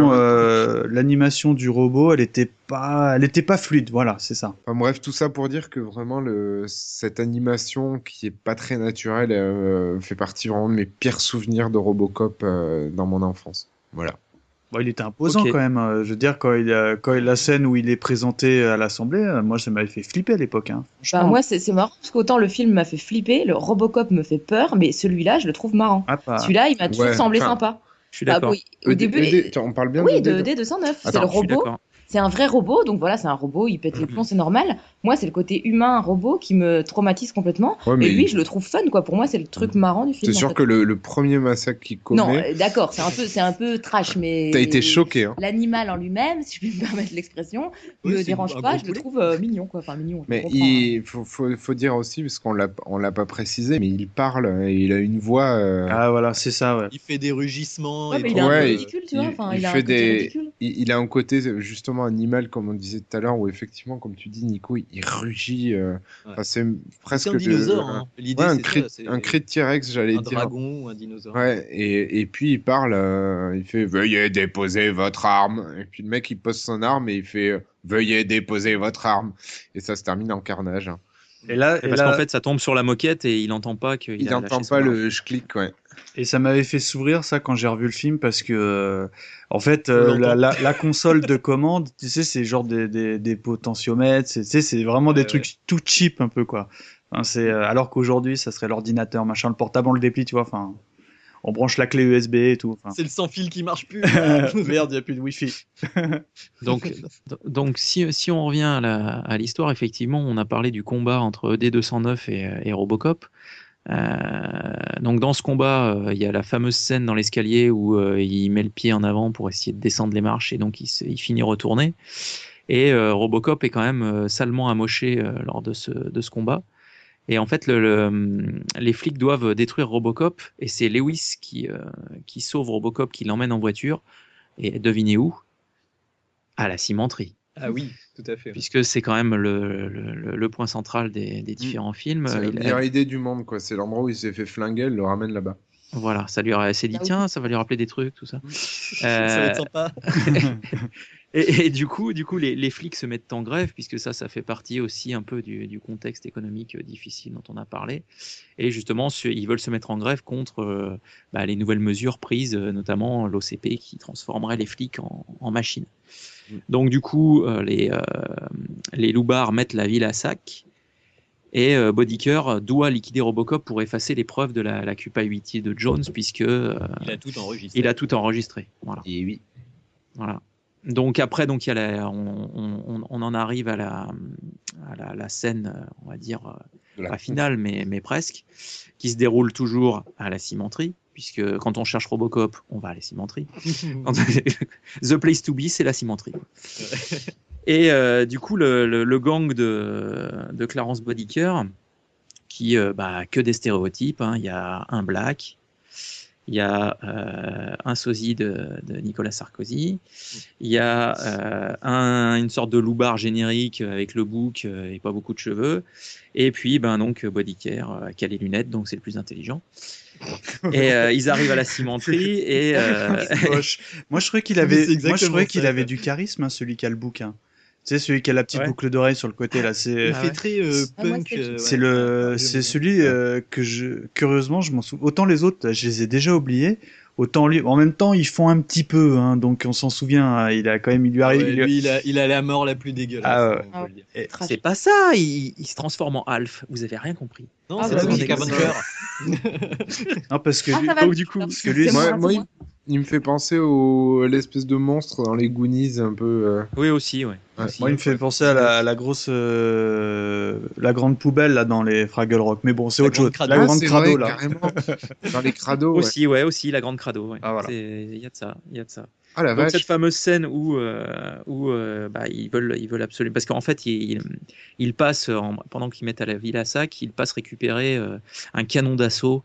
du robot, elle était pas fluide. Voilà, c'est ça. Enfin, bref, tout ça pour dire que vraiment, cette animation qui est pas très naturelle fait partie vraiment de mes pires souvenirs de Robocop dans mon enfance. Voilà. Bon, il était imposant quand même. Je veux dire, quand la scène où il est présenté à l'Assemblée, moi, ça m'avait fait flipper à l'époque. Hein. Moi, c'est marrant parce qu'autant le film m'a fait flipper, le Robocop me fait peur, mais celui-là, je le trouve marrant. Celui-là, il m'a toujours semblé sympa. Je suis d'accord. Au début, on parle bien de D209. C'est le robot. C'est un vrai robot, donc voilà, c'est un robot, il pète les plombs, c'est normal. Moi, c'est le côté humain, robot, qui me traumatise complètement. Ouais, et lui, je le trouve fun, quoi. Pour moi, c'est le truc marrant du film. C'est sûr que le premier massacre qu'il commet... Non, d'accord, c'est un peu trash, mais... T'as été choqué, hein. L'animal en lui-même, si je puis me permettre l'expression, me dérange pas, je le trouve mignon, quoi. Enfin, mignon. Mais il faut dire aussi, parce qu'on l'a pas précisé, mais il parle, et il a une voix... Ah, voilà, c'est ça, ouais. Il fait des rugissements. Ouais, mais il est un peu ridicule, tu vois. Enfin, il a un côté ridicule. Il a un côté, justement, animal, comme on disait tout à l'heure, où effectivement, comme tu dis, Nico, il rugit. C'est presque un dinosaure. L'idée, c'est un cri de T-Rex, j'allais dire. Un dragon ou un dinosaure. Ouais, et puis il parle, il fait veuillez déposer votre arme. Et puis le mec il pose son arme et il fait veuillez déposer votre arme. Et ça se termine en carnage. Parce qu'en fait, ça tombe sur la moquette et il n'entend pas qu'il a n'entend pas le je clique, ouais. Et ça m'avait fait sourire ça quand j'ai revu le film parce que en fait la console de commande, tu sais, c'est genre des potentiomètres, c'est vraiment des trucs tout cheap un peu quoi. Enfin, c'est alors qu'aujourd'hui ça serait l'ordinateur machin, le portable on le déplie, tu vois, enfin on branche la clé USB et tout. Enfin. C'est le sans fil qui marche plus. Merde, il y a plus de Wi-Fi. donc si on revient à l'histoire, effectivement, on a parlé du combat entre D209 et Robocop. Donc dans ce combat, il y a la fameuse scène dans l'escalier où il met le pied en avant pour essayer de descendre les marches et donc il finit retourné. Et Robocop est quand même salement amoché lors de ce combat. Et en fait, les flics doivent détruire Robocop et c'est Lewis qui sauve Robocop, qui l'emmène en voiture. Et devinez où ? À la cimenterie. Ah oui, tout à fait. Puisque c'est quand même le point central des différents films. C'est la meilleure idée du monde, quoi. C'est l'endroit où il s'est fait flinguer, il le ramène là-bas. Voilà, s'est dit, tiens, ça va lui rappeler des trucs, tout ça. Ça va être sympa. Et du coup, les flics se mettent en grève, puisque ça fait partie aussi un peu du contexte économique difficile dont on a parlé. Et justement, ils veulent se mettre en grève contre les nouvelles mesures prises, notamment l'OCP qui transformerait les flics en machines. Donc du coup, les loupards mettent la ville à sac. Et Bodyker doit liquider Robocop pour effacer les preuves de la culpabilité de Jones, puisque il a tout enregistré. Voilà. Et oui. Voilà. Donc après, on en arrive à la scène, on va dire pas finale, mais presque, qui se déroule toujours à la cimenterie, puisque quand on cherche Robocop, on va à la cimenterie. The place to be, c'est la cimenterie. Et du coup, le gang de Clarence Bodyker, qui que des stéréotypes, hein. Il y a un black, il y a un sosie de Nicolas Sarkozy, il y a une sorte de loupard générique avec le bouc et pas beaucoup de cheveux, et puis donc Bodyker qui a les lunettes, donc c'est le plus intelligent. Et ils arrivent à la cimenterie et moi je croyais qu'il avait du charisme, hein, celui qui a le bouquin. Tu sais, celui qui a la petite boucle d'oreille sur le côté là, c'est fait très punk. C'est celui que curieusement je m'en souviens. Autant les autres, je les ai déjà oubliés. Autant lui, en même temps, ils font un petit peu, hein, donc on s'en souvient. Hein, il lui arrive. Lui, il a la mort la plus dégueulasse. C'est pas ça. Il se transforme en Alf. Vous avez rien compris. Non, c'est la musique Avenger. Non, parce que lui, il me fait penser à l'espèce de monstre dans les Goonies un peu. Oui, aussi, ouais. Moi, il me fait penser à la grosse, la grande poubelle là dans les Fraggle Rock. Mais bon, c'est autre chose. La grande crado là. Carrément. Dans les crados. Aussi, aussi la grande crado. Ouais. Ah, voilà. Il y a de ça. Ah, la donc vache. cette fameuse scène où ils veulent absolument, parce qu'en fait ils passent pendant qu'ils mettent à la ville à sac, ils passent récupérer un canon d'assaut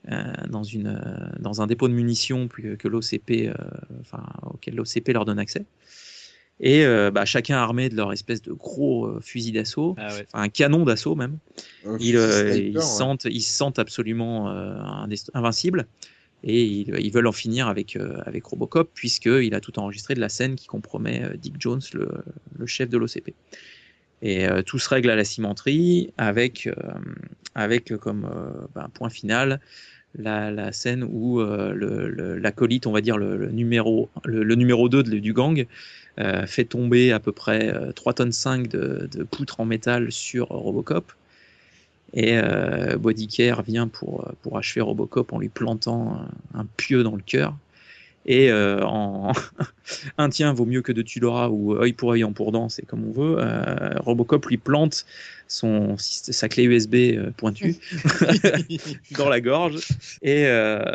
dans un dépôt de munitions que l'OCP, auquel l'OCP leur donne accès. Et chacun armé de leur espèce de gros fusil d'assaut, un canon d'assaut même. Ils se sentent absolument invincibles. Et ils veulent en finir avec Robocop, puisqu'il a tout enregistré de la scène qui compromet Dick Jones, le chef de l'OCP. Et tout se règle à la cimenterie avec comme point final la scène où l'acolyte, on va dire le numéro 2 du gang, fait tomber à peu près 3,5 tonnes de poutres en métal sur Robocop. Et Bodyker vient pour achever Robocop en lui plantant un pieu dans le cœur. Et un tien vaut mieux que deux tu l'auras, ou œil pour œil en pour dent, c'est comme on veut. Robocop lui plante sa clé USB pointue dans la gorge. Et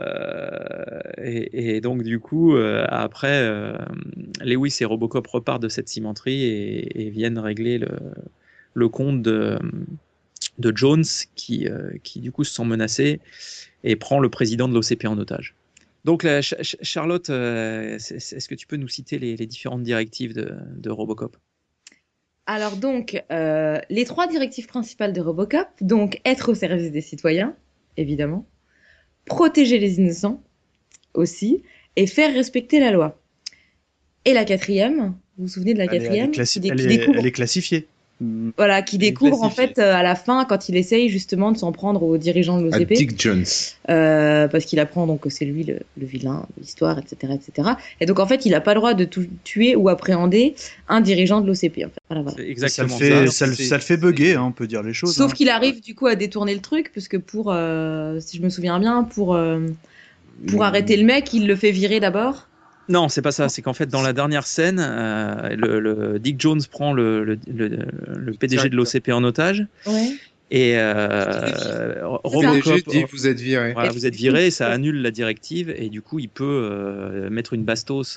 donc du coup, après, Lewis et Robocop repartent de cette cimenterie et viennent régler le compte de Jones qui du coup se sent menacé et prend le président de l'OCP en otage. Donc Charlotte, est-ce que tu peux nous citer les différentes directives de Robocop ? Alors donc, les 3 directives principales de Robocop, donc être au service des citoyens, évidemment, protéger les innocents aussi, et faire respecter la loi. Et la 4e, vous vous souvenez de la 4e ? Elle est classifiée. Voilà, qui découvre en fait à la fin, quand il essaye justement de s'en prendre aux dirigeants de l'OCP. À Dick Jones. Parce qu'il apprend donc que c'est lui le vilain de l'histoire, etc., etc. Et donc en fait, il n'a pas le droit de tuer ou appréhender un dirigeant de l'OCP. En fait. Voilà. C'est exactement ça le fait bugger, hein, on peut dire les choses. Sauf qu'il arrive du coup à détourner le truc, parce que si je me souviens bien, pour arrêter le mec, il le fait virer d'abord. Non, c'est pas ça. C'est qu'en fait, dans la dernière scène, Dick Jones prend le PDG de l'OCP en otage. Ouais. Et Robocop dit vous êtes viré. Voilà, vous êtes viré, et ça annule la directive, et du coup, il peut mettre une bastos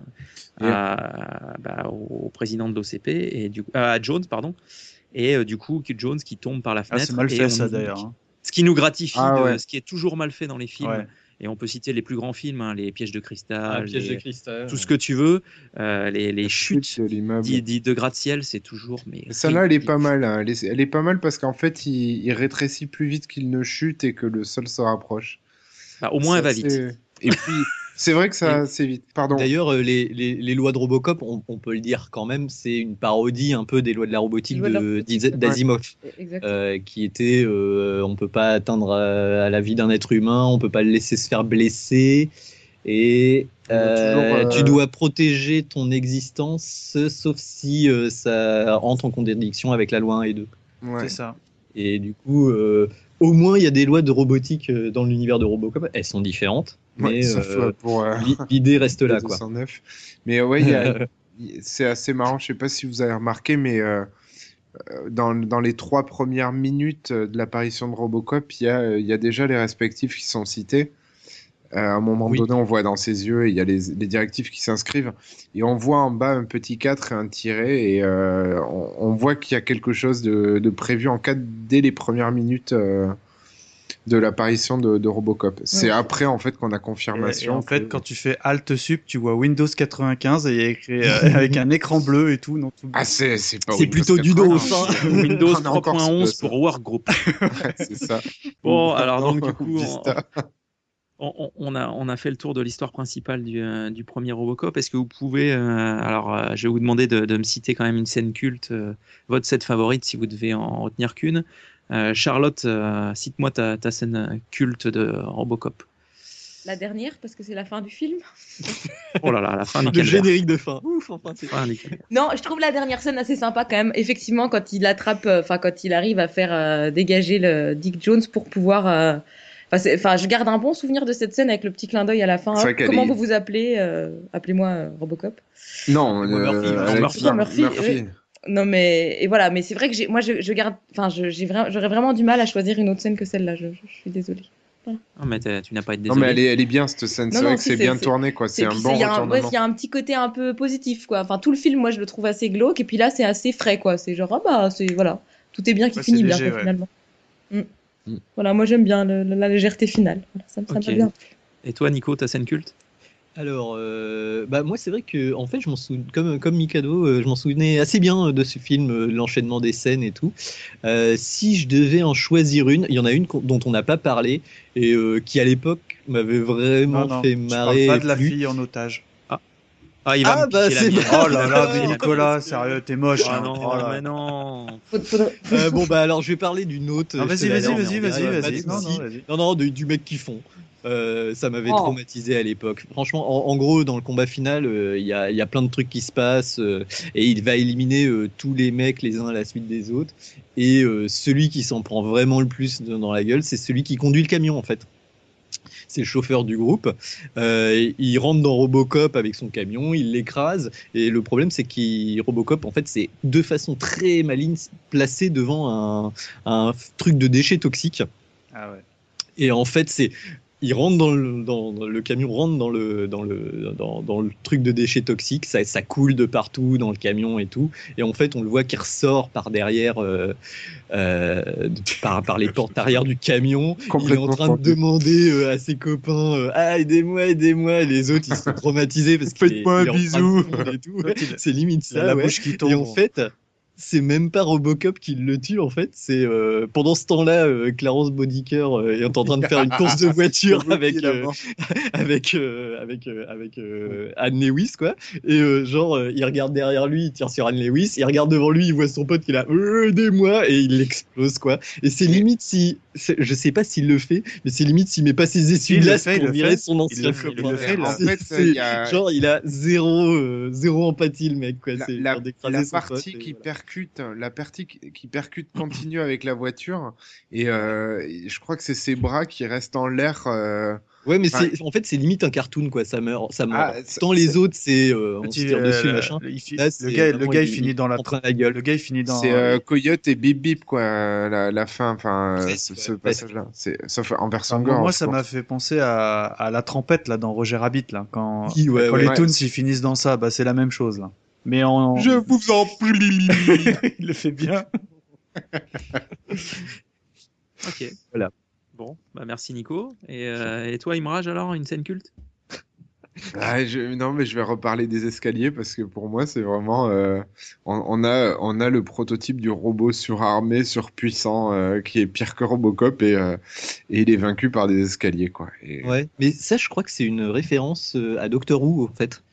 au président de l'OCP et à Jones, pardon. Et du coup, Jones qui tombe par la fenêtre. C'est mal fait ça d'ailleurs. Hein. Ce qui nous gratifie, ce qui est toujours mal fait dans les films. Ouais. Et on peut citer les plus grands films, hein, les Pièges de cristal, tout ce que tu veux, les chutes de gratte-ciel, c'est toujours. Mais celle-là, elle est pas mal. Hein. Elle est pas mal parce qu'en fait, il rétrécit plus vite qu'il ne chute et que le sol se rapproche. Bah, au moins, elle va vite. Et puis, c'est vrai que ça, c'est vite. Pardon. D'ailleurs, les lois de Robocop, on peut le dire quand même, c'est une parodie un peu des lois de la robotique d'Asimov, qui était on peut pas atteindre à la vie d'un être humain, on peut pas le laisser se faire blesser, et tu dois protéger ton existence, sauf si ça entre en contradiction avec la loi 1 et 2. C'est ça. Et du coup, au moins, il y a des lois de robotique dans l'univers de Robocop. Elles sont différentes, mais pour l'idée reste là, quoi. 209. Mais ouais, c'est assez marrant. Je sais pas si vous avez remarqué, mais dans les 3 premières minutes de l'apparition de Robocop, il y a déjà les respectifs qui sont cités. À un moment donné, on voit dans ses yeux, il y a les directives qui s'inscrivent, et on voit en bas un petit 4 et un tiret, et on voit qu'il y a quelque chose de prévu en 4 dès les premières minutes de l'apparition de Robocop. C'est après, en fait, qu'on a confirmation. Et en fait, quand tu fais Alt Sup, tu vois Windows 95 et il y a écrit avec un écran bleu et tout. Non, tout c'est pas c'est plutôt du dos. Windows 3.11 pour Workgroup. C'est ça. Bon, alors donc du coup, on a fait le tour de l'histoire principale du premier Robocop. Est-ce que vous pouvez, je vais vous demander de me citer quand même une scène culte, votre scène favorite si vous devez en retenir qu'une. Charlotte, cite-moi ta scène culte de Robocop. La dernière, parce que c'est la fin du film. Oh là là, la fin du Le générique de fin. Ouf, enfin, c'est Non, je trouve la dernière scène assez sympa quand même. Effectivement, quand il attrape, quand il arrive à faire dégager le Dick Jones pour pouvoir. Je garde un bon souvenir de cette scène avec le petit clin d'œil à la fin. Comment vous vous appelez Appelez-moi Robocop. Non, Murphy. Non mais et voilà, mais c'est vrai que j'aurais vraiment du mal à choisir une autre scène que celle-là. Je suis désolée. Voilà. Non mais tu n'as pas à être désolé. Non mais elle est bien cette scène. C'est vrai que c'est bien tourné, quoi. C'est un bon retournement. Il y a un petit côté un peu positif, quoi. Enfin, tout le film, moi, je le trouve assez glauque, et puis là, c'est assez frais, quoi. C'est genre voilà, tout est bien qui finit bien, quoi, finalement. Voilà, moi j'aime bien la légèreté finale. Voilà, ça me va bien. Et toi, Nico, ta scène culte? Alors, moi c'est vrai que en fait je m'en souviens comme Mikado, je m'en souvenais assez bien de ce film, l'enchaînement des scènes et tout. Si je devais en choisir une, il y en a une dont on n'a pas parlé et qui à l'époque m'avait vraiment fait marrer. Je parle pas de la fille en otage. Il va c'est oh là là, mais Nicolas, sérieux, t'es moche. Mais non. Bon alors je vais parler d'une autre. Vas-y. Non, du mec qui fond. Ça m'avait traumatisé à l'époque. Franchement, en gros, dans le combat final, il y a plein de trucs qui se passent et il va éliminer tous les mecs les uns à la suite des autres. Et celui qui s'en prend vraiment le plus dans la gueule, c'est celui qui conduit le camion en fait. C'est le chauffeur du groupe. Il rentre dans Robocop avec son camion, il l'écrase. Et le problème, c'est que Robocop, en fait, c'est de façon très maligne placé devant un truc de déchets toxiques. Ah ouais. Et en fait, il rentre dans le camion, rentre dans le truc de déchets toxiques, ça coule de partout dans le camion et tout, et en fait on le voit qui ressort par derrière par les portes arrière du camion. Il est en train de demander à ses copains aidez-moi, et les autres ils sont traumatisés parce qu'il faites-moi un bisou et tout. C'est limite ça, la bouche qui tombe. Et en fait c'est même pas Robocop qui le tue en fait, c'est pendant ce temps-là Clarence Bodicker est en train de faire une course de voiture avec Anne Lewis quoi, et il regarde derrière lui, il tire sur Anne Lewis, il regarde devant lui, il voit son pote qui est là aidez-moi, et il l'explose quoi. Et c'est limite je sais pas s'il le fait, mais c'est limite s'il met pas ses essuie-glaces pour virer son ancien copain. En fait, il a zéro empathie le mec quoi. La partie qui percute continue avec la voiture, et je crois que c'est ses bras qui restent en l'air. Ouais, mais en fait c'est limite un cartoon quoi, ça meurt. Tant les autres c'est on se tire dessus machin. Le gars il finit dans la gueule. Le gars il finit dans. C'est Coyote et Bip Bip quoi, la fin. Enfin, ce passage-là, sauf en version gore. Moi, ça m'a fait penser à la trompette là dans Roger Rabbit là, quand les Toons ils finissent dans ça, c'est la même chose là. Mais je vous en prie. Il le fait bien. Ok. Voilà. Bon, merci Nico. Et toi, Imraj, alors, une scène culte? Non, mais je vais reparler des escaliers parce que pour moi, c'est vraiment. On a le prototype du robot surarmé, surpuissant, qui est pire que Robocop et il est vaincu par des escaliers, quoi. Ouais, mais ça, je crois que c'est une référence à Doctor Who, en fait.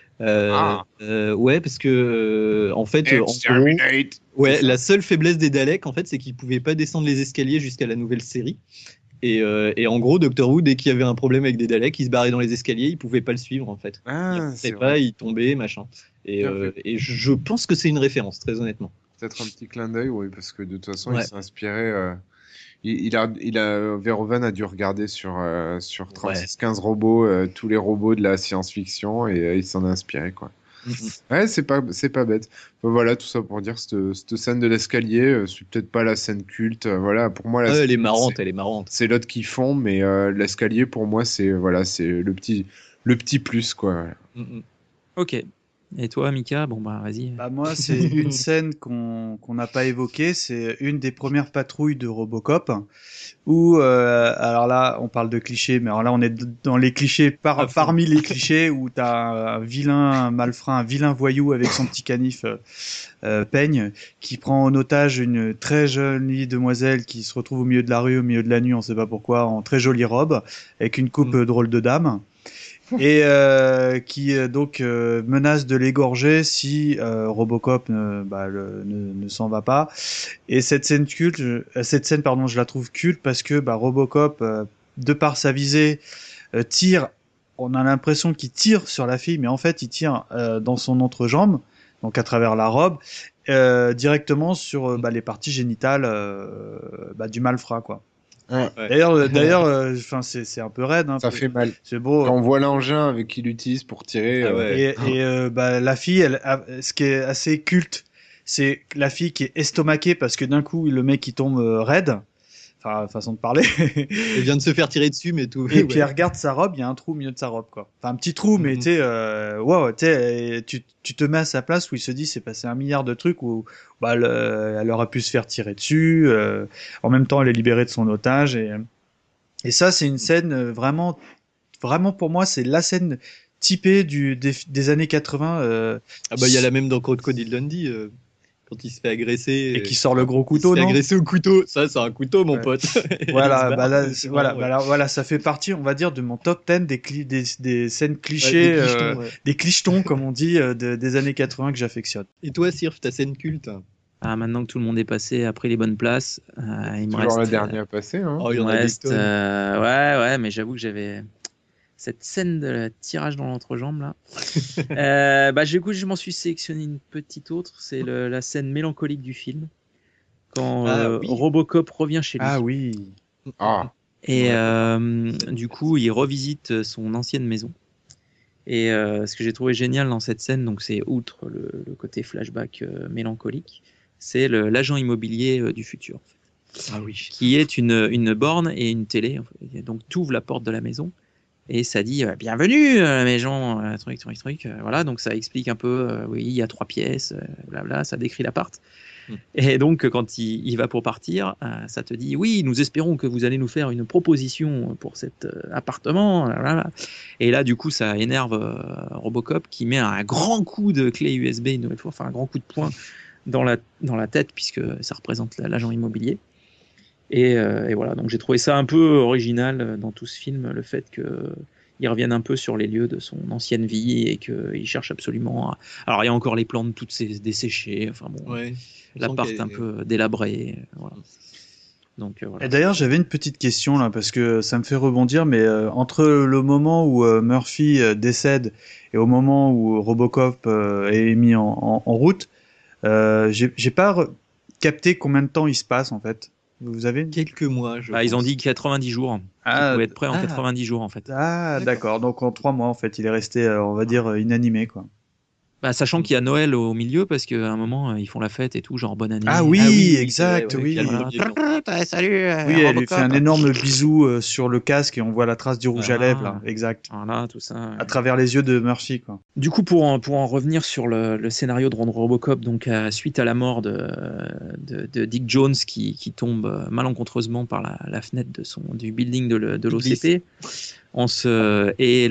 Ouais, parce que en fait, en gros, ouais, la seule faiblesse des Daleks, en fait, c'est qu'ils pouvaient pas descendre les escaliers jusqu'à la nouvelle série. Et en gros, Doctor Who, dès qu'il y avait un problème avec des Daleks, il se barrait dans les escaliers, il pouvait pas le suivre, en fait. Il tombait, machin. Et je pense que c'est une référence, très honnêtement. Peut-être un petit clin d'œil, oui, parce que de toute façon, il s'est inspiré. Verhoeven a dû regarder sur 36-15 robots, tous les robots de la science-fiction, et il s'en a inspiré, quoi. Ouais, c'est pas bête. Enfin, voilà, tout ça pour dire, cette scène de l'escalier, c'est peut-être pas la scène culte. Voilà, pour moi, elle est marrante, C'est l'autre qui fond, mais l'escalier, pour moi, c'est le petit plus, quoi. Ok. Et toi, Mika? Bon, bah, vas-y. Bah, moi, c'est une scène qu'on n'a pas évoquée. C'est une des premières patrouilles de Robocop où, alors là, on parle de clichés, mais alors là, on est dans les clichés parmi les clichés où t'as un vilain malfrat, un vilain voyou avec son petit canif peigne qui prend en otage une très jolie demoiselle qui se retrouve au milieu de la rue, au milieu de la nuit, on sait pas pourquoi, en très jolie robe avec une coupe drôle de dame. Et qui donc menace de l'égorger si Robocop ne s'en va pas. Et cette scène, je la trouve culte parce que Robocop, de par sa visée, tire. On a l'impression qu'il tire sur la fille, mais en fait, il tire dans son entrejambe, donc à travers la robe, directement sur les parties génitales du malfrat, quoi. Ouais. D'ailleurs, enfin c'est un peu raide. Hein, ça fait mal. C'est beau. Quand on voit l'engin avec qui il utilise pour tirer. La fille, ce qui est assez culte, c'est la fille qui est estomaquée parce que d'un coup le mec il tombe raide. Enfin, façon de parler. Elle vient de se faire tirer dessus, mais tout. Et puis elle regarde sa robe, il y a un trou au milieu de sa robe, quoi. Enfin, un petit trou, mais tu sais, tu te mets à sa place où il se dit c'est passé 1 milliard de trucs où elle aurait pu se faire tirer dessus. En même temps, elle est libérée de son otage et ça, c'est une scène vraiment pour moi, c'est la scène typée des années 80. Il y a la même dans Crocodile Dundee. Quand il se fait agresser et qui sort le gros couteau, il se fait agresser au couteau. Ça, c'est un couteau, mon pote. Voilà, ça fait partie, on va dire, de mon top 10 des scènes clichés, des clichetons, comme on dit, des années 80 que j'affectionne. Et toi, Sirf, ta scène culte? Maintenant que tout le monde est passé, a pris les bonnes places, il me reste. Toujours la dernière passée, hein. Il me reste. Ouais, mais j'avoue que j'avais. Cette scène de tirage dans l'entrejambe là. Du coup, je m'en suis sélectionné une petite autre. C'est la scène mélancolique du film quand Robocop revient chez lui. Ah oui. Et du coup, il revisite son ancienne maison. Et ce que j'ai trouvé génial dans cette scène, donc c'est outre le côté flashback mélancolique, c'est l'agent immobilier du futur, en fait. Ah oui. Qui est une borne et une télé. En fait. Donc, tu ouvres la porte de la maison. Et ça dit bienvenue à la maison, truc. Voilà, donc ça explique un peu, oui, il y a 3 pièces, blabla, ça décrit l'appart. Et donc, quand il va pour partir, ça te dit oui, nous espérons que vous allez nous faire une proposition pour cet appartement. Blablabla. Et là, du coup, ça énerve Robocop qui met un grand coup de clé USB une nouvelle fois, enfin un grand coup de poing dans la tête, puisque ça représente l'agent immobilier. Et voilà, donc j'ai trouvé ça un peu original dans tout ce film, le fait qu'il revienne un peu sur les lieux de son ancienne vie et qu'il cherche absolument à... Alors il y a encore les plantes toutes desséchées, enfin bon, l'appart un peu délabré, voilà. Donc, voilà. Et d'ailleurs j'avais une petite question là, parce que ça me fait rebondir, mais entre le moment où Murphy décède et au moment où Robocop est mis en route, j'ai pas capté combien de temps il se passe en fait. Vous avez quelques mois, ils ont dit 90 jours. Il pouvait être prêt en 90 jours, en fait. Ah, d'accord. Donc, en 3 mois, en fait, il est resté, on va dire, inanimé, quoi. Sachant qu'il y a Noël au milieu, parce qu'à un moment, ils font la fête et tout, genre bonne année. Ah oui, exact, oui. Salut. Oui, elle lui fait un énorme bisou sur le casque et on voit la trace du rouge à lèvres, là. Exact. Voilà, tout ça. À travers les yeux de Murphy, quoi. Du coup, pour en revenir sur le scénario de Robocop, donc suite à la mort de Dick Jones qui tombe malencontreusement par la fenêtre du building de l'OCP, Et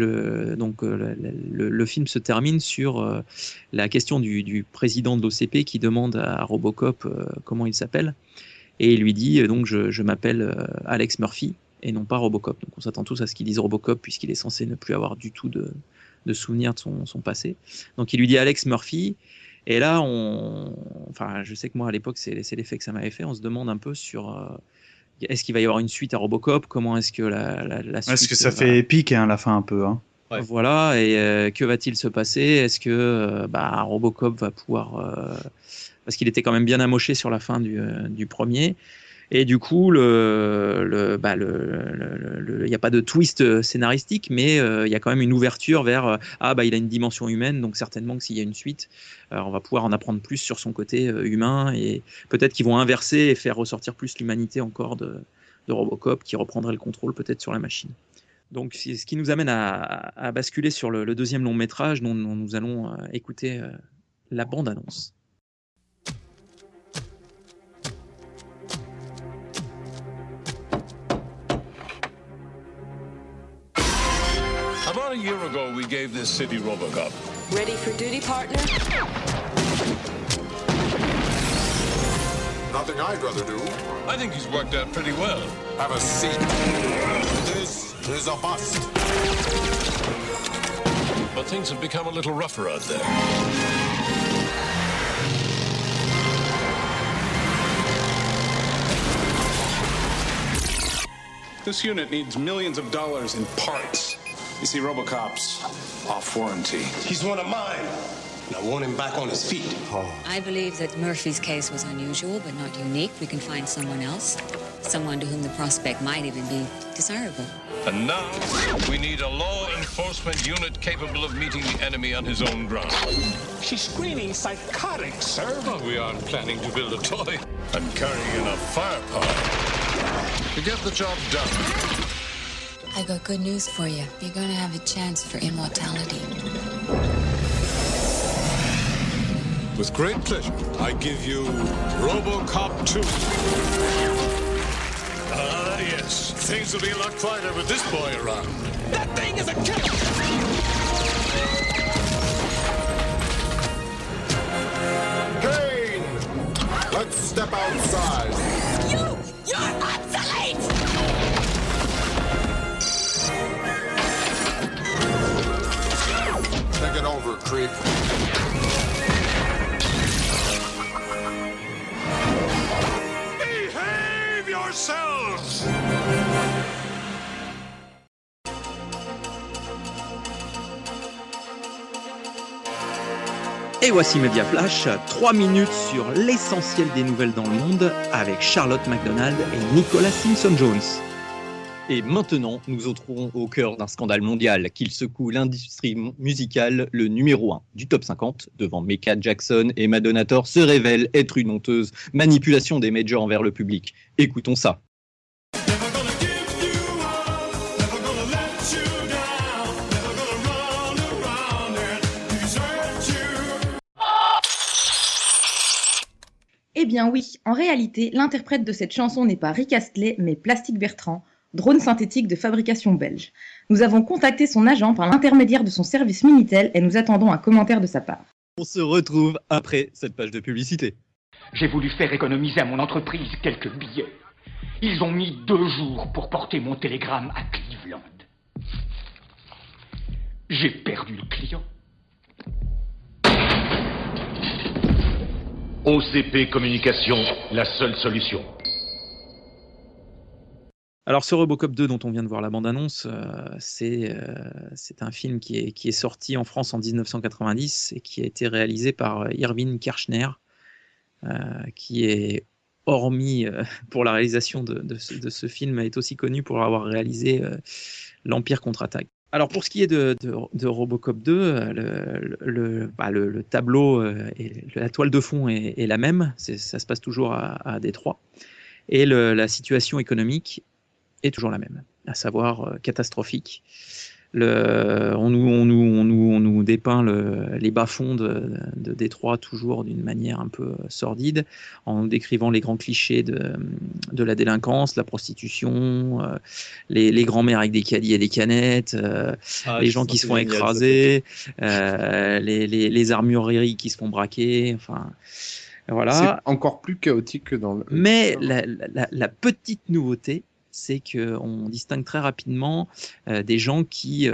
le film se termine sur la question du président de l'OCP qui demande à Robocop comment il s'appelle. Et il lui dit donc je m'appelle Alex Murphy et non pas Robocop. Donc on s'attend tous à ce qu'il dise Robocop puisqu'il est censé ne plus avoir du tout de souvenirs de son passé. Donc il lui dit Alex Murphy. Et là, je sais que moi à l'époque c'est l'effet que ça m'avait fait. On se demande un peu sur est-ce qu'il va y avoir une suite à Robocop ? Comment est-ce que la suite... Est-ce que ça fait épique à la fin un peu Ouais. Voilà, et que va-t-il se passer ? Est-ce que Robocop va pouvoir... parce qu'il était quand même bien amoché sur la fin du premier. Et du coup, il n'y a pas de twist scénaristique, mais il y a quand même une ouverture vers il a une dimension humaine, donc certainement que s'il y a une suite, on va pouvoir en apprendre plus sur son côté humain, et peut-être qu'ils vont inverser et faire ressortir plus l'humanité encore de Robocop, qui reprendrait le contrôle peut-être sur la machine. Donc, c'est ce qui nous amène à basculer sur le deuxième long métrage dont nous allons écouter la bande-annonce. About a year ago, we gave this city Robocop. Ready for duty, partner? Nothing I'd rather do. I think he's worked out pretty well. Have a seat. This is a bust. But things have become a little rougher out there. This unit needs millions of dollars in parts. You see, Robocop's off warranty. He's one of mine, and I want him back on his feet. I believe that Murphy's case was unusual, but not unique. We can find someone else, someone to whom the prospect might even be desirable. And now, we need a law enforcement unit capable of meeting the enemy on his own ground. She's screaming psychotic, sir. Well, we aren't planning to build a toy. And carrying enough firepower to get the job done. I got good news for you. You're gonna have a chance for immortality. With great pleasure, I give you Robocop 2. Ah, yes. Things will be a lot quieter with this boy around. That thing is a killer! Kane! Let's step outside. You're obsolete! Think it over, creep. Behave yourselves! Et voici Media Flash, 3 minutes sur l'essentiel des nouvelles dans le monde avec Charlotte McDonald et Nicolas Simpson-Jones. Et maintenant, nous entrons au cœur d'un scandale mondial qui secoue l'industrie musicale. Le numéro 1 du top 50, devant Mecca Jackson et Madonna Thor, se révèle être une honteuse manipulation des majors envers le public. Écoutons ça. Eh bien oui, en réalité, l'interprète de cette chanson n'est pas Rick Astley, mais Plastic Bertrand, drone synthétique de fabrication belge. Nous avons contacté son agent par l'intermédiaire de son service Minitel et nous attendons un commentaire de sa part. On se retrouve après cette page de publicité. J'ai voulu faire économiser à mon entreprise quelques billets. Ils ont mis 2 jours pour porter mon télégramme à Cleveland. J'ai perdu le client. OCP Communication, la seule solution. Alors ce Robocop 2 dont on vient de voir la bande-annonce, c'est un film qui est sorti en France en 1990 et qui a été réalisé par Irving Kershner, qui est, hormis pour la réalisation de ce film, est aussi connu pour avoir réalisé l'Empire contre-attaque. Alors pour ce qui est de Robocop 2, le tableau et la toile de fond est la même, ça se passe toujours à Détroit, et la situation économique est toujours la même, à savoir catastrophique. On nous dépeint les bas-fonds de Détroit toujours d'une manière un peu sordide, en décrivant les grands clichés de la délinquance, la prostitution, les grands-mères avec des caddies et des canettes, les gens qui se font écraser, les armureries qui se font braquer, enfin... Voilà. C'est encore plus chaotique que dans le... Mais la petite nouveauté, c'est qu'on distingue très rapidement des gens qui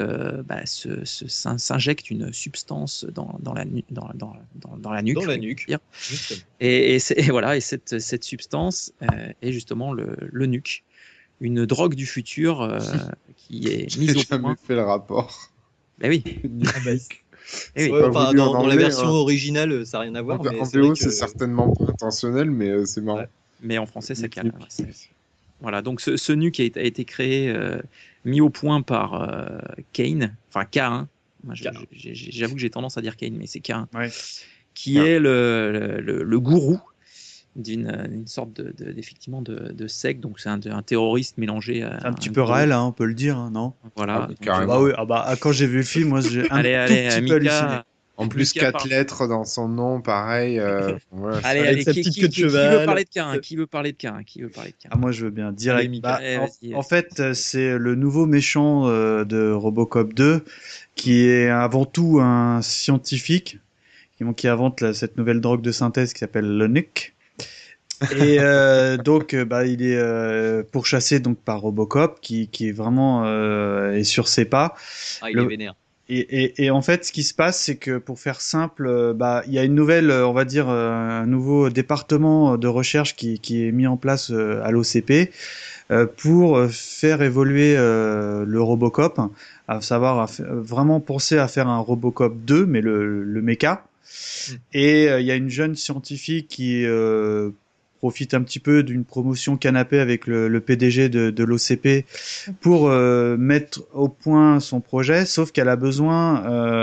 s'injectent une substance dans la nuque. Dans la nuque. Et cette substance est justement le nuque. Une drogue du futur qui est mise au point. J'ai jamais fait le rapport. Ben oui. Oui. Dans la version originale, ça n'a rien à voir. En VO, c'est certainement pas intentionnel, mais c'est marrant. Ouais. Mais en français, ça calme. Voilà, donc ce nuque a été créé, mis au point par Kane, enfin K1. J'avoue que j'ai tendance à dire Kane, mais c'est K1, qui est le gourou d'une sorte effectivement de secte. Donc c'est un terroriste mélangé à un petit peu réel, on peut le dire, non? Voilà. Quand j'ai vu le film, moi j'ai un tout petit peu halluciné. En plus, 4 lettres dans son nom, pareil. Allez, qui veut parler de K1? Qui veut parler de K1? Ah, moi, je veux bien. Direct. En fait, c'est le nouveau méchant de Robocop 2, qui est avant tout un scientifique, qui invente cette nouvelle drogue de synthèse qui s'appelle le nuke. Et donc, il est pourchassé donc par Robocop, qui est vraiment est sur ses pas. Il est vénère. Et en fait, ce qui se passe, c'est que pour faire simple, il y a une nouvelle, on va dire, un nouveau département de recherche qui est mis en place à l'OCP pour faire évoluer le Robocop, à savoir vraiment penser à faire un Robocop 2, mais le méca. Et il y a une jeune scientifique qui profite un petit peu d'une promotion canapé avec le PDG de l'OCP pour mettre au point son projet, sauf qu'elle a besoin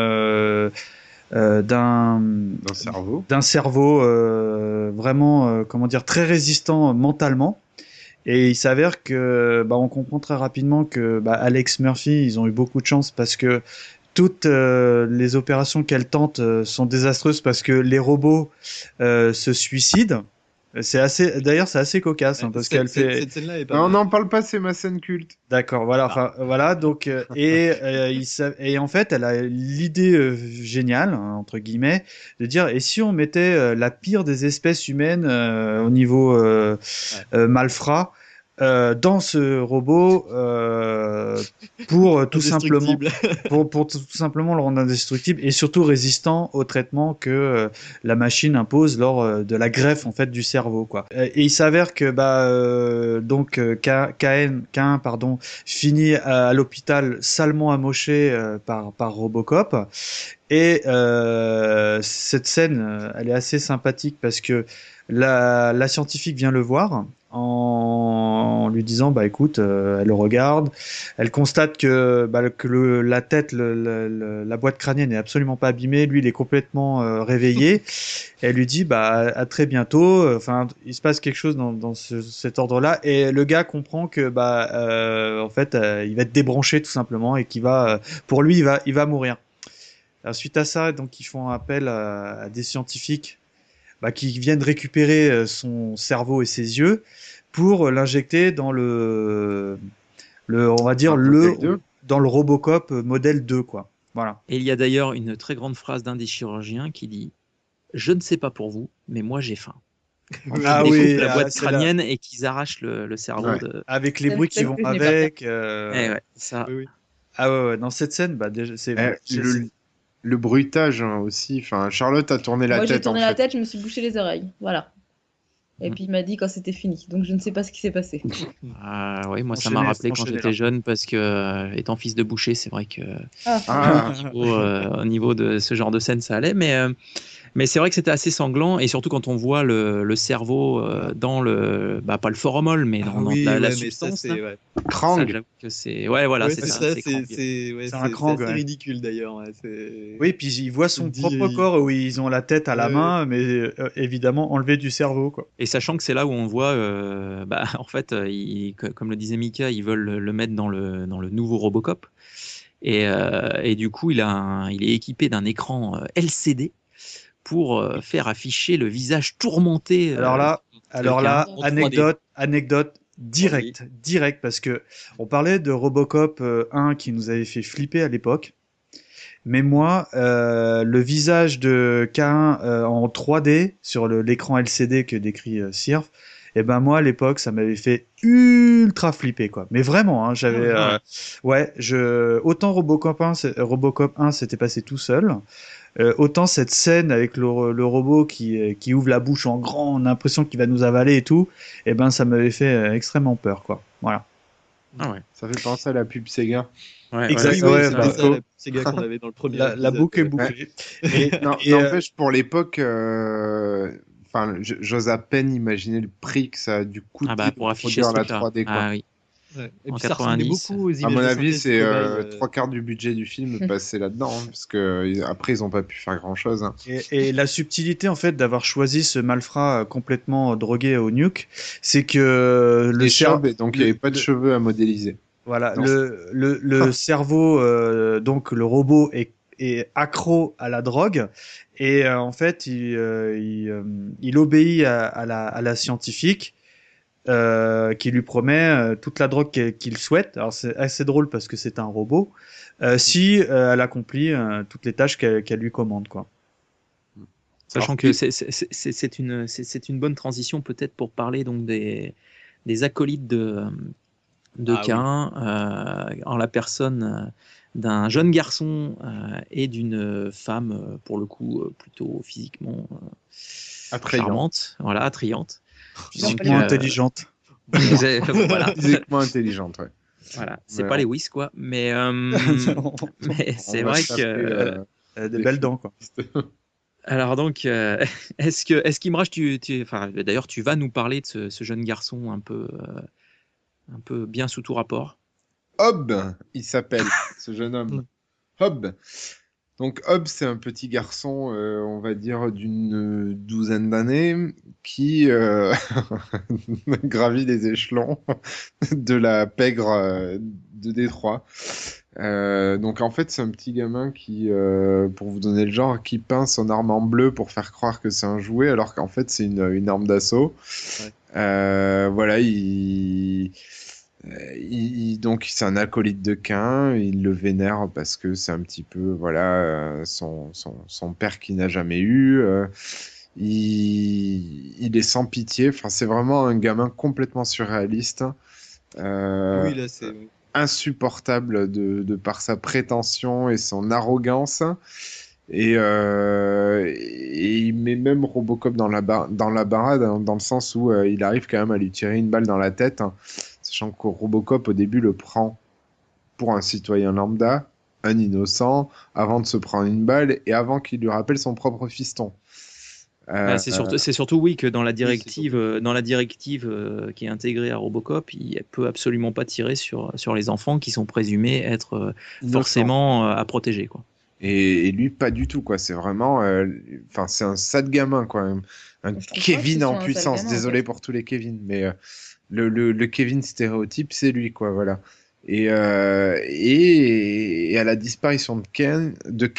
d'un cerveau vraiment très résistant mentalement. Et il s'avère que on comprend très rapidement que Alex Murphy, ils ont eu beaucoup de chance parce que toutes les opérations qu'elle tente sont désastreuses parce que les robots se suicident. C'est assez cocasse parce qu'elle fait. Cette scène-là est pas non, n'en parle pas, c'est ma scène culte. D'accord, voilà. Enfin, voilà. Donc et en fait, elle a l'idée géniale entre guillemets de dire et si on mettait la pire des espèces humaines au niveau malfrat dans ce robot pour tout simplement pour tout simplement le rendre indestructible et surtout résistant au traitement que la machine impose lors de la greffe en fait du cerveau quoi. Et il s'avère que K1 finit à l'hôpital salement amoché par Robocop. Et cette scène, elle est assez sympathique parce que la scientifique vient le voir en lui disant écoute, elle le regarde, elle constate que la tête, la boîte crânienne est absolument pas abîmée, lui il est complètement réveillé. Et elle lui dit à très bientôt. Enfin, il se passe quelque chose dans cet ordre-là et le gars comprend que en fait il va être débranché tout simplement et qu'il va pour lui il va mourir. Alors, suite à ça, donc ils font appel à des scientifiques qui viennent récupérer son cerveau et ses yeux pour l'injecter dans on va dire dans le Robocop modèle 2 quoi. Voilà. Et il y a d'ailleurs une très grande phrase d'un des chirurgiens qui dit je ne sais pas pour vous, mais moi j'ai faim. La boîte crânienne et qu'ils arrachent le cerveau avec les bruits qui vont avec. Ça. Oui. Ah ouais, dans cette scène, déjà c'est le bruitage aussi. Enfin, Charlotte a tourné la tête. Moi, j'ai tourné la tête, je me suis bouché les oreilles. Voilà. Et puis il m'a dit quand c'était fini. Donc je ne sais pas ce qui s'est passé. Oui, moi ça m'a rappelé quand j'étais jeune parce que étant fils de boucher, c'est vrai que au niveau de ce genre de scène, ça allait. Mais c'est vrai que c'était assez sanglant et surtout quand on voit le cerveau dans pas le formol, mais dans la substance. Krang. C'est voilà, c'est ça. C'est un Krang, c'est ridicule d'ailleurs. Oui, puis il voit son propre corps où ils ont la tête à la main, mais évidemment enlevé du cerveau quoi. Et sachant que c'est là où on voit, en fait, comme le disait Mika, ils veulent le mettre dans le nouveau Robocop. Et du coup, il est équipé d'un écran LCD pour faire afficher le visage tourmenté. Alors là, en 3D. anecdote direct, parce que on parlait de Robocop 1 qui nous avait fait flipper à l'époque. Mais moi, le visage de K1 en 3D sur l'écran LCD que décrit Sirf, et ben moi à l'époque ça m'avait fait ultra flipper quoi. Mais vraiment, hein, j'avais autant Robocop 1 s'était passé tout seul. Autant cette scène avec le robot qui ouvre la bouche en grand, on a l'impression qu'il va nous avaler et tout, et ben ça m'avait fait extrêmement peur quoi. Voilà. Ah ouais. Ça fait penser à la pub Sega. Ouais, Exactement. c'est ça, la Sega qu'on avait dans le premier. La boucle est bouclée. N'empêche, pour l'époque, j'ose à peine imaginer le prix que ça a dû coûter pour afficher la ce 3D. Quoi. Ah oui. Ouais. Et En puis ça ressemblait 90. beaucoup aux images. À mon de avis, synthèse c'est Cobalt, 3/4 du budget du film passé là-dedans, hein, parce que après ils ont pas pu faire grand-chose. Hein. Et la subtilité en fait d'avoir choisi ce malfrat complètement drogué au nuke, c'est que les cheveux, donc il n'y avait pas de cheveux à modéliser. Voilà, le cerveau, donc le robot est accro à la drogue et en fait il obéit à la scientifique qui lui promet toute la drogue qu'il souhaite. Alors c'est assez drôle parce que c'est un robot si elle accomplit toutes les tâches qu'elle lui commande quoi. Sachant que c'est une bonne transition peut-être pour parler donc des acolytes de K1 en la personne d'un jeune garçon et d'une femme pour le coup plutôt physiquement charmante, voilà, attrayante, physiquement intelligente. Voilà. Physiquement intelligente, ouais. Voilà, c'est pas les Whis quoi, mais c'est vrai que des belles dents quoi. Alors donc, est-ce qu'Imraj, d'ailleurs, tu vas nous parler de ce jeune garçon un peu bien sous tout rapport. Hobb, il s'appelle, ce jeune homme. Hobb. Donc Hobb, c'est un petit garçon, on va dire, d'une douzaine d'années, qui gravit les échelons de la pègre de Détroit. Donc en fait, c'est un petit gamin qui, pour vous donner le genre, qui peint son arme en bleu pour faire croire que c'est un jouet, alors qu'en fait, c'est une arme d'assaut. Ouais. Voilà, donc c'est un acolyte de Cain, il le vénère parce que c'est un petit peu son père qui n'a jamais eu. Il est sans pitié. Enfin, c'est vraiment un gamin complètement surréaliste. Oui, là c'est insupportable de par sa prétention et son arrogance. Et il met même Robocop dans la barade, hein, dans le sens où il arrive quand même à lui tirer une balle dans la tête, hein, sachant que Robocop au début le prend pour un citoyen lambda, un innocent, avant de se prendre une balle et avant qu'il lui rappelle son propre fiston. C'est surtout oui que dans la directive qui est intégrée à Robocop, il peut absolument pas tirer sur les enfants qui sont présumés être forcément à protéger quoi. Et lui, pas du tout, quoi. C'est vraiment, c'est un sale gamin, quoi. Un Kevin en puissance. Désolé pour tous les Kevin, mais le Kevin stéréotype, c'est lui, quoi. Voilà. Et à la disparition de Cain,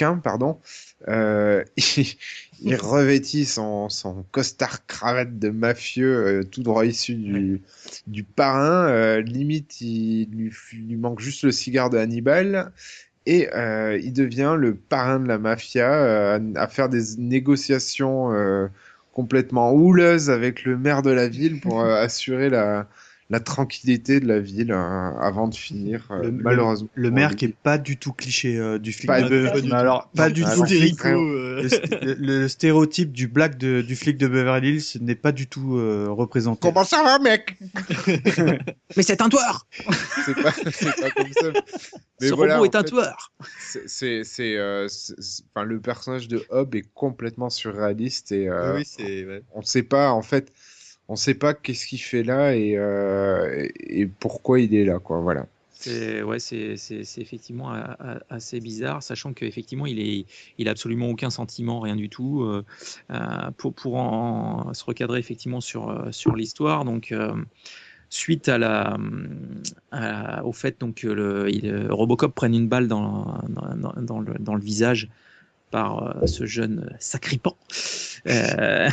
il revêtit son costard cravate de mafieux, tout droit issu du parrain. Limite, il lui manque juste le cigare de Hannibal. Et il devient le parrain de la mafia à faire des négociations complètement houleuses avec le maire de la ville pour assurer la tranquillité de la ville avant de finir malheureusement. Le maire qui est pas du tout cliché du flic. Pas du tout le stéréotype du flic de Beverly Hills n'est pas du tout représenté. Comment ça va, mec? Mais c'est un tueur. C'est pas comme ça. Mais ce robot est un tueur. Le personnage de Hobb est complètement surréaliste et on sait pas en fait. On sait pas qu'est-ce qu'il fait là et pourquoi il est là, quoi. Voilà. C'est effectivement assez bizarre, sachant qu'effectivement il a absolument aucun sentiment, rien du tout. Pour se recadrer effectivement sur l'histoire, donc suite au fait donc, que Robocop prenne une balle dans le visage par ce jeune sacripant. En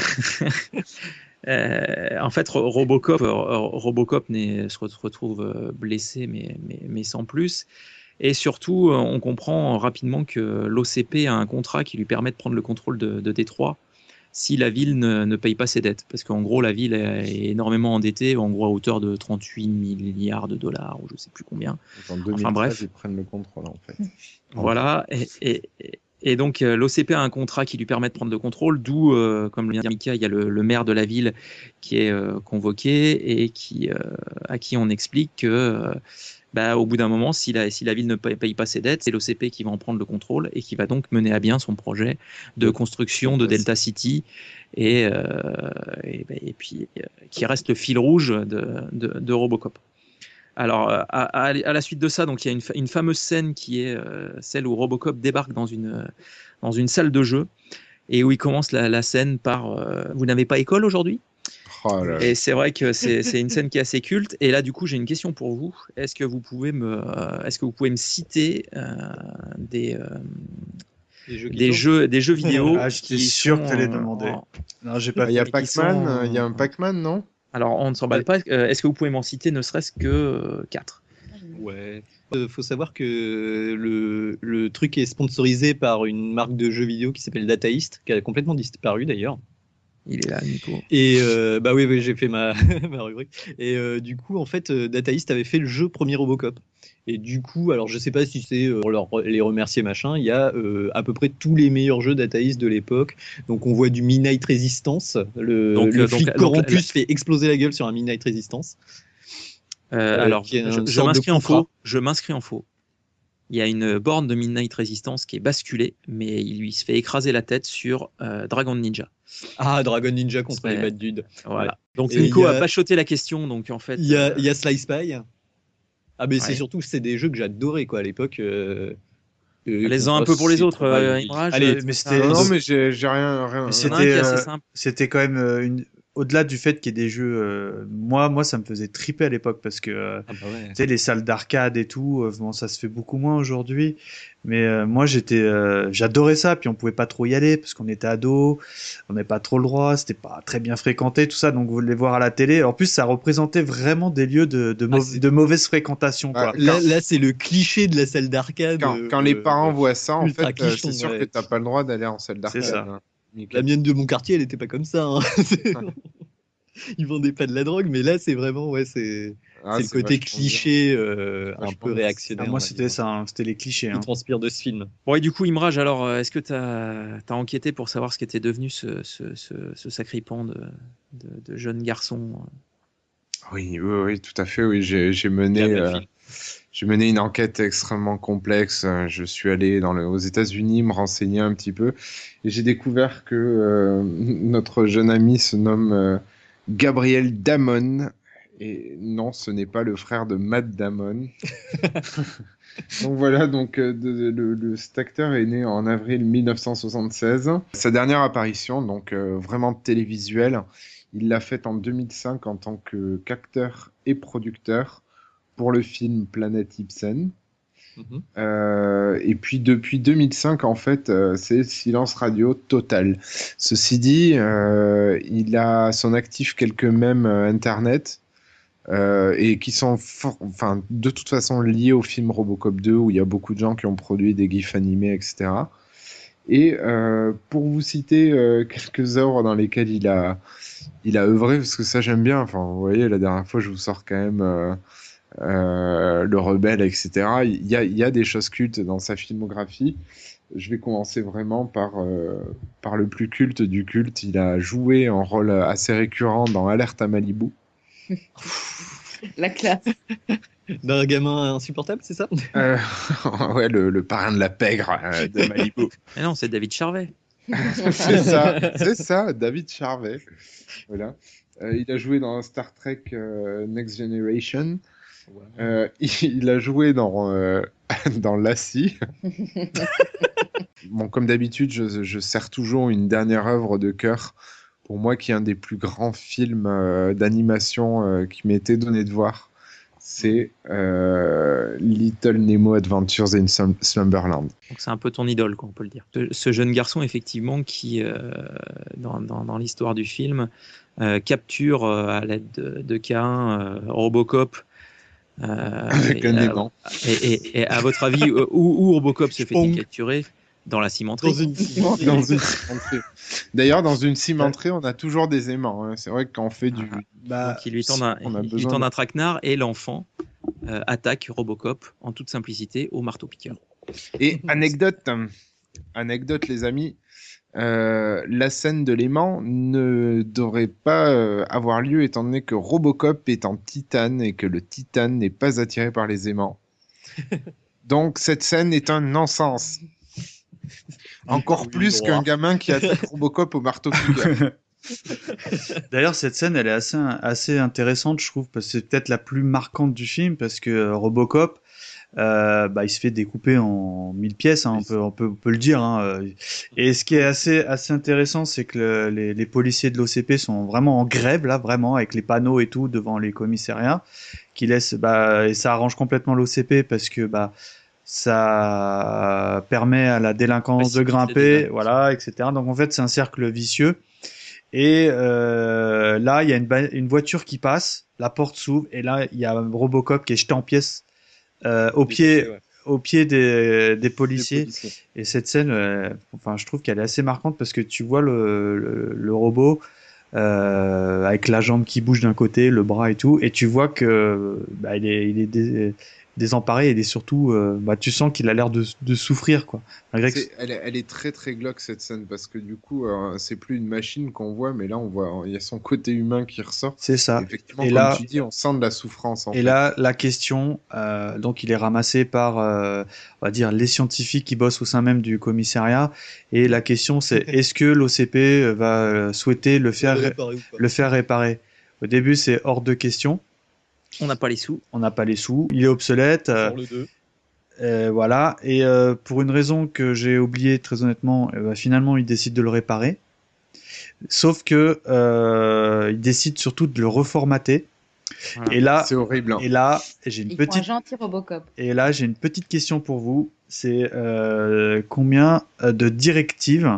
fait, Robocop se retrouve blessé, mais sans plus. Et surtout, on comprend rapidement que l'OCP a un contrat qui lui permet de prendre le contrôle de Détroit si la ville ne paye pas ses dettes. Parce qu'en gros, la ville est énormément endettée, en gros à hauteur de 38 milliards de dollars, ou je ne sais plus combien. En 2013, enfin bref. Ils prennent le contrôle, en fait. Voilà, et donc l'OCP a un contrat qui lui permet de prendre le contrôle, d'où, comme le vient de dire Mika, il y a le maire de la ville qui est convoqué et à qui on explique que au bout d'un moment, si la ville ne paye pas ses dettes, c'est l'OCP qui va en prendre le contrôle et qui va donc mener à bien son projet de construction de Delta City et puis qui reste le fil rouge de Robocop. Alors, à la suite de ça, donc il y a une fameuse scène qui est celle où Robocop débarque dans une salle de jeu et où il commence la scène par vous n'avez pas école aujourd'hui ? Oh là. Et c'est vrai que c'est une scène qui est assez culte. Et là, du coup, j'ai une question pour vous. Est-ce que vous pouvez me citer des jeux vidéo j'étais sûr que tu allais demander. Non, j'ai pas. Il y a Pac-Man. Il y a un Pac-Man, non ? Alors, on ne s'emballe pas. Est-ce que vous pouvez m'en citer ne serait-ce que 4 ? Ouais. Faut savoir que le truc est sponsorisé par une marque de jeux vidéo qui s'appelle Data East, qui a complètement disparu d'ailleurs. Il est là, Nico. Et oui, j'ai fait ma rubrique. Et du coup, en fait, Data East avait fait le jeu premier Robocop. Et du coup, alors je sais pas si c'est pour les remercier machin, il y a à peu près tous les meilleurs jeux Data East de l'époque. Donc on voit du Midnight Resistance, le flic corrompu se fait exploser la gueule sur un Midnight Resistance. Alors, je m'inscris en faux. Il y a une borne de Midnight Resistance qui est basculée, mais il lui se fait écraser la tête sur Dragon Ninja. Ah, Dragon Ninja contre les Bad Dudes. Voilà. Ouais. Donc Nico a bachoté la question, donc en fait. Il y a Sly Spy. Ah, mais c'est surtout c'est des jeux que j'adorais quoi à l'époque. Les uns un peu pour les autres. Allez, mais c'était. Non, mais j'ai rien. C'était quand même au-delà du fait qu'il y ait des jeux, moi ça me faisait triper à l'époque parce que tu sais les salles d'arcade et tout, bon ça se fait beaucoup moins aujourd'hui, mais moi j'adorais ça, puis on pouvait pas trop y aller parce qu'on était ados, on n'avait pas trop le droit, c'était pas très bien fréquenté tout ça, donc vous voulez voir à la télé. En plus ça représentait vraiment des lieux de mauvaise fréquentation quoi. Là c'est le cliché de la salle d'arcade. Quand les parents voient ça, en fait, c'est sûr que t'as pas le droit d'aller en salle d'arcade. C'est ça. Hein. La mienne de mon quartier, elle était pas comme ça. Hein. Ils vendaient pas de la drogue, mais là, c'est vraiment, c'est le côté cliché, un peu réactionnaire. Moi, c'était ça, hein, c'était les clichés. Qui transpire de ce film. Bon, et du coup, Imraj, alors, est-ce que t'as enquêté pour savoir ce qu'était devenu ce sacripant de jeune garçon ? Oui, tout à fait. Oui, j'ai mené une enquête extrêmement complexe. Je suis allé aux États-Unis me renseigner un petit peu et j'ai découvert que notre jeune ami se nomme Gabriel Damon. Et non, ce n'est pas le frère de Matt Damon. Donc voilà, cet acteur est né en avril 1976. Sa dernière apparition, donc vraiment télévisuelle, il l'a faite en 2005 en tant qu'acteur et producteur pour le film Planète Ibsen. Et puis depuis 2005, en fait, c'est silence radio total. Ceci dit, il a à son actif quelques mèmes internet et qui sont de toute façon liés au film Robocop 2 où il y a beaucoup de gens qui ont produit des gifs animés, etc. Et pour vous citer quelques œuvres dans lesquelles il a œuvré, parce que ça j'aime bien, enfin vous voyez, la dernière fois je vous sors quand même Le Rebelle, etc. Il y a des choses cultes dans sa filmographie. Je vais commencer vraiment par le plus culte du culte. Il a joué un rôle assez récurrent dans Alerte à Malibu. La classe. D'un gamin insupportable, c'est ça? Ouais, le parrain de la pègre de Malibu. Mais non, c'est David Charvet. c'est ça, David Charvet. Voilà. Il a joué dans Star Trek Next Generation. Il a joué dans Lassie. Bon, comme d'habitude, je sers toujours une dernière œuvre de cœur pour moi, qui est un des plus grands films d'animation qui m'ait été donné de voir. C'est Little Nemo Adventures in Slumberland. Donc c'est un peu ton idole, quoi, on peut le dire. Ce jeune garçon, effectivement, qui, dans l'histoire du film, capture à l'aide de Cain Robocop. Avec un aimant. Et à votre avis, où Robocop se fait-il capturer? Dans la cimenterie. Dans une cimenterie. D'ailleurs, dans une cimenterie, on a toujours des aimants. Hein. C'est vrai que quand on fait du... Donc il lui tend un traquenard et l'enfant attaque Robocop en toute simplicité au marteau-piqueur. Et anecdote, les amis, la scène de l'aimant ne devrait pas avoir lieu étant donné que Robocop est en titane et que le titane n'est pas attiré par les aimants. Donc cette scène est un non-sens. Encore plus qu'un gamin qui attaque Robocop au marteau-piqueur. D'ailleurs, cette scène, elle est assez intéressante, je trouve, parce que c'est peut-être la plus marquante du film, parce que Robocop, il se fait découper en 1000 pièces, hein, on peut le dire. Hein. Et ce qui est assez intéressant, c'est que les policiers de l'OCP sont vraiment en grève, là, vraiment, avec les panneaux et tout devant les commissariats, qui laissent, et ça arrange complètement l'OCP parce que, ça permet à la délinquance de grimper, voilà, etc. Donc en fait, c'est un cercle vicieux. Et là, il y a une voiture qui passe, la porte s'ouvre, et là, il y a Robocop qui est jeté en pièces au pied des policiers. Et cette scène, je trouve qu'elle est assez marquante parce que tu vois le robot avec la jambe qui bouge d'un côté, le bras et tout, et tu vois que il est désemparé et il est surtout tu sens qu'il a l'air de souffrir, quoi. Elle est très très glauque, cette scène, parce que du coup c'est plus une machine qu'on voit, mais là on voit, il y a son côté humain qui ressort. C'est ça. Et effectivement, et comme là, tu dis, on sent de la souffrance. Là, la question, donc il est ramassé par on va dire les scientifiques qui bossent au sein même du commissariat, et la question c'est est-ce que l'OCP va souhaiter le faire réparer. Au début, c'est hors de question. On n'a pas les sous. Il est obsolète. Voilà. Et pour une raison que j'ai oubliée très honnêtement, finalement, il décide de le réparer. Sauf que il décide surtout de le reformater. Voilà. Et là, c'est horrible. Hein. Et là, j'ai une petite. Un gentil Robocop. Et là, j'ai une petite question pour vous. C'est combien de directives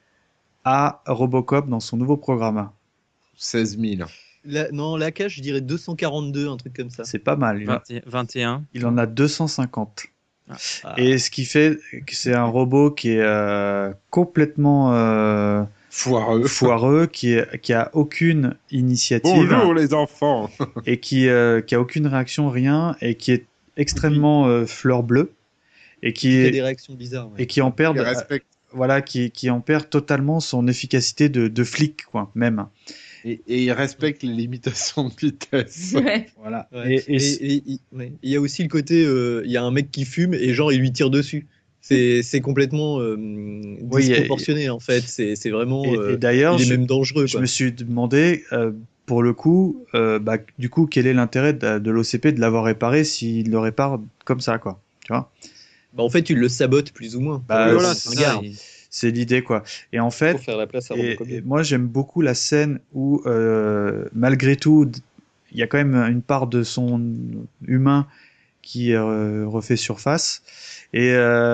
a Robocop dans son nouveau programme? 16 000. La cache, je dirais 242, un truc comme ça. C'est pas mal. 21. Il en a 250. Et ce qui fait que c'est un robot qui est complètement foireux, qui a aucune initiative. Bonjour les enfants. Et qui a aucune réaction, rien, et qui est extrêmement fleur bleue, et qui a des réactions bizarres. Ouais. Et qui en perd. Qui en perd totalement son efficacité de flic, quoi, même. Et il respecte les limitations de vitesse. Ouais. Voilà. Ouais. Et il y a aussi le côté, il y a un mec qui fume et genre il lui tire dessus. C'est complètement disproportionné en fait. C'est vraiment. Et d'ailleurs, il est même dangereux. Je me suis demandé, pour le coup, du coup, quel est l'intérêt de l'OCP de l'avoir réparé s'il le répare comme ça, quoi. Tu vois. En fait, tu le sabotes plus ou moins. Voilà, c'est l'idée, quoi. Et en fait, pour faire la place à et moi j'aime beaucoup la scène où malgré tout il y a quand même une part de son humain qui refait surface, et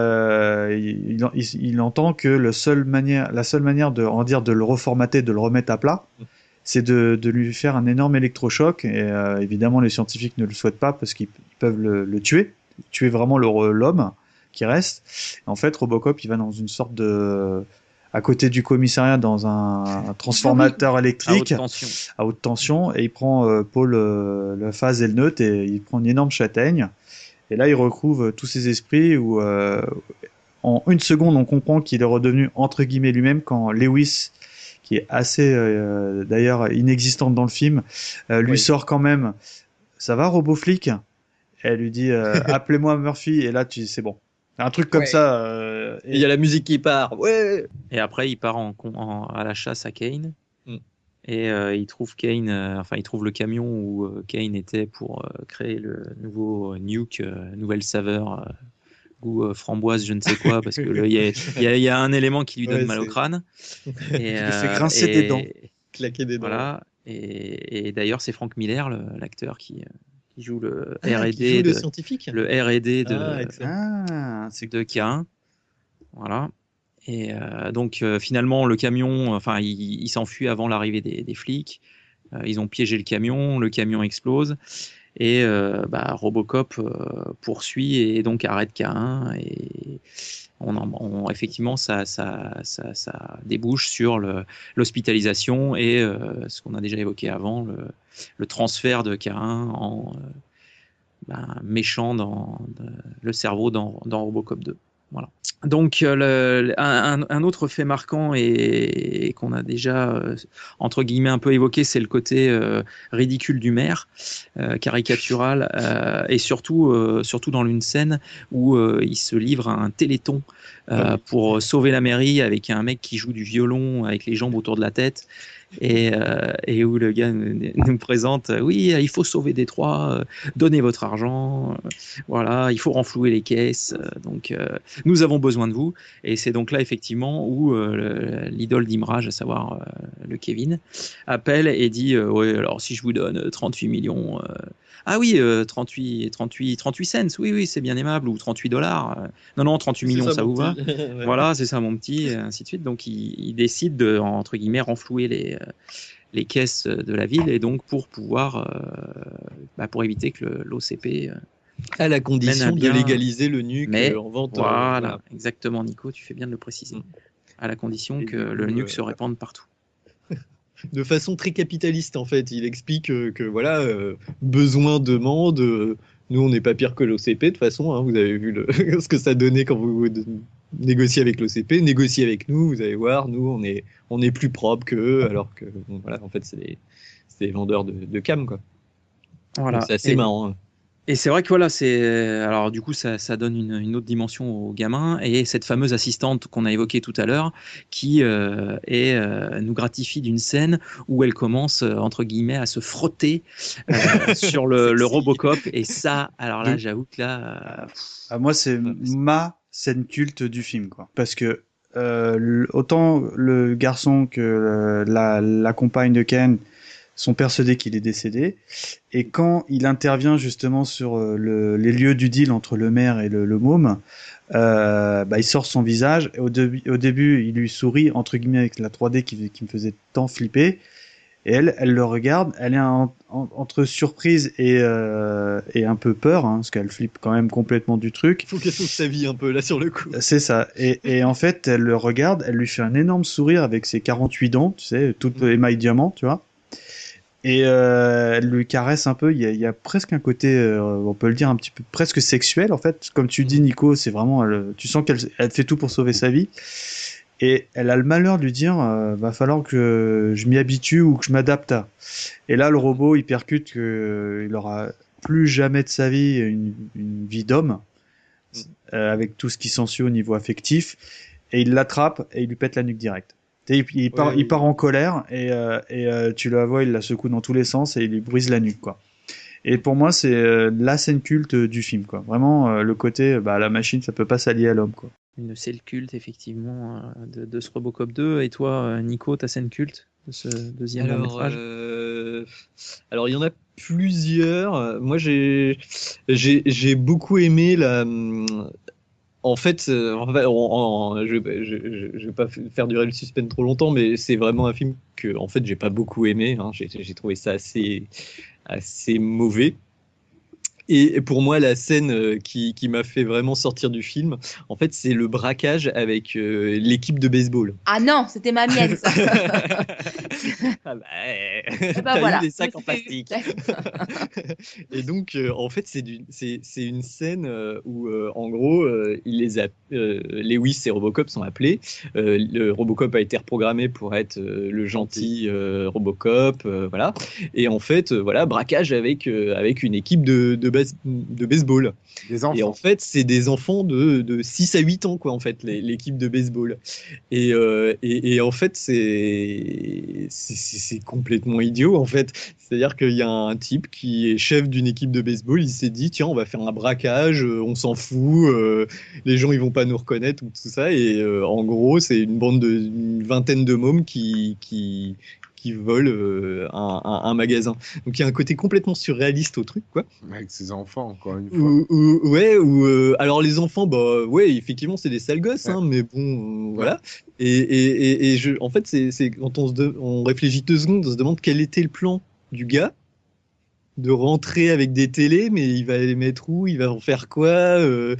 il entend que la seule manière de le reformater, de le remettre à plat, c'est de lui faire un énorme électrochoc, et évidemment les scientifiques ne le souhaitent pas parce qu'ils peuvent le tuer vraiment l'homme qui reste. En fait, Robocop, il va dans une sorte à côté du commissariat, dans un transformateur électrique à haute tension, et il prend Paul le phase et le neutre, et il prend une énorme châtaigne, et là il retrouve tous ses esprits, où en une seconde on comprend qu'il est redevenu entre guillemets lui-même, quand Lewis, qui est assez d'ailleurs inexistante dans le film, lui sort quand même « Ça va, Roboflic ?» Elle lui dit appelez-moi Murphy, et là c'est bon. Un truc comme ça. Et il y a la musique qui part. Ouais. Et après, il part à la chasse à Kane. Et il trouve Kane. Il trouve le camion où Kane était pour créer le nouveau nuke, nouvelle saveur, goût framboise, je ne sais quoi, parce que il y a un élément qui lui donne mal au crâne. Et il fait grincer des dents. Claquer des dents. Voilà. Et d'ailleurs, c'est Frank Miller, l'acteur qui joue le R&D R&D scientifique. Le R&D de K1. Voilà. Et donc finalement, le camion, il s'enfuit avant l'arrivée des flics. Ils ont piégé le camion explose. Et Robocop poursuit et donc arrête K1 et effectivement ça débouche sur l'hospitalisation et ce qu'on a déjà évoqué avant, le transfert de K1 en méchant dans le cerveau dans Robocop 2. Voilà. Donc un autre fait marquant et qu'on a déjà entre guillemets un peu évoqué, c'est le côté ridicule du maire, caricatural, et surtout dans une scène où il se livre à un téléthon pour sauver la mairie avec un mec qui joue du violon avec les jambes autour de la tête. Et où le gars nous présente, oui, il faut sauver Détroit, donnez votre argent, voilà, il faut renflouer les caisses, donc nous avons besoin de vous. Et c'est donc là effectivement où l'idole d'Imraj, à savoir le Kevin, appelle et dit ouais, alors si je vous donne 38 millions, ah oui, 38 cents, oui, c'est bien aimable, ou $38. Non, 38 millions, ça vous va? Ouais. Voilà, c'est ça mon petit, et ainsi de suite. Donc il décide de, entre guillemets, renflouer les caisses de la ville, et donc pour pouvoir, pour éviter que l'OCP... à la condition de légaliser le nuque en vente. Voilà, exactement, Nico, tu fais bien de le préciser. À la condition que le nuque se répande partout. De façon très capitaliste, en fait. Il explique que voilà, besoin, demande. Nous, on n'est pas pire que l'OCP, de toute façon. Hein, vous avez vu ce que ça donnait quand vous négociez avec l'OCP. Négociez avec nous, vous allez voir. Nous, on est plus propre qu'eux, alors que, bon, voilà, en fait, c'est des vendeurs de cam, quoi. Voilà. Donc, c'est assez marrant. Hein. Et c'est vrai que voilà, alors du coup ça donne une autre dimension aux gamins, et cette fameuse assistante qu'on a évoquée tout à l'heure qui nous gratifie d'une scène où elle commence entre guillemets à se frotter sur le Robocop, et ça, alors là j'avoue que là moi c'est ma scène culte du film, quoi, parce que autant le garçon que la compagne de Ken sont persuadés qu'il est décédé, et quand il intervient justement sur les lieux du deal entre le maire et le môme, il sort son visage, et au début il lui sourit entre guillemets avec la 3D qui me faisait tant flipper, et elle le regarde, elle est entre surprise et un peu peur, hein, parce qu'elle flippe quand même complètement du truc. Il faut qu'elle sauve sa vie un peu là sur le coup. C'est ça, et en fait elle le regarde, elle lui fait un énorme sourire avec ses 48 dents, tu sais, toutes émail diamant, tu vois. Et elle lui caresse un peu. Il y a presque un côté, on peut le dire un petit peu presque sexuel, en fait. Comme tu dis, Nico, c'est vraiment, tu sens qu'elle fait tout pour sauver sa vie. Et elle a le malheur de lui dire, va falloir que je m'y habitue ou que je m'adapte. Et là, le robot, il percute qu'il aura plus jamais de sa vie une vie d'homme, avec tout ce qui s'ensuit au niveau affectif. Et il l'attrape et il lui pète la nuque direct. Il part en colère, et tu la vois, il la secoue dans tous les sens et il lui brise la nuque, quoi. Et pour moi, c'est la scène culte du film, quoi. Vraiment, le côté, la machine, ça peut pas s'allier à l'homme, quoi. Une scène culte, effectivement, de ce Robocop 2. Et toi, Nico, ta scène culte de ce deuxième long-métrage? Alors, il y en a plusieurs. Moi, j'ai beaucoup aimé En fait, je vais pas faire durer le suspense trop longtemps, mais c'est vraiment un film que, en fait, j'ai pas beaucoup aimé. Hein. J'ai trouvé ça assez mauvais. Et pour moi, la scène qui m'a fait vraiment sortir du film, en fait, c'est le braquage avec l'équipe de baseball. Ah non, c'était ma mienne, ça. T'as eu des sacs en plastique. Et donc, en fait, c'est une scène où, en gros, Lewis et Robocop sont appelés. Le Robocop a été reprogrammé pour être le gentil Robocop, voilà. Et en fait, braquage avec une équipe de baseball. Des enfants. Et en fait, c'est des enfants de 6 à 8 ans, quoi, en fait, l'équipe de baseball. Et en fait, c'est complètement idiot, en fait. C'est-à-dire qu'il y a un type qui est chef d'une équipe de baseball, il s'est dit, tiens, on va faire un braquage, on s'en fout, les gens, ils vont pas nous reconnaître, ou tout ça. Et en gros, c'est une vingtaine de mômes qui qui vole un magasin. Donc il y a un côté complètement surréaliste au truc, quoi. Avec ses enfants, encore une fois. Alors les enfants, bah ouais, effectivement, c'est des sales gosses, hein, mais bon, voilà. Et en fait, c'est quand on réfléchit 2 secondes, on se demande quel était le plan du gars de rentrer avec des télés, mais il va les mettre où, il va en faire quoi,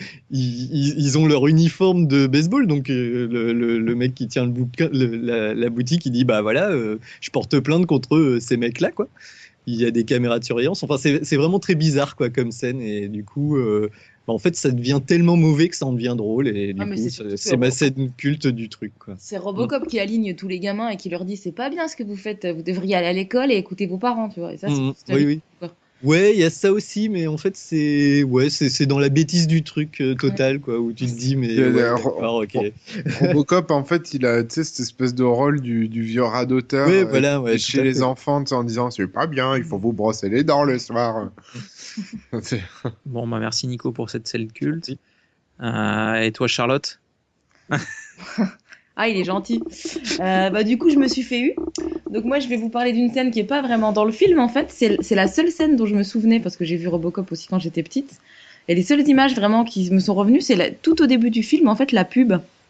ils ont leur uniforme de baseball, donc le mec qui tient la boutique, il dit bah voilà, je porte plainte contre ces mecs-là, quoi. Il y a des caméras de surveillance, enfin c'est vraiment très bizarre, quoi, comme scène, et du coup en fait ça devient tellement mauvais que ça en devient drôle, et du coup c'est ma scène culte du truc, quoi. C'est Robocop qui aligne tous les gamins et qui leur dit c'est pas bien ce que vous faites, vous devriez aller à l'école et écouter vos parents, tu vois. Et ça, oui. Ouais, il y a ça aussi, mais en fait c'est dans la bêtise du truc total, quoi, où tu te dis mais ok. Robocop, en fait, il a cette espèce de rôle du vieux radoteur chez les enfants, en disant c'est pas bien, il faut vous brosser les dents le soir. Bon, bah merci Nico pour cette scène culte. Et toi Charlotte? Ah, il est gentil. Du coup, je me suis fait eu. Donc moi, je vais vous parler d'une scène qui est pas vraiment dans le film, en fait. C'est la seule scène dont je me souvenais, parce que j'ai vu Robocop aussi quand j'étais petite. Et les seules images vraiment qui me sont revenues, c'est tout au début du film, en fait, la pub.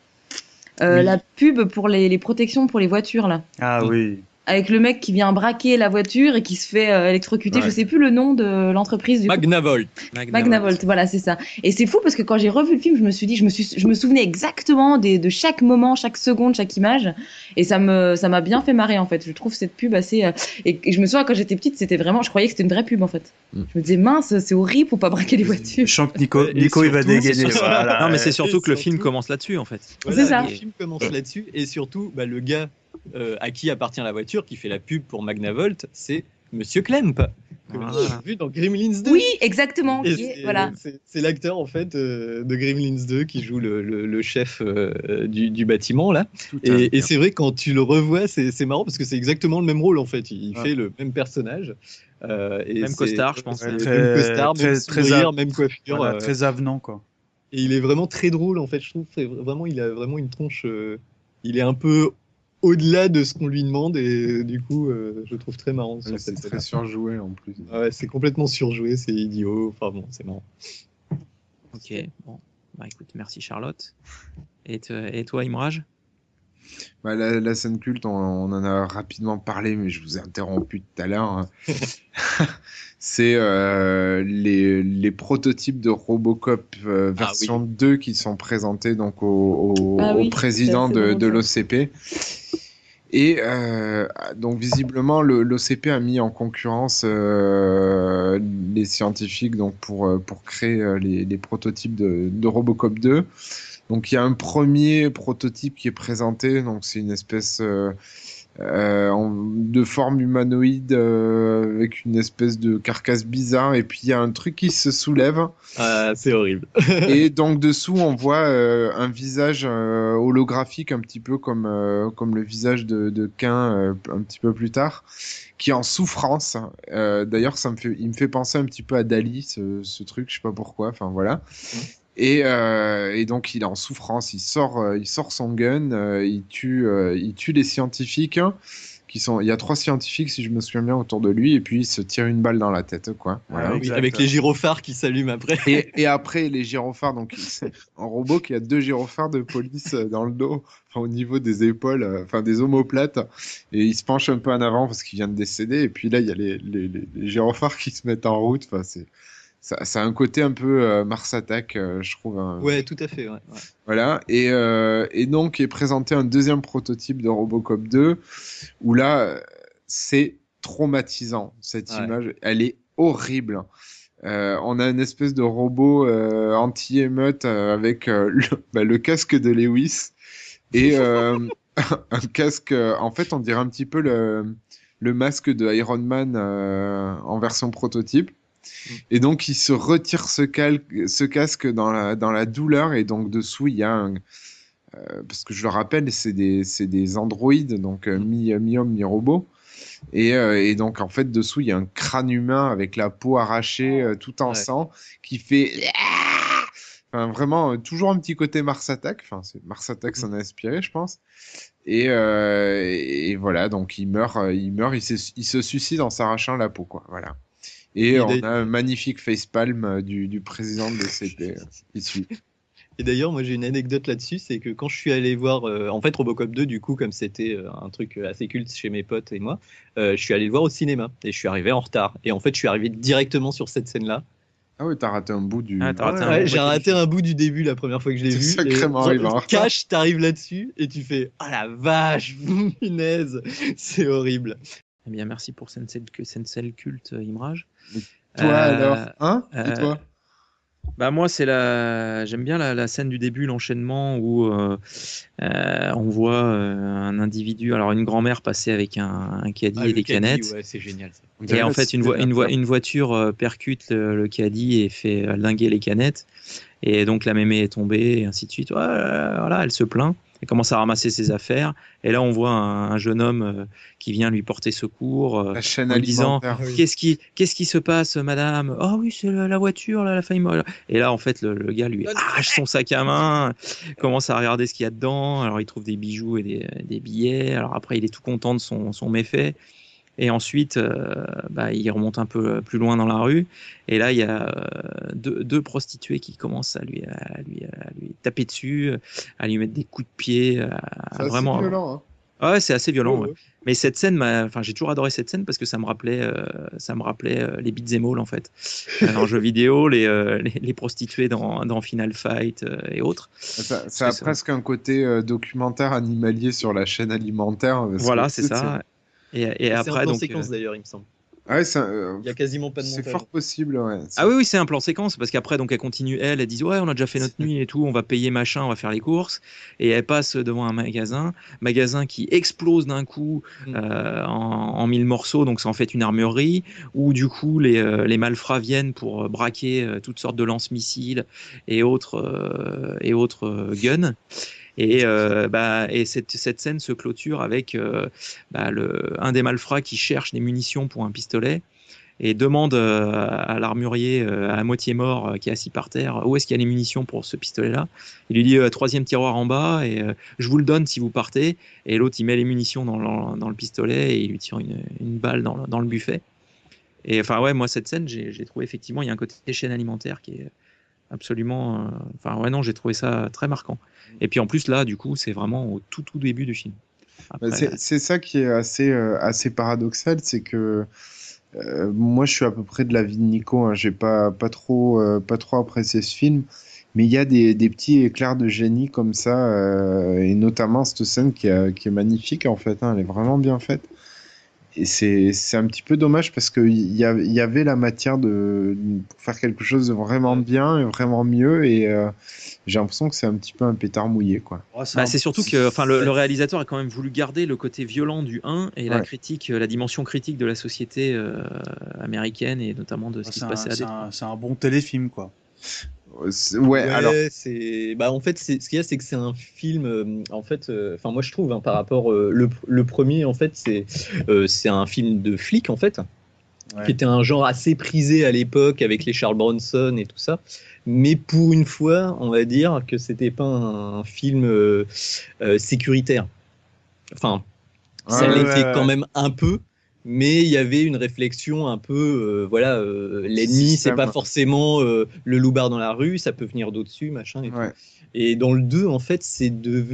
La pub pour les protections pour les voitures, là. Ah oui. Avec le mec qui vient braquer la voiture et qui se fait électrocuter. Je sais plus le nom de l'entreprise du Magnavolt. Magnavolt, voilà, c'est ça. Et c'est fou parce que quand j'ai revu le film, je me suis dit, je me souvenais exactement de chaque moment, chaque seconde, chaque image, et ça m'a bien fait marrer, en fait. Je trouve cette pub assez et je me souviens quand j'étais petite, c'était vraiment, je croyais que c'était une vraie pub, en fait. Je me disais mince, c'est horrible, faut pas braquer les voitures. Je sens que Nico il va dégainer. Voilà. Non, mais c'est surtout que le film commence là-dessus, en fait. Voilà, c'est ça. Le film commence là-dessus, et surtout, le gars à qui appartient la voiture, qui fait la pub pour Magnavolt, c'est Monsieur Klemp, que j'ai vu dans Gremlins 2. Oui, exactement. C'est l'acteur, en fait, de Gremlins 2 qui joue le chef du bâtiment, là. Et c'est vrai, quand tu le revois, c'est marrant parce que c'est exactement le même rôle, en fait. Il fait le même personnage. Même costard, je pense. Même costard, même sourire, même coiffure. Voilà, très avenant, quoi. Et il est vraiment très drôle, en fait, je trouve. Vraiment, il a vraiment une tronche. Il est un peu au-delà de ce qu'on lui demande, et du coup, je trouve très marrant. C'est très surjoué, en plus. Ouais, c'est complètement surjoué, c'est idiot. Enfin bon, c'est marrant. Ok, bon. Bah écoute, merci Charlotte. Et toi, Imraj? La scène culte, on en a rapidement parlé, mais je vous ai interrompu tout à l'heure. C'est les prototypes de Robocop version 2 qui sont présentés donc au président de l'OCP. Et donc visiblement l'OCP a mis en concurrence les scientifiques donc pour créer les prototypes de Robocop 2. Donc il y a un premier prototype qui est présenté, donc c'est une espèce de forme humanoïde avec une espèce de carcasse bizarre, et puis il y a un truc qui se soulève. C'est horrible. Et donc dessous on voit un visage holographique, un petit peu comme le visage de Cain un petit peu plus tard, qui est en souffrance. D'ailleurs il me fait penser un petit peu à Dali, ce truc, je sais pas pourquoi, enfin voilà. Et donc il est en souffrance, il sort son gun, il tue les scientifiques il y a 3 scientifiques si je me souviens bien autour de lui, et puis il se tire une balle dans la tête, quoi. Voilà. Avec les gyrophares qui s'allument après. Et après les gyrophares, donc c'est un robot qui a 2 gyrophares de police dans le dos, au niveau des épaules, des omoplates, et il se penche un peu en avant parce qu'il vient de décéder, et puis là il y a les gyrophares qui se mettent en route. Ça a un côté un peu Mars Attack, je trouve. Ouais, tout à fait. Ouais. Voilà. Et donc est présenté un deuxième prototype de Robocop 2, où là, c'est traumatisant. Cette image, elle est horrible. On a une espèce de robot anti-émeute avec le casque de Lewis et un casque. En fait, on dirait un petit peu le masque de Iron Man en version prototype. Et donc il se retire ce casque dans la douleur, et donc dessous il y a parce que je le rappelle, c'est des androïdes, donc mi-homme mi-robot, et donc en fait dessous il y a un crâne humain avec la peau arrachée tout en sang qui fait vraiment toujours un petit côté Mars Attack, c'est Mars Attack s'en a inspiré, je pense. Et voilà, donc il meurt, il se suicide en s'arrachant la peau, quoi. Voilà. Et on a un magnifique facepalm du président de l'OCP qui suit. Et d'ailleurs, moi j'ai une anecdote là-dessus, c'est que quand je suis allé voir, en fait Robocop 2, du coup, comme c'était un truc assez culte chez mes potes et moi, je suis allé le voir au cinéma et je suis arrivé en retard. Et en fait, je suis arrivé directement sur cette scène-là. Ah oui, t'as raté un bout du. J'ai raté un bout du début la première fois que je l'ai vu. Sacrément arrivé en retard. Cash, t'arrives là-dessus et tu fais ah la vache, punaise, c'est horrible. Eh bien, merci pour Sensei culte, Imraj. Toi alors, hein? Et toi? Bah moi j'aime bien la scène du début, l'enchaînement où on voit un individu, alors une grand-mère passer avec un caddie et des canettes. Ouais, c'est génial ça. Et en fait une voiture percute le caddie et fait linguer les canettes. Et donc la mémé est tombée et ainsi de suite. Voilà, elle se plaint. Elle commence à ramasser ses affaires. Et là, on voit un jeune homme qui vient lui porter secours la chaîne en lui disant oui. qu'est-ce qui se passe, madame? Oh oui, c'est la voiture, là, la faille. Et là, en fait, le gars lui arrache son sac à main, commence à regarder ce qu'il y a dedans. Alors, il trouve des bijoux et des billets. Alors, après, il est tout content de son méfait. Et ensuite, il remonte un peu plus loin dans la rue. Et là, il y a deux prostituées qui commencent à lui taper dessus, à lui mettre des coups de pied. C'est vraiment assez violent. Hein. Ah ouais, c'est assez violent. Ouais. Ouais. Mais cette scène, j'ai toujours adoré cette scène parce que ça me rappelait les beat'em all en fait. Dans le jeu vidéo, les prostituées dans Final Fight et autres. Ça a presque un côté documentaire animalier sur la chaîne alimentaire. Voilà, c'est ça. Et après, c'est un plan donc, séquence d'ailleurs, il me semble. Ouais, il y a quasiment pas de montage. C'est fort possible, ouais. Ah oui, c'est un plan séquence parce qu'après, donc elle continue, elle dit ouais, on a déjà fait notre nuit et tout, on va payer machin, on va faire les courses, et elle passe devant un magasin qui explose d'un coup en 1000 morceaux, donc c'est en fait une armurerie où du coup les malfrats viennent pour braquer toutes sortes de lance-missiles et autres guns. Et cette scène se clôture avec un des malfrats qui cherche des munitions pour un pistolet et demande à l'armurier à moitié mort qui est assis par terre où est-ce qu'il y a les munitions pour ce pistolet-là. Il lui dit troisième tiroir en bas et je vous le donne si vous partez. Et l'autre il met les munitions dans le pistolet et il lui tire une balle dans le buffet. Et enfin ouais, moi cette scène j'ai trouvé effectivement il y a un côté chaîne alimentaire qui est absolument j'ai trouvé ça très marquant. Et puis en plus là du coup c'est vraiment au tout début du film. Après, c'est ça qui est assez paradoxal, c'est que moi je suis à peu près de l'avis de Nico, hein, j'ai pas trop apprécié ce film, mais il y a des petits éclairs de génie comme ça, et notamment cette scène qui est magnifique en fait, hein, elle est vraiment bien faite. Et c'est un petit peu dommage parce qu'il y avait la matière pour faire quelque chose de vraiment bien et vraiment mieux, et j'ai l'impression que c'est un petit peu un pétard mouillé, quoi. C'est surtout que le réalisateur a quand même voulu garder le côté violent du 1 et la dimension critique de la société américaine et notamment de ce qui se passait à Détroit. C'est un bon téléfilm, quoi. Alors en fait ce qu'il y a, c'est que c'est un film moi je trouve par rapport le premier en fait c'est un film de flic en fait, qui était un genre assez prisé à l'époque avec les Charles Bronson et tout ça, mais pour une fois on va dire que c'était pas un film sécuritaire, ça l'était quand même un peu. Mais il y avait une réflexion un peu, l'ennemi, c'est pas forcément le loupard dans la rue, ça peut venir d'au-dessus, machin et tout. Et dans le 2, en fait, c'est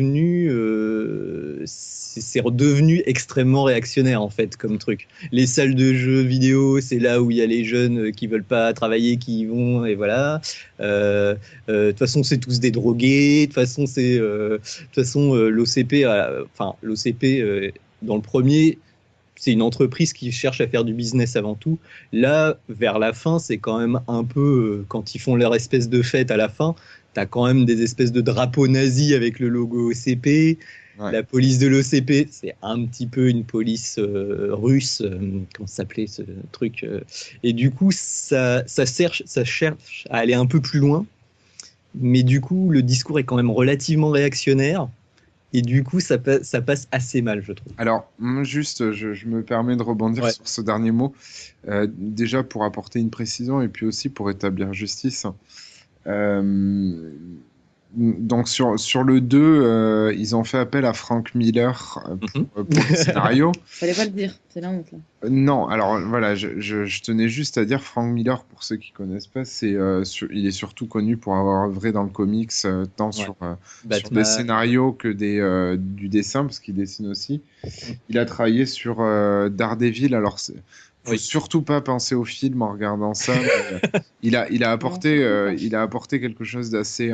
redevenu extrêmement réactionnaire, en fait, comme truc. Les salles de jeux vidéo, c'est là où il y a les jeunes qui veulent pas travailler, qui y vont, et voilà. De toute façon, c'est tous des drogués. De toute façon, l'OCP, dans le premier, c'est une entreprise qui cherche à faire du business avant tout. Là, vers la fin, c'est quand même un peu... quand ils font leur espèce de fête à la fin, t'as quand même des espèces de drapeaux nazis avec le logo OCP. Ouais. La police de l'OCP, c'est un petit peu une police russe. Comment ça s'appelait ce truc Et du coup, ça cherche à aller un peu plus loin. Mais du coup, le discours est quand même relativement réactionnaire. Et du coup, ça passe assez mal, je trouve. Alors, juste, je me permets de rebondir sur ce dernier mot. Déjà, pour apporter une précision et puis aussi pour établir justice. Donc sur le 2, ils ont fait appel à Frank Miller pour le scénario. Fallait pas le dire, c'est la honte là. Non, alors voilà, je tenais juste à dire Frank Miller, pour ceux qui connaissent pas, il est surtout connu pour avoir œuvré dans le comics, tant sur des scénarios que du dessin, parce qu'il dessine aussi. Il a travaillé sur Daredevil, alors faut surtout pas penser au film en regardant ça. Il a apporté quelque chose d'assez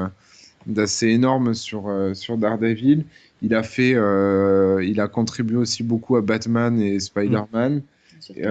énorme sur Daredevil. Il a contribué aussi beaucoup à Batman et Spider-Man. Il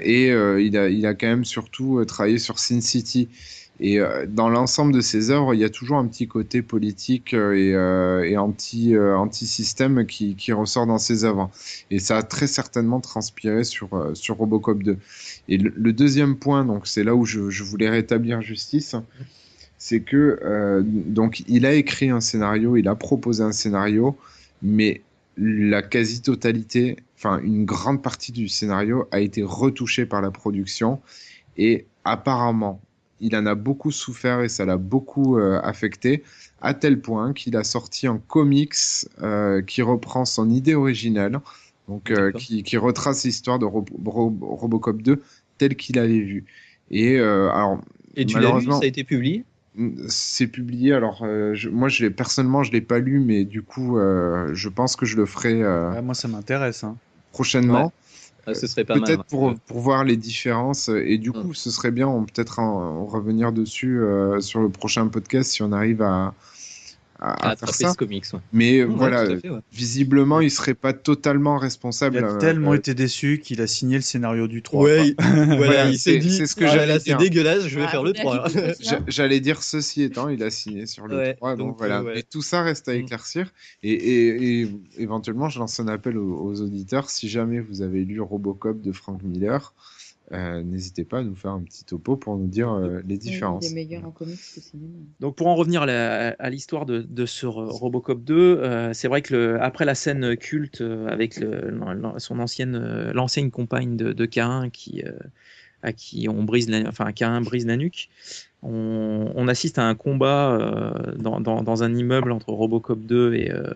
a quand même surtout travaillé sur Sin City. Et dans l'ensemble de ses œuvres, il y a toujours un petit côté politique et anti-système qui ressort dans ses œuvres. Et ça a très certainement transpiré sur Robocop 2. Et le deuxième point, donc c'est là où je voulais rétablir justice, c'est que donc il a écrit un scénario, il a proposé un scénario, mais la quasi-totalité, enfin une grande partie du scénario a été retouchée par la production et apparemment il en a beaucoup souffert et ça l'a beaucoup affecté, à tel point qu'il a sorti un comics qui reprend son idée originale, donc qui retrace l'histoire de Robocop 2 tel qu'il l'avait vu. Et tu l'as vu, ça a été publié? C'est publié. Alors moi, personnellement, je l'ai pas lu, mais du coup, je pense que je le ferai. Moi, ça m'intéresse. Prochainement. Ouais. Ce serait pas peut-être mal. pour voir les différences et du coup ce serait bien peut-être revenir dessus sur le prochain podcast si on arrive à faire ça. Ce comics, mais voilà, visiblement il serait pas totalement responsable. Il a tellement été déçu qu'il a signé le scénario du 3. Voilà, il s'est dit c'est ce que j'allais dire. C'est dégueulasse, je vais faire le 3. J'allais dire ceci étant, il a signé sur le 3, donc voilà. Et tout ça reste à éclaircir et éventuellement je lance un appel aux auditeurs, si jamais vous avez lu Robocop de Frank Miller, n'hésitez pas à nous faire un petit topo pour nous dire les différences. Il est meilleur en comics que cinéma. Donc pour en revenir à l'histoire de ce Robocop 2, c'est vrai que après la scène culte avec son l'ancienne compagne de K1 à qui K1 brise la nuque, on assiste à un combat dans un immeuble entre Robocop 2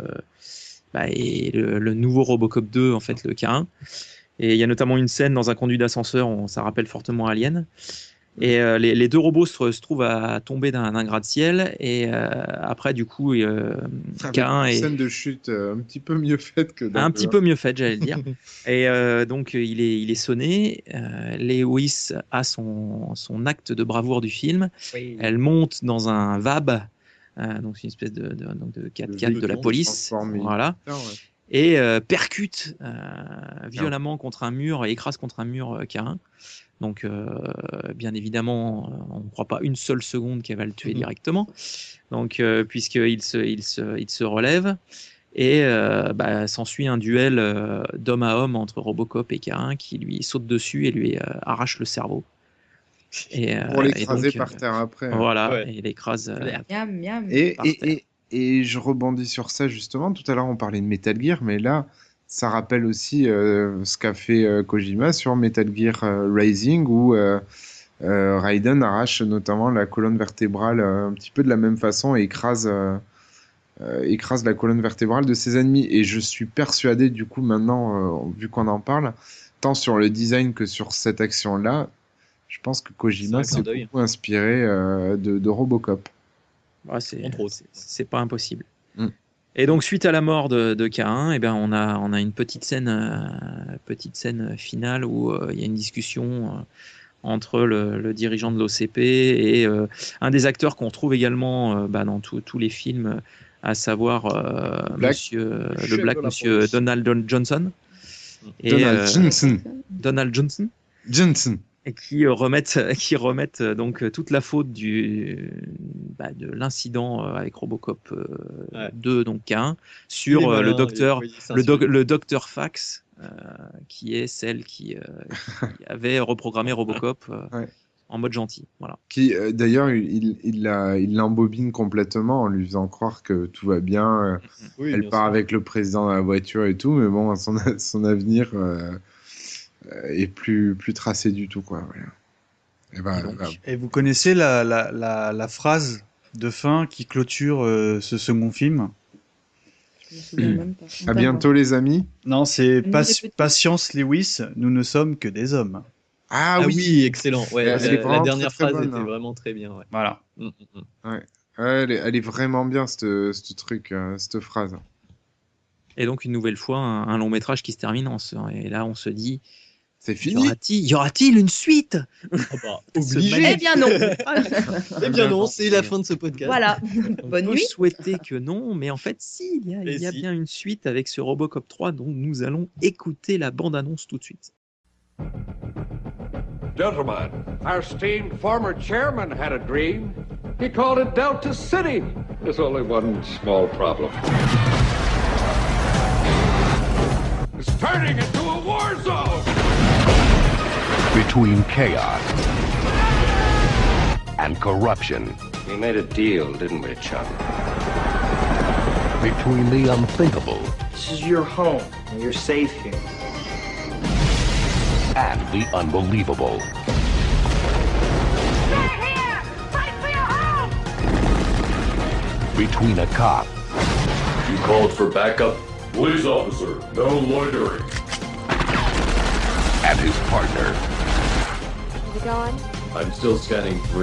et le nouveau Robocop 2, en fait le K1. Et il y a notamment une scène dans un conduit d'ascenseur, ça rappelle fortement Alien. Et les deux robots se trouvent à tomber d'un gratte-ciel. Et après, du coup, K1 est... Une scène de chute un petit peu mieux faite que un petit peu mieux faite, j'allais le dire. Et donc, il est sonné. Lewis a son acte de bravoure du film. Oui. Elle monte dans un VAB, donc c'est une espèce de 4x4 de la police. Voilà. Et percute violemment contre un mur et écrase contre un mur K1. Donc, bien évidemment, on ne croit pas une seule seconde qu'elle va le tuer directement. Donc, puisqu'il se relève et s'ensuit un duel d'homme à homme entre Robocop et K1 qui lui saute dessus et lui arrache le cerveau. Pour l'écraser par terre après. Voilà, et il écrase. Miam, miam. Et je rebondis sur ça justement. Tout à l'heure, on parlait de Metal Gear, mais là, ça rappelle aussi ce qu'a fait Kojima sur Metal Gear Rising, où Raiden arrache notamment la colonne vertébrale un petit peu de la même façon et écrase la colonne vertébrale de ses ennemis. Et je suis persuadé, du coup, maintenant, vu qu'on en parle, tant sur le design que sur cette action-là, je pense que Kojima s'est beaucoup inspiré de Robocop. Ouais, c'est pas impossible. Et donc suite à la mort de K1, on a une petite scène finale où il y a une discussion entre le dirigeant de l'OCP et un des acteurs qu'on retrouve également dans tous les films, à savoir Monsieur Donald Johnson. Donald Johnson. Et qui remettent donc toute la faute de l'incident avec Robocop 2, donc K1, sur le docteur Fax, qui est celle qui avait reprogrammé Robocop en mode gentil. Voilà. Qui d'ailleurs il l'embobine complètement en lui faisant croire que tout va bien. Elle part avec le président dans la voiture et tout, mais bon, son avenir est plus tracé du tout, quoi. Voilà. Et vous connaissez la phrase de fin qui clôture ce second film. Je me souviens même pas. À bientôt les amis. Non, c'est Nous, les petits. Patience Lewis, nous ne sommes que des hommes. Ah oui, excellent. Ouais, Elle est la vraiment dernière très, très phrase bonne, était hein. vraiment très bien. Ouais. Voilà. Ouais, elle est vraiment bien cette truc, cette phrase. Et donc, une nouvelle fois, un long métrage qui se termine. Et là, on se dit, C'est fini. y aura-t-il une suite? Obligé. Eh bien non. Eh bien non, c'est la fin de ce podcast. Voilà. On Bonne peut nuit. souhaiter que non, mais en fait, si, il y a si. bien une suite avec ce Robocop 3 dont nous allons écouter la bande-annonce tout de suite. Gentlemen, our esteemed former chairman had a dream. He called it Delta City. There's only one small problem. It's turning into a war zone. Between chaos and corruption. We made a deal, didn't we, Chuck? Between the unthinkable This is your home, and you're safe here. and the unbelievable. Stay here! Fight for your home! Between a cop You called for backup? Police officer, no loitering. and his partner. Is it gone? I'm still scanning 3.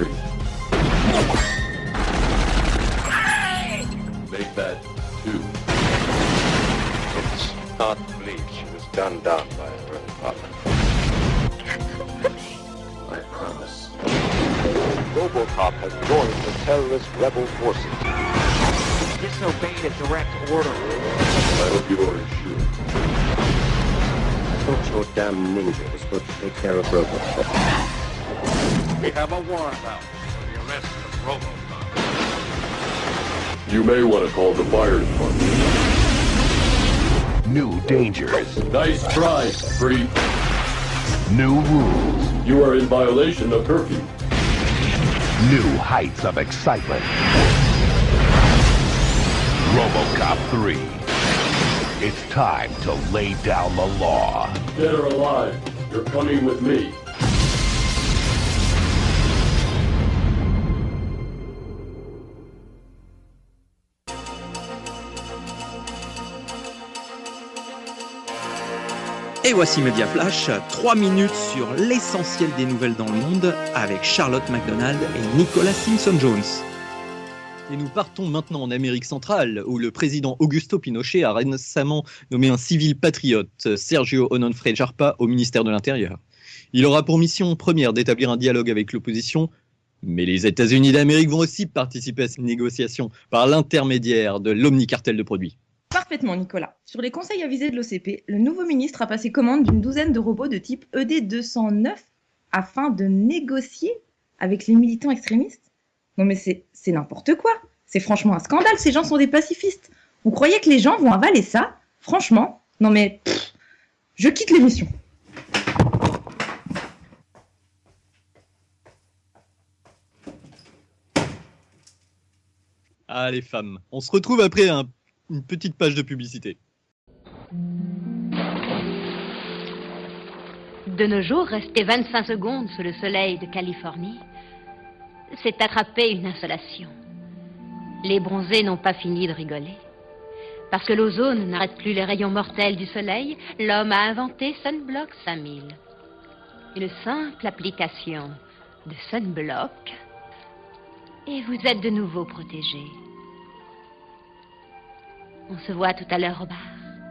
Make that 2. It's not bleach. It was done by her own father. I promise. Robocop has joined the terrorist rebel forces. Disobeyed a direct order. I hope you are sure. I thought your damn ninja was supposed to take care of Robocop. We have a warrant out for the arrest of Robocop. You may want to call the fire department. New dangers. Nice try, creep. New rules. You are in violation of curfew. New heights of excitement. RoboCop 3. It's time to lay down the law. Dead or alive, you're coming with me. Et voici Media Flash, 3 minutes sur l'essentiel des nouvelles dans le monde avec Charlotte McDonald et Nicolas Simpson-Jones. Et nous partons maintenant en Amérique centrale, où le président Augusto Pinochet a récemment nommé un civil patriote, Sergio Onofre Jarpa, au ministère de l'Intérieur. Il aura pour mission première d'établir un dialogue avec l'opposition, mais les États-Unis d'Amérique vont aussi participer à ces négociations par l'intermédiaire de l'omnicartel de produits. Parfaitement, Nicolas. Sur les conseils avisés de l'OCP, le nouveau ministre a passé commande d'une douzaine de robots de type ED209 afin de négocier avec les militants extrémistes. Non mais c'est n'importe quoi. C'est franchement un scandale, ces gens sont des pacifistes. Vous croyez que les gens vont avaler ça? Franchement, non mais je quitte l'émission. Ah les femmes, on se retrouve après une petite page de publicité. De nos jours, rester 25 secondes sous le soleil de Californie, c'est attraper une insolation. Les bronzés n'ont pas fini de rigoler. Parce que l'ozone n'arrête plus les rayons mortels du soleil, l'homme a inventé Sunblock 5000. Une simple application de Sunblock, et vous êtes de nouveau protégé. On se voit tout à l'heure au bar.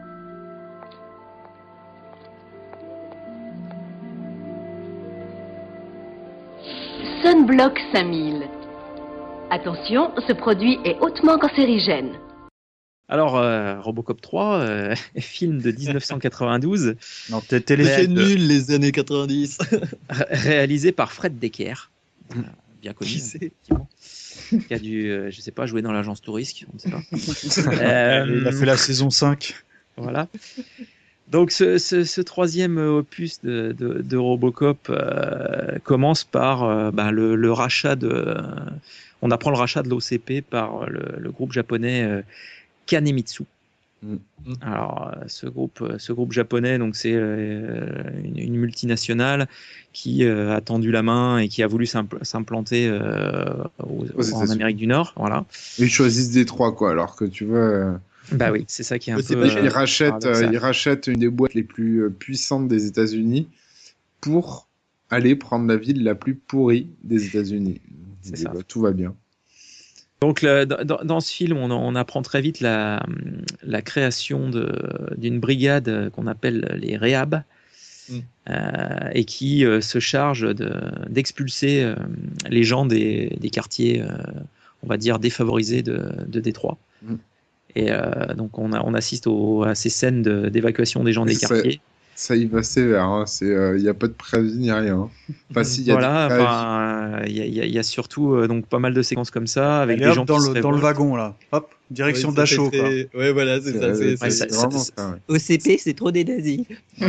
Sunblock 5000. Attention, ce produit est hautement cancérigène. Alors, Robocop 3, film de 1992. Non, t'es nul les années 90. Réalisé par Fred Decker, bien connu. Qui c'est Qui a dû, je sais pas, jouer dans l'agence Tourisque, on ne sait pas. Il a fait la saison 5. Voilà. Donc ce troisième opus de Robocop commence par le rachat de... On apprend le rachat de l'OCP par le groupe japonais Kanemitsu. Alors, ce groupe japonais, donc c'est une multinationale qui a tendu la main et qui a voulu s'implanter en Amérique du Nord. Voilà. Ils choisissent Détroit, quoi, alors que tu vois. Bah oui, c'est ça qui est un peu. Ils rachètent une des boîtes les plus puissantes des États-Unis pour aller prendre la ville la plus pourrie des États-Unis. C'est ça. Tout va bien. Donc dans ce film, on apprend très vite la création d'une brigade qu'on appelle les Rehab, et qui se charge d'expulser les gens des quartiers, on va dire, défavorisés de Détroit. Et donc on assiste à ces scènes d'évacuation des gens des quartiers. Ça y va sévère, hein. Il n'y a pas de préavis ni rien. Enfin, si, il y a surtout donc pas mal de séquences comme ça avec des gens dans le wagon là. Hop, direction Dachau. Ouais, voilà, c'est ça. OCP, c'est trop des nazis.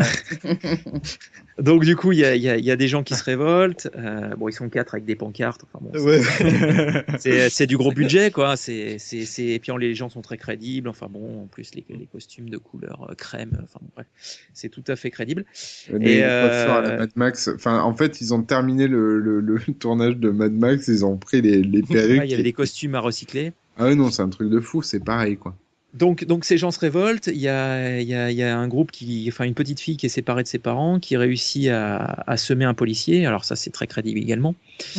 Donc du coup, il y a des gens qui se révoltent. Bon, ils sont 4 avec des pancartes. Enfin bon, c'est du gros budget, quoi. Et puis les gens sont très crédibles. Enfin bon, en plus les costumes de couleur crème. Enfin bon, bref, c'est tout à fait crédible. Et à la Mad Max. Enfin, en fait, ils ont terminé le tournage de Mad Max. Ils ont pris les perruques. Il y avait des costumes à recycler. Ah ouais, non, c'est un truc de fou. C'est pareil, quoi. Donc ces gens se révoltent. Il y a un groupe une petite fille qui est séparée de ses parents, qui réussit à semer un policier. Alors ça, c'est très crédible également.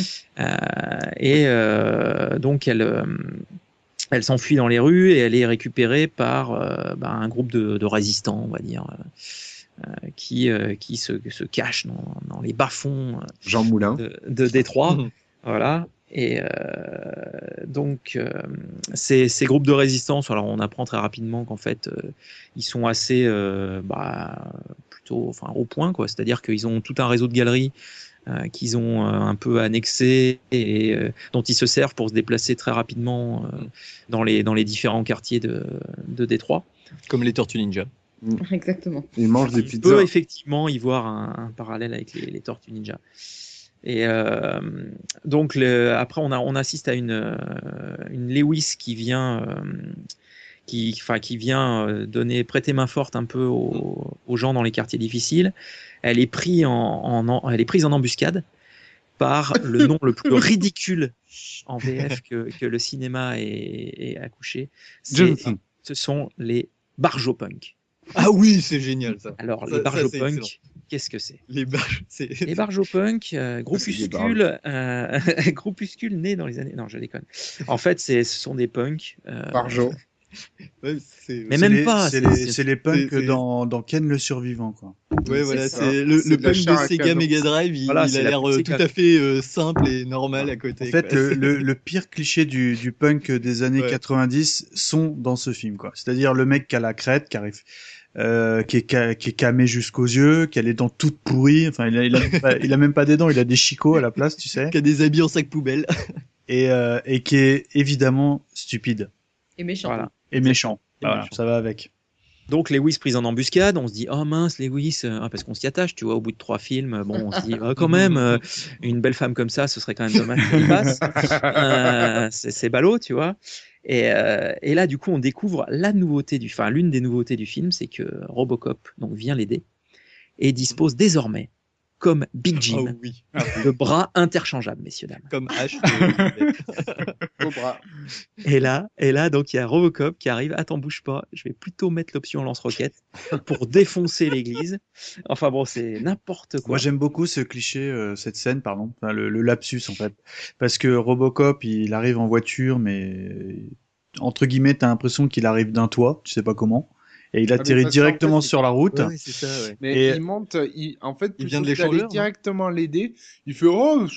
Donc elle s'enfuit dans les rues et elle est récupérée par un groupe de résistants, on va dire, qui se cache dans les bas-fonds Jean Moulin de Détroit. Voilà. Et donc ces groupes de résistance, alors on apprend très rapidement qu'en fait ils sont assez plutôt au point, quoi. C'est-à-dire qu'ils ont tout un réseau de galeries qu'ils ont un peu annexé et dont ils se servent pour se déplacer très rapidement dans les différents quartiers de Détroit. Comme les Tortues Ninja. Exactement. Ils mangent des pizzas. On peut effectivement y voir un parallèle avec les Tortues Ninja. Et donc après on assiste à une Lewis qui vient donner prêter main forte un peu aux gens dans les quartiers difficiles. Elle est prise en embuscade par le nom le plus ridicule en VF que le cinéma ait accouché. Ce sont les Barjopunk. Ah oui, c'est génial ça. Alors les Barjopunk, qu'est-ce que c'est ? Les Barjopunk, groupuscule né dans les années... Non, je déconne. En fait, ce sont des punks. Barjo. Mais même pas. C'est les punks dans Ken le survivant, quoi. Ouais, voilà, c'est le punk de Sega Mega Drive. Il a l'air tout à fait simple et normal à côté. En fait, le pire cliché du punk des années 90 sont dans ce film, quoi. C'est-à-dire le mec qui a la crête, qui arrive. Qui est camé jusqu'aux yeux, qui a les dents toutes pourries, enfin il a même pas des dents, il a des chicots à la place, tu sais. Qui a des habits en sac poubelle. Et qui est évidemment stupide. Et méchant. Voilà. Et méchant. Voilà, ça va avec. Donc Lewis prise en embuscade, on se dit oh mince Lewis, parce qu'on s'y attache, tu vois, au bout de 3 films, bon on se dit quand même une belle femme comme ça, ce serait quand même dommage qu'elle passe. C'est ballot, tu vois. Et là du coup on découvre l'une des nouveautés du film, c'est que Robocop donc vient l'aider et dispose désormais comme Big Jim de bras interchangeables, messieurs dames. Comme H. Au bras. Et là, donc il y a Robocop qui arrive. Attends, bouge pas. Je vais plutôt mettre l'option lance-roquette pour défoncer l'église. Enfin bon, c'est n'importe quoi. Moi, j'aime beaucoup ce cliché, cette scène, pardon, enfin, le lapsus en fait, parce que Robocop, il arrive en voiture, mais entre guillemets, t'as l'impression qu'il arrive d'un toit, tu sais pas comment. Et il atterrit directement sur la route. Ouais, c'est ça, ouais. Mais il monte, en fait, il vient d'aller directement l'aider. Il fait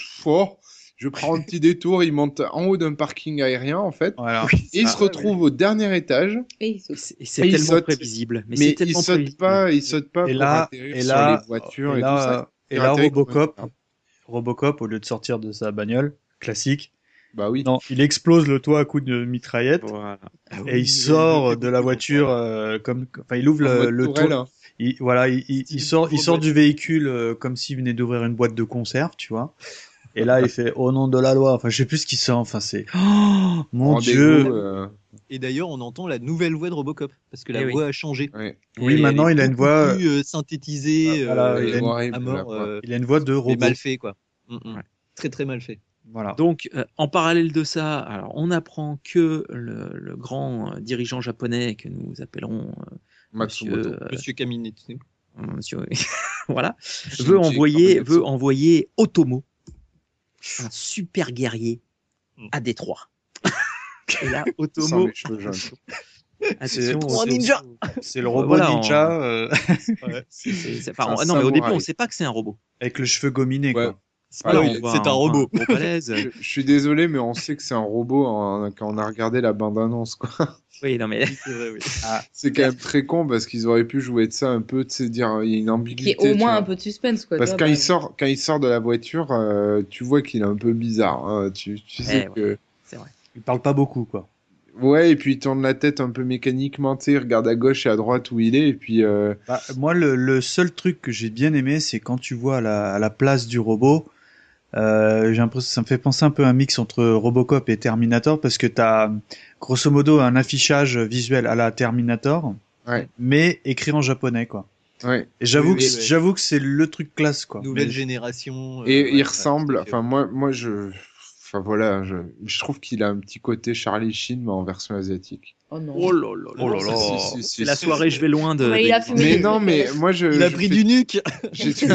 je prends un petit détour. Il monte en haut d'un parking aérien, en fait. Voilà. Et il se retrouve au dernier étage. Et c'est tellement prévisible. Mais il saute pas pour atterrir sur les voitures et tout ça. Et là, Robocop, au lieu de sortir de sa bagnole classique, bah oui. Non, il explose le toit à coups de mitraillette. Voilà. Et il sort de la voiture il ouvre le toit. Il sort du véhicule comme s'il venait d'ouvrir une boîte de conserve, tu vois. Et là, il fait au nom de la loi. Enfin, je sais plus ce qu'il sort. Enfin, c'est mon Dieu. Et d'ailleurs, on entend la nouvelle voix de Robocop parce que la voix a changé. Oui, maintenant il a une voix plus synthétisée. Voilà, il a une voix de robot. Mal fait, quoi. Très très mal fait. Voilà. Donc, en parallèle de ça, alors on apprend que le grand dirigeant japonais que nous appellerons Monsieur Kaminetsu, Monsieur, voilà, veut envoyer Otomo, un super guerrier, à Détroit. Et là, Otomo. C'est le robot ninja. Non, mais au début, on ne sait pas que c'est un robot. Avec le cheveu gominé, quoi. C'est un robot. Je suis désolé, mais on sait que c'est un robot quand on a regardé la bande-annonce, quoi. Oui, non, mais c'est vrai, oui. C'est quand même très con parce qu'ils auraient pu jouer de ça un peu, tu sais, dire il y a une ambiguïté. Qui est au moins un peu de suspense, quoi. Parce que quand il sort de la voiture, tu vois qu'il est un peu bizarre. Hein. Tu sais que. C'est vrai. Il parle pas beaucoup, quoi. Ouais, et puis il tourne la tête un peu mécaniquement, tu sais, il regarde à gauche et à droite où il est, et puis... moi, le seul truc que j'ai bien aimé, c'est quand tu vois à la place du robot, j'ai l'impression, ça me fait penser un peu à un mix entre Robocop et Terminator, parce que t'as, grosso modo, un affichage visuel à la Terminator, mais écrit en japonais, quoi. Ouais. Et j'avoue que c'est le truc classe, quoi. Nouvelle génération. Et il ressemble, enfin, moi, Enfin voilà, je trouve qu'il a un petit côté Charlie Sheen mais en version asiatique. Oh non. Oh là là. C'est la soirée, je vais loin de. Mais il a fumé. Mais non, mais moi il a pris du nuque. C'est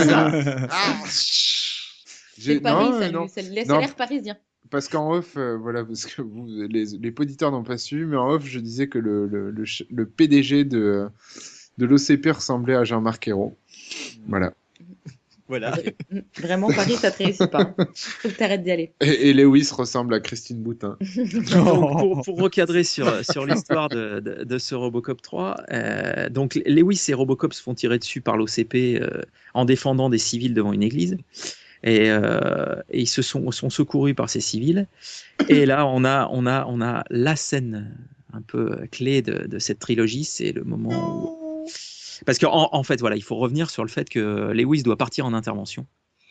Paris, ça a l'air parisien. Parce qu'en off, voilà, parce que vous, les auditeurs n'ont pas su, mais en off, je disais que le PDG de l'OCP ressemblait à Jean-Marc Ayrault. Voilà. Voilà. Vraiment, Paris, ça te réussit pas. Faut que t'arrêtes d'y aller. Et Lewis ressemble à Christine Boutin. Donc, pour recadrer sur l'histoire de ce Robocop 3, donc Lewis et Robocop se font tirer dessus par l'OCP en défendant des civils devant une église. Et ils sont secourus par ces civils. Et là, on a la scène un peu clé de cette trilogie, c'est le moment où... Parce qu'en fait, voilà, il faut revenir sur le fait que Lewis doit partir en intervention.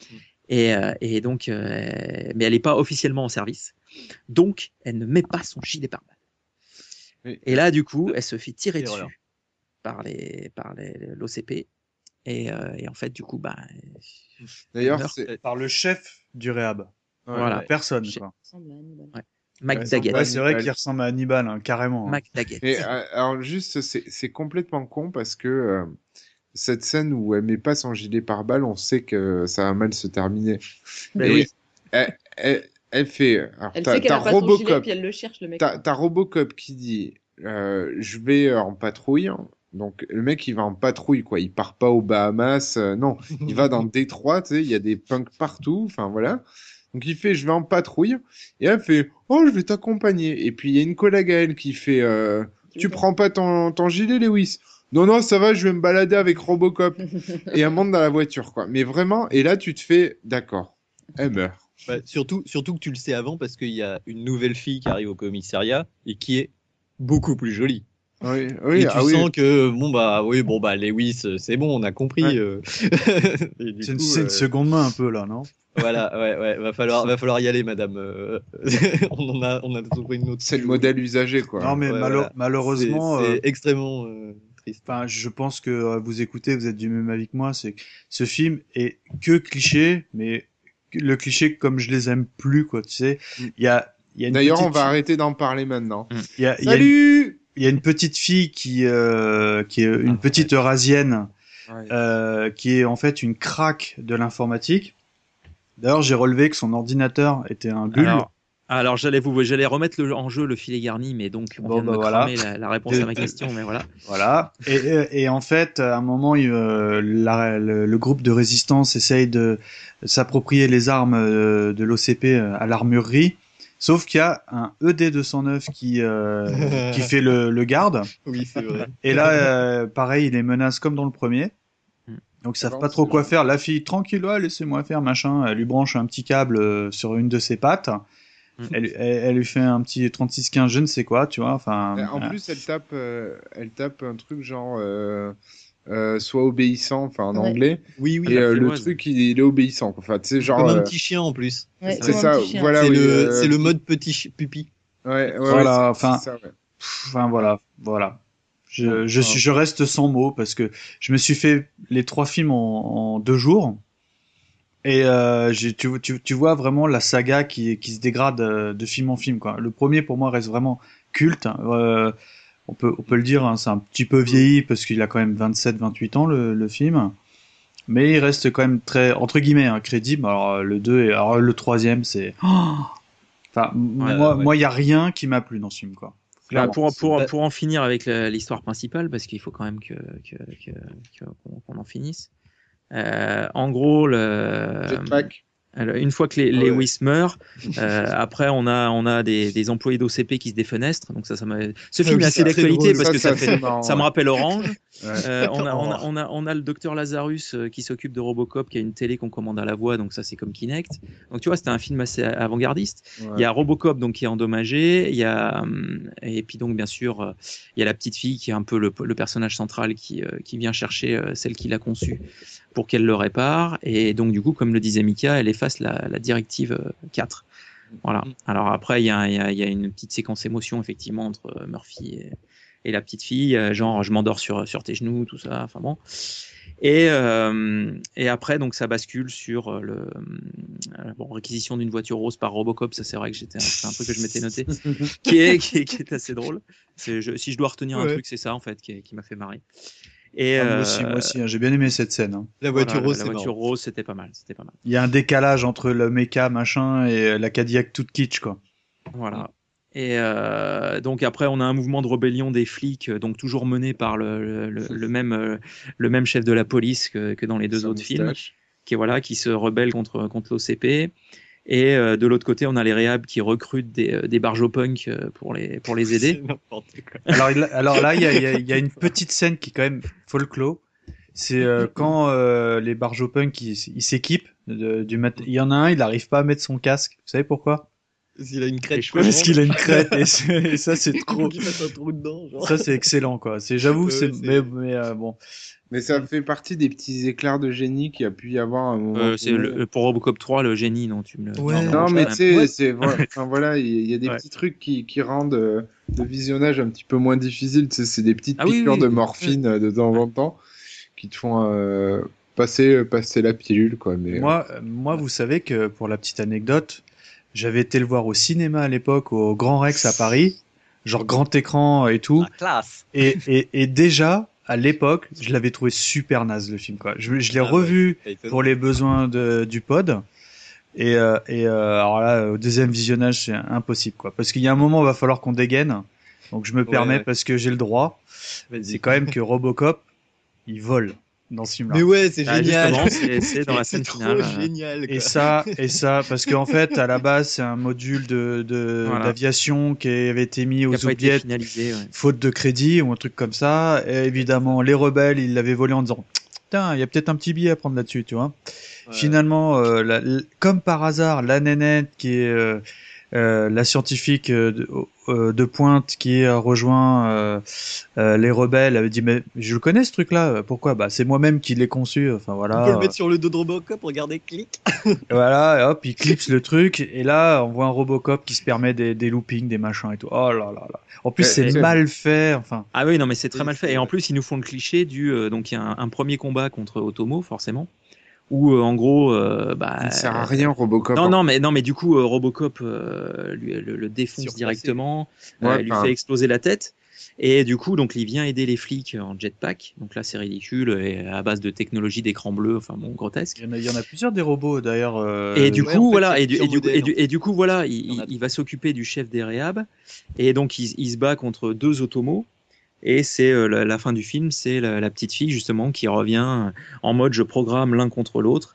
Et donc, mais elle n'est pas officiellement en service. Donc, elle ne met pas son gilet pare-balles. Et là, du coup, elle se fait tirer dessus par l'OCP. Et en fait, du coup, d'ailleurs, c'est par le chef du Réhab. Voilà. Personne, quoi. Ouais. Mac Daggett. Ouais, c'est vrai qu'il ressemble à Hannibal, hein, carrément. Mac Daggett. Et alors juste, c'est complètement con parce que cette scène où elle met pas son gilet pare-balles, on sait que ça va mal se terminer. Mais oui. Elle fait. Alors, elle sait qu'elle a pas son gilet, puis elle le cherche, le mec. T'as Robocop qui dit je vais en patrouille. Donc le mec il va en patrouille, quoi. Il part pas aux Bahamas, non. Il va dans Détroit, tu sais, il y a des punks partout. Enfin voilà. Donc il fait je vais en patrouille et elle fait oh je vais t'accompagner et puis il y a une collègue à elle qui fait tu prends pas ton gilet Lewis, non ça va je vais me balader avec Robocop et elle monte dans la voiture, quoi. Mais vraiment, et là tu te fais d'accord, elle meurt. Surtout que tu le sais avant parce qu'il y a une nouvelle fille qui arrive au commissariat et qui est beaucoup plus jolie. Oui, et tu sens que Lewis, c'est bon, on a compris. Ouais. C'est une seconde main un peu là, non? Voilà, ouais, va falloir y aller, madame. on a trouvé une autre. C'est le modèle usagé, quoi. Non, mais malheureusement, c'est extrêmement triste. Enfin, je pense que vous écoutez, vous êtes du même avis que moi. C'est que ce film est que cliché, mais le cliché comme je les aime plus, quoi. Tu sais, il y a une D'ailleurs, on va arrêter d'en parler maintenant. Salut. Il y a une petite fille qui est une petite eurasienne, qui est en fait une crack de l'informatique. D'ailleurs, j'ai relevé que son ordinateur était un bulle. Alors j'allais remettre en jeu le filet garni, mais donc on vient de me cramer la réponse à ma question, mais voilà. Voilà. Et en fait, à un moment, le groupe de résistance essaye de s'approprier les armes de l'OCP à l'armurerie. Sauf qu'il y a un ED-209 qui fait le garde. Oui, c'est vrai. Et là, pareil, il les menace comme dans le premier. Donc ils savent pas trop quoi faire. La fille, tranquille, laissez-moi faire, machin. Elle lui branche un petit câble sur une de ses pattes. Elle lui fait un petit 3615, je ne sais quoi, tu vois. Enfin. En plus, elle tape un truc genre soit obéissant, enfin en Ouais. anglais. Oui, Et le truc, il est obéissant. Enfin, tu sais, genre. Comme un petit chien en plus. Ouais, C'est comme un ça, petit chien. voilà. C'est oui, c'est le mode petit pupi. Ouais, Voilà, c'est enfin, ça, ouais. Enfin voilà. Je reste sans mots parce que je me suis fait les 3 films en 2 jours et tu vois vraiment la saga qui se dégrade de film en film quoi. Le premier pour moi reste vraiment culte. On peut le dire, hein, c'est un petit peu vieilli parce qu'il a quand même 27-28 ans le film, mais il reste quand même très entre guillemets hein, crédible. Alors le 2 et alors le troisième c'est enfin moi il y a rien qui m'a plu dans ce film quoi. Là, pour en finir avec l'histoire principale, parce qu'il faut quand même qu'on en finisse. En gros, Jetpack. une fois que les Lewis meurent, après on a des employés d'OCP qui se défenestrent. Donc ce film est assez d'actualité parce que ça me rappelle Orange. On a le docteur Lazarus qui s'occupe de Robocop, qui a une télé qu'on commande à la voix, donc ça c'est comme Kinect. Donc tu vois, c'était un film assez avant-gardiste. Ouais. Il y a Robocop donc qui est endommagé, et puis donc bien sûr il y a la petite fille qui est un peu le personnage central qui vient chercher celle qui l'a conçue pour qu'elle le répare, et donc du coup comme le disait Mika, elle efface la directive 4. Voilà. Alors après il y a une petite séquence émotion effectivement entre Murphy et la petite fille, genre je m'endors sur tes genoux, tout ça, enfin bon. Et après donc ça bascule sur réquisition d'une voiture rose par Robocop. Ça c'est vrai que c'est un truc que je m'étais noté qui est assez drôle. Si je dois retenir un truc, c'est ça en fait qui m'a fait marrer. Et moi aussi, hein, j'ai bien aimé cette scène. Hein. La voiture rose, c'était pas mal. Il y a un décalage entre le mecha machin et la Cadillac toute kitsch quoi. Voilà. Et donc après on a un mouvement de rébellion des flics, donc toujours mené par le même chef de la police que dans les deux autres films, qui se rebelle contre l'OCP. Et de l'autre côté, on a les réhab qui recrutent des barjo-punk pour les aider. Alors là, il y a une petite scène qui est quand même folklore. C'est quand les barjo-punk ils s'équipent il y en a un, il n'arrive pas à mettre son casque. Vous savez pourquoi? Parce qu'il a une crête. Parce qu'il a une crête et ça c'est trop. Il passe un trou dedans. Genre. Ça c'est excellent quoi. J'avoue, mais bon. Mais ça fait partie des petits éclairs de génie qu'il y a pu y avoir à un moment. Pour Robocop 3, le génie, non, tu me le. Ouais, non, mais tu sais, voilà, il y a des petits trucs qui rendent le visionnage un petit peu moins difficile. Tu sais, c'est des petites piqûres de morphine de temps en temps qui te font passer la pilule, quoi. Mais moi, vous savez que pour la petite anecdote, j'avais été le voir au cinéma à l'époque au Grand Rex à Paris, genre grand écran et tout. La classe. Et déjà. À l'époque, je l'avais trouvé super naze le film quoi. Je l'ai revu pour les besoins du pod et alors là au deuxième visionnage c'est impossible quoi parce qu'il y a un moment où il va falloir qu'on dégaine. Donc je me permets parce que j'ai le droit. C'est quand même que Robocop il vole dans ce film-là. Mais ouais, c'est génial. C'est dans la scène finale. Génial. Quoi. Et ça, parce qu'en fait, à la base, c'est un module d'aviation qui avait été mis aux oubliettes, faute de crédit ou un truc comme ça. Et évidemment, les rebelles, ils l'avaient volé en disant, putain, il y a peut-être un petit billet à prendre là-dessus, tu vois. Ouais. Finalement, comme par hasard, la nénette qui est la scientifique de pointe qui a rejoint les rebelles avait dit mais je le connais ce truc là, pourquoi? Bah c'est moi-même qui l'ai conçu, enfin voilà. On peut le mettre sur le dos de Robocop, regardez, clic. Voilà, et hop, il clipse le truc et là on voit un Robocop qui se permet des loopings, des machins et tout. Oh là là là. En plus c'est mal fait, enfin. Ah oui, non mais c'est très mal fait et en plus ils nous font le cliché donc il y a un premier combat contre Otomo forcément. Où en gros il ne sert à rien Robocop. Non mais du coup Robocop le défonce directement, lui fait exploser la tête et du coup donc il vient aider les flics en jetpack. Donc là c'est ridicule et à base de technologie d'écran bleu, enfin bon, grotesque. Il y en a plusieurs des robots d'ailleurs. Et du coup voilà du coup voilà il va s'occuper du chef des réhab et donc il se bat contre deux Otomos. Et c'est la fin du film, c'est la petite fille justement qui revient en mode je programme l'un contre l'autre.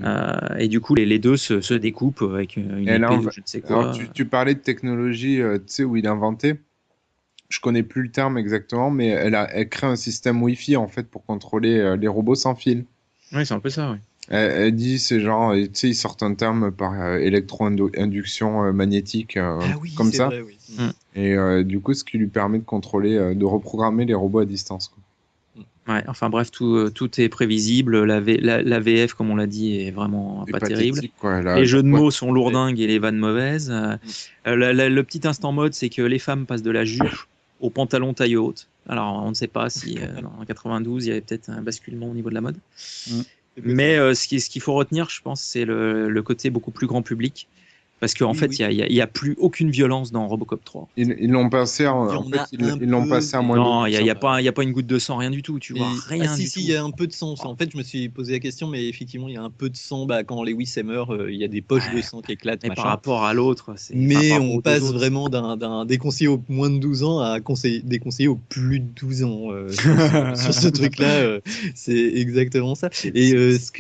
Et du coup les deux se découpent avec une épée ou je ne sais quoi. Alors, tu parlais de technologie, tu sais, où il inventait. Je connais plus le terme exactement, mais elle crée un système Wi-Fi en fait pour contrôler les robots sans fil. Oui, c'est un peu ça, oui. Elle dit c'est genre, tu sais, ils sortent un terme par électro-induction magnétique comme ça. Vrai, oui. Et du coup, ce qui lui permet de contrôler, de reprogrammer les robots à distance. Quoi. Ouais, enfin bref, tout est prévisible. La VF, comme on l'a dit, est vraiment pas terrible. Les jeux de mots sont lourdingues et les vannes mauvaises. Le petit instant mode, c'est que les femmes passent de la jupe au pantalon taille haute. Alors, on ne sait pas si en 92, il y avait peut-être un basculement au niveau de la mode. Mais ce qu'il faut retenir, je pense, c'est le côté beaucoup plus grand public. Parce qu'en fait, il y a plus aucune violence dans Robocop 3. Ils l'ont passé ils l'ont passé à moins. Non, il y a pas une goutte de sang, rien du tout. Tu vois, rien du tout. Il y a un peu de sang. En fait, je me suis posé la question, mais effectivement, il y a un peu de sang. Quand Lewis meurt, il y a des poches de sang qui éclatent. Mais par rapport à l'autre, mais on passe vraiment d'un déconseillé aux moins de 12 ans à déconseillé aux plus de 12 ans sur ce truc-là. C'est exactement ça. Et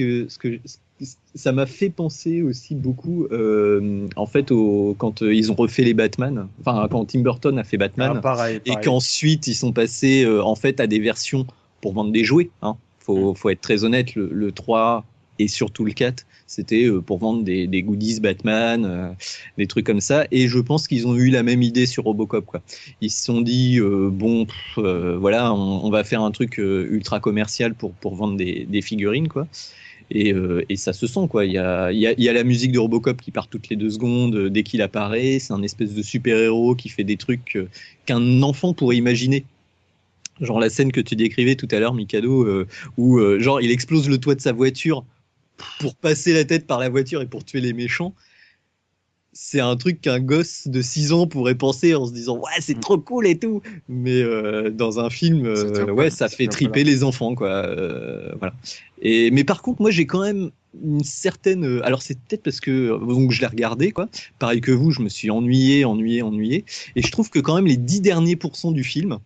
ça m'a fait penser aussi beaucoup, en fait, quand ils ont refait les Batman, enfin quand Tim Burton a fait Batman, pareil. Et qu'ensuite ils sont passés en fait à des versions pour vendre des jouets. Faut être très honnête, le 3 et surtout le 4, c'était pour vendre des goodies Batman, des trucs comme ça. Et je pense qu'ils ont eu la même idée sur Robocop, quoi. Ils se sont dit voilà, on va faire un truc ultra commercial pour vendre des figurines, quoi. Et ça se sent, quoi. Il y a la musique de Robocop qui part toutes les 2 secondes dès qu'il apparaît. C'est un espèce de super-héros qui fait des trucs qu'un enfant pourrait imaginer. Genre la scène que tu décrivais tout à l'heure, Mikado, où genre il explose le toit de sa voiture pour passer la tête par la voiture et pour tuer les méchants. C'est un truc qu'un gosse de 6 ans pourrait penser en se disant ouais, c'est trop cool et tout, mais dans un film ça fait triper les enfants, quoi. Voilà. Mais par contre, moi j'ai quand même une certaine, alors c'est peut-être parce que donc je l'ai regardé, quoi, pareil que vous, je me suis ennuyé, et je trouve que quand même les 10 derniers pourcents du film,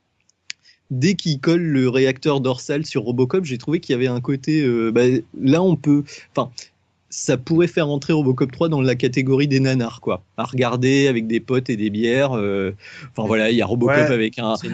dès qu'il colle le réacteur dorsal sur Robocop, j'ai trouvé qu'il y avait un côté là on peut, enfin, ça pourrait faire entrer Robocop 3 dans la catégorie des nanars, quoi. À regarder avec des potes et des bières. Enfin voilà, il y a Robocop avec un truc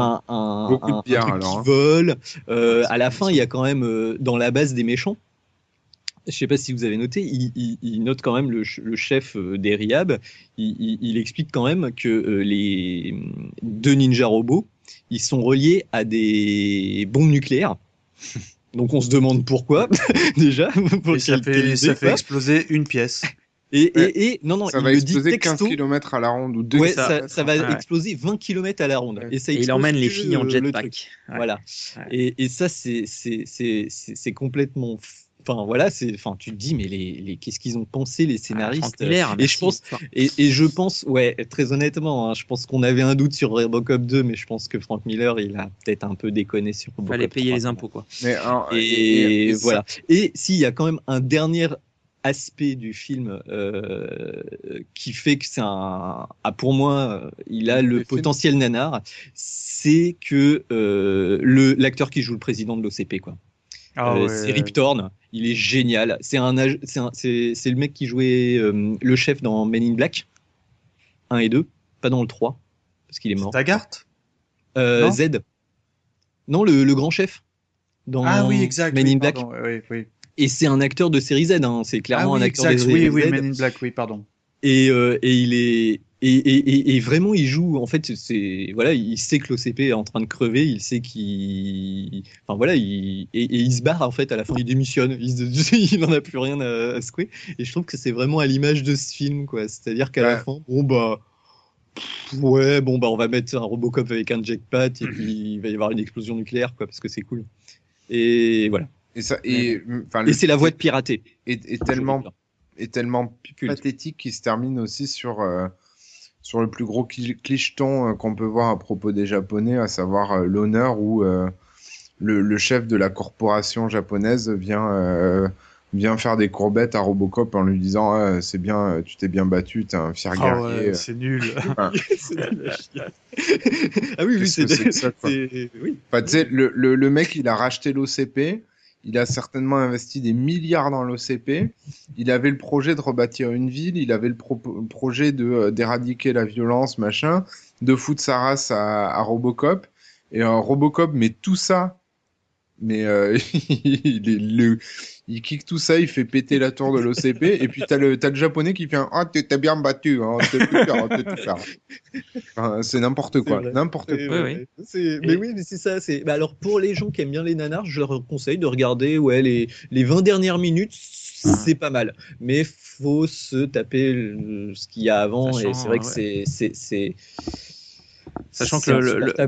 qui vole. À la fin, il y a quand même dans la base des méchants. Je sais pas si vous avez noté, il note quand même le chef des Riab. Il explique quand même que les 2 ninja robots, ils sont reliés à des bombes nucléaires. Donc on se demande pourquoi déjà. Ça fait exploser une pièce. Et non, ça va exploser 15 km à la ronde ou 2. Ouais, ça va exploser 20 km à la ronde. Et il emmène les filles en jetpack. Voilà. Ouais. Et ça c'est complètement. Enfin voilà, tu te dis mais qu'est-ce qu'ils ont pensé les scénaristes. Et je pense ouais, très honnêtement, je pense qu'on avait un doute sur Robocop 2, mais je pense que Frank Miller il a peut-être un peu déconné sur Robocop 3. Fallait payer les impôts, quoi. Et voilà. Et s'il y a quand même un dernier aspect du film qui fait que c'est pour moi il a le potentiel nanar, c'est que l'acteur qui joue le président de l'OCP, quoi. C'est Rip Torn, il est génial. C'est le mec qui jouait le chef dans Men in Black 1 et 2, pas dans le 3 parce qu'il est mort. Taggart Z. Non, le grand chef dans oui, exact, Men in Black. Oui. Et c'est un acteur de série Z, hein. C'est clairement un acteur de série Z. Oui, Men in Black, oui, pardon. Et il est et vraiment il joue, en fait, c'est voilà, il sait que l'OCP est en train de crever, il sait il se barre, en fait, à la fin il démissionne, il en a plus rien à secouer, et je trouve que c'est vraiment à l'image de ce film, quoi. C'est-à-dire qu'à la fin, on va mettre un Robocop avec un jetpack et puis il va y avoir une explosion nucléaire, quoi, parce que c'est cool. Et voilà. Et c'est la voie de pirater. est tellement pathétique qu'il se termine aussi sur le plus gros clicheton qu'on peut voir à propos des Japonais, à savoir l'honneur où le chef de la corporation japonaise vient faire des courbettes à Robocop en lui disant c'est bien, tu t'es bien battu, t'es un fier guerrier. Ouais, c'est nul. C'est nul. Ah oui, c'est ça, quoi. Oui. Enfin, tu sais, le mec, il a racheté l'OCP. Il a certainement investi des milliards dans l'OCP. Il avait le projet de rebâtir une ville. Il avait le projet d'éradiquer la violence, machin, de foutre sa race à Robocop. Et Robocop met tout ça. Mais il il kick tout ça, il fait péter la tour de l'OCP, et puis t'as le japonais qui fait un « Ah, t'es bien battu, hein, t'es tout faire, t'es tout faire. » Enfin, c'est n'importe quoi, n'importe quoi. Oui. Mais oui, mais c'est ça. Bah, alors, pour les gens qui aiment bien les nanars, je leur conseille de regarder les 20 dernières minutes, c'est pas mal. Mais faut se taper ce qu'il y a avant, et c'est vrai que c'est... Sachant que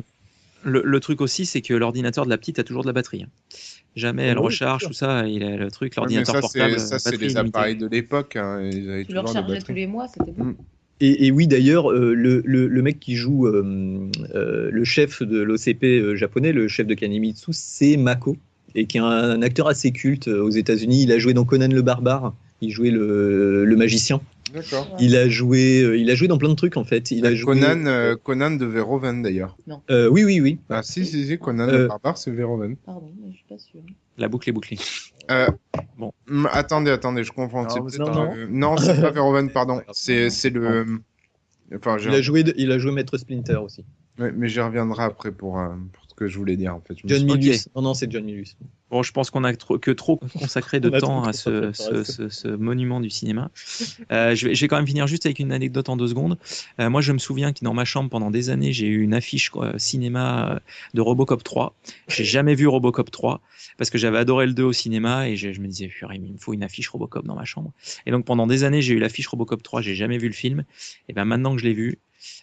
le truc aussi, c'est que l'ordinateur de la petite a toujours de la batterie. Jamais elle recharge, tout ça. Il a le truc, l'ordinateur portable. Ça, c'est les appareils de l'époque. Hein, tu le rechargeais tous les mois, c'était bon. Et oui, d'ailleurs, le mec qui joue le chef de l'OCP japonais, le chef de Kanemitsu, c'est Mako, et qui est un acteur assez culte aux États-Unis. Il a joué dans Conan le Barbare. Il jouait le magicien. D'accord. Il a joué dans plein de trucs en fait. Conan de Verhoeven d'ailleurs. Non. Oui. Ah si, Conan le Barbare, c'est Verhoeven. Pardon, mais je suis pas sûr. La boucle est bouclée. Bon. Attendez, je confonds. Non, c'est pas Verhoeven, pardon. C'est le. Enfin, il a joué Maître Splinter aussi. Ouais, mais j'y reviendrai après pour ce que je voulais dire en fait. John Milius. Non, c'est John Milius. Bon, je pense qu'on a trop consacré de temps à ce monument du cinéma. Je vais quand même finir juste avec une anecdote en 2 secondes. Moi, je me souviens que dans ma chambre, pendant des années, j'ai eu une affiche cinéma de Robocop 3. J'ai jamais vu Robocop 3 parce que j'avais adoré le 2 au cinéma et je me disais, il me faut une affiche Robocop dans ma chambre. Et donc, pendant des années, j'ai eu l'affiche Robocop 3. J'ai jamais vu le film. Et ben maintenant que je l'ai vu,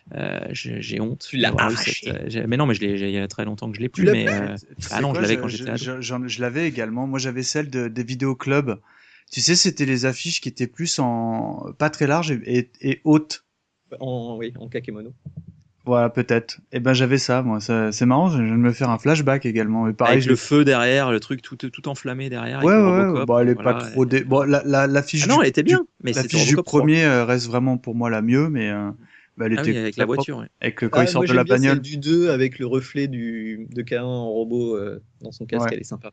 j'ai honte. Tu l'as arraché. Mais non, mais il y a très longtemps que je l'ai plus. Mais non, je l'avais quand j'étais ado. Je l'avais également. Moi, j'avais celle des vidéoclubs. Tu sais, c'était les affiches qui étaient plus pas très larges et hautes. En kakemono. Voilà, peut-être. Et ben, j'avais ça, moi. C'est marrant. Je viens de me faire un flashback également. Mais pareil, avec le feu derrière, le truc tout enflammé derrière. Ouais. Bon, elle est pas trop. Bon, l'affiche. Ah non, elle était bien. Mais l'affiche du premier reste vraiment pour moi la mieux, mais. Elle était avec la voiture. Avec quand il sort de la bagnole. Celle du 2 avec le reflet de K1 en robot dans son casque, elle est sympa.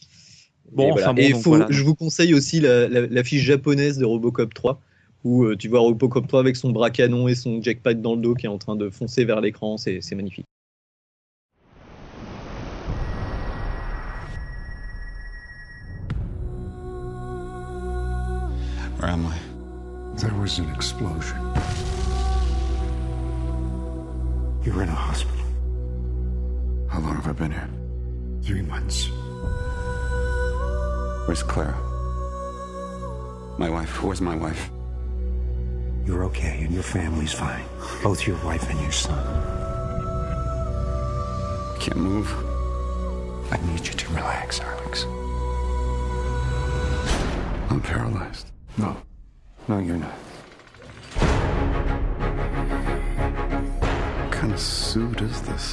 Bon, je vous conseille aussi la fiche japonaise de Robocop 3 où tu vois Robocop 3 avec son bras canon et son jackpot dans le dos qui est en train de foncer vers l'écran, c'est magnifique. Where am I? There was an explosion. You were in a hospital. How long have I been here? 3 months. Where's Clara? My wife. Where's my wife? You're okay, and your family's fine. Both your wife and your son. I can't move. I need you to relax, Alex. I'm paralyzed. No, you're not. What kind of suit is this?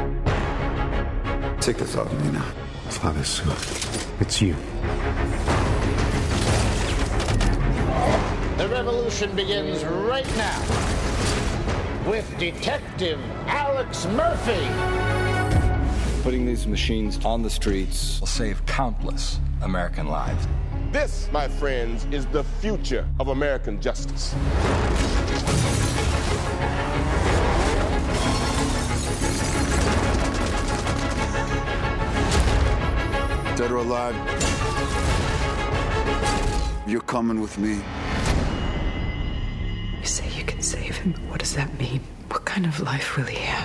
Take this off me now. It's not a suit. It's you. The revolution begins right now with Detective Alex Murphy. Putting these machines on the streets will save countless American lives. This, my friends, is the future of American justice. Dead or alive, you're coming with me. You say you can save him, but what does that mean? What kind of life will he have?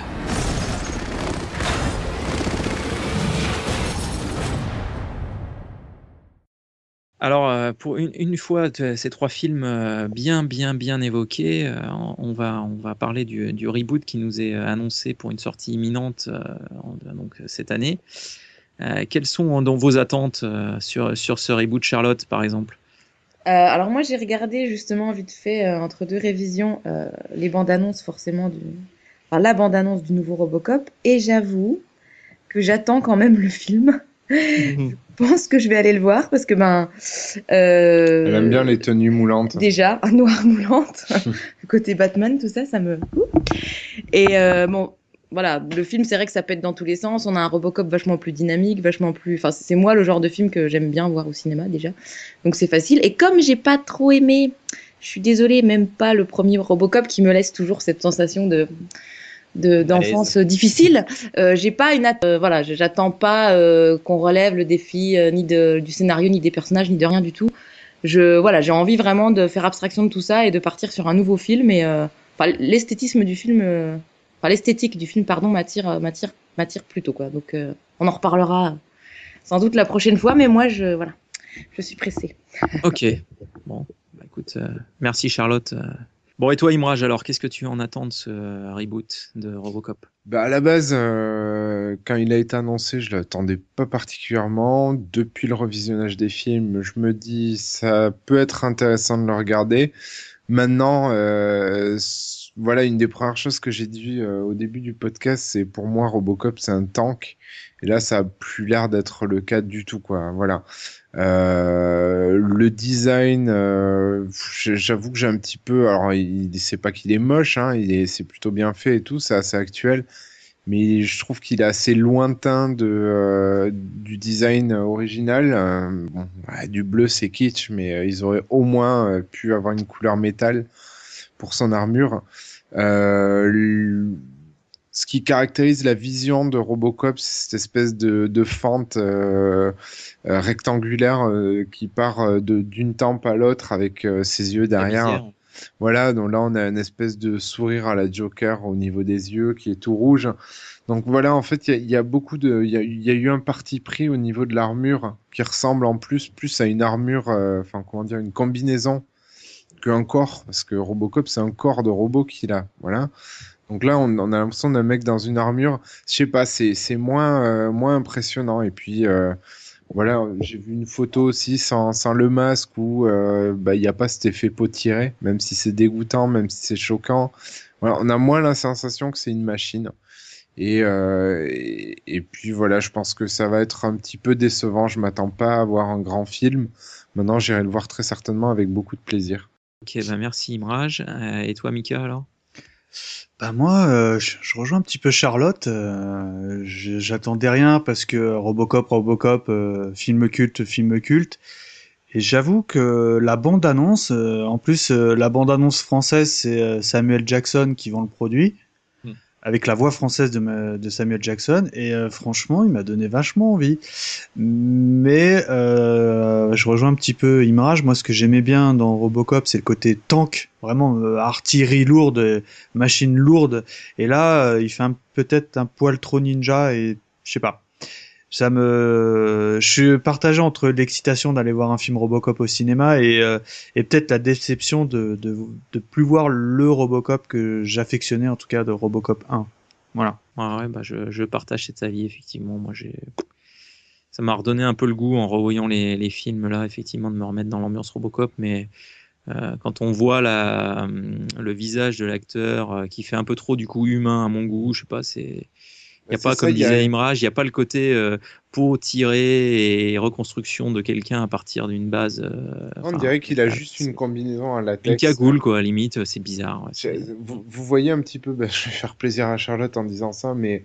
Alors, pour une fois, ces 3 films bien évoqués, on va parler du reboot qui nous est annoncé pour une sortie imminente donc cette année. Quelles sont donc vos attentes sur ce reboot, Charlotte, par exemple? Alors moi, j'ai regardé justement vite fait entre 2 révisions les bandes annonces forcément la bande annonce du nouveau Robocop, et j'avoue que j'attends quand même le film. Je pense que je vais aller le voir parce que elle aime bien les tenues moulantes. Déjà, noir moulante, le côté Batman, tout ça me. Et bon, voilà, le film, c'est vrai que ça pète dans tous les sens. On a un Robocop vachement plus dynamique, enfin, c'est moi le genre de film que j'aime bien voir au cinéma déjà. Donc c'est facile. Et comme j'ai pas trop aimé, je suis désolée, même pas le premier Robocop qui me laisse toujours cette sensation de d'enfance difficile. J'ai pas une voilà, j'attends pas qu'on relève le défi ni du scénario, ni des personnages, ni de rien du tout. Voilà, j'ai envie vraiment de faire abstraction de tout ça et de partir sur un nouveau film. Et l'esthétisme du film, l'esthétique du film, pardon, m'attire plutôt quoi. Donc on en reparlera sans doute la prochaine fois, mais moi je suis pressée. Ok. Bon, écoute, merci Charlotte. Bon, et toi, Imraj, alors, qu'est-ce que tu en attends de ce reboot de Robocop ? À la base, quand il a été annoncé, je l'attendais pas particulièrement. Depuis le revisionnage des films, je me dis ça peut être intéressant de le regarder. Maintenant, voilà, une des premières choses que j'ai dit au début du podcast, c'est pour moi Robocop, c'est un tank. Et là, ça a plus l'air d'être le cas du tout, quoi. Voilà. Le design, j'avoue que j'ai un petit peu. Alors, c'est pas qu'il est moche, hein. C'est plutôt bien fait et tout. C'est assez actuel, mais je trouve qu'il est assez lointain du design original. Bon, du bleu, c'est kitsch, mais ils auraient au moins pu avoir une couleur métal pour son armure. Ce qui caractérise la vision de Robocop, c'est cette espèce de fente rectangulaire qui part d'une tempe à l'autre avec ses yeux derrière. Voilà, donc là on a une espèce de sourire à la Joker au niveau des yeux qui est tout rouge. Donc voilà, en fait, il y a beaucoup il y a eu un parti pris au niveau de l'armure qui ressemble en plus à une armure, une combinaison qu'un corps, parce que Robocop c'est un corps de robot qu'il a. Voilà. Donc là, on a l'impression d'un mec dans une armure. Je sais pas, c'est moins impressionnant. Et puis voilà, j'ai vu une photo aussi sans le masque où il y a pas cet effet peau tirée, même si c'est dégoûtant, même si c'est choquant. Voilà, on a moins la sensation que c'est une machine. Et puis voilà, je pense que ça va être un petit peu décevant. Je m'attends pas à voir un grand film. Maintenant, j'irai le voir très certainement avec beaucoup de plaisir. Ok, merci Imraj. Et toi, Mika, alors ? Moi, je rejoins un petit peu Charlotte. J'attendais rien parce que Robocop, film culte. Et j'avoue que la bande-annonce, en plus la bande-annonce française, c'est Samuel Jackson qui vend le produit, avec la voix française de Samuel Jackson. Et franchement, il m'a donné vachement envie. Mais je rejoins un petit peu Imraj. Moi, ce que j'aimais bien dans Robocop, c'est le côté tank, vraiment artillerie lourde, machine lourde. Et là, il fait peut-être un poil trop ninja et je sais pas. Je suis partagé entre l'excitation d'aller voir un film Robocop au cinéma et peut-être la déception de plus voir le Robocop que j'affectionnais, en tout cas de Robocop 1. Voilà. Ouais, je partage cet avis, effectivement. Moi, ça m'a redonné un peu le goût en revoyant les films là, effectivement, de me remettre dans l'ambiance Robocop, mais quand on voit le visage de l'acteur qui fait un peu trop du coup humain à mon goût, je sais pas, c'est il n'y a pas, comme disait Imraj, il n'y a pas le côté peau tirée et reconstruction de quelqu'un à partir d'une base. On dirait qu'il a juste une combinaison à latex. Une cagoule, quoi, à la limite, c'est bizarre. Ouais, vous voyez un petit peu, je vais faire plaisir à Charlotte en disant ça, mais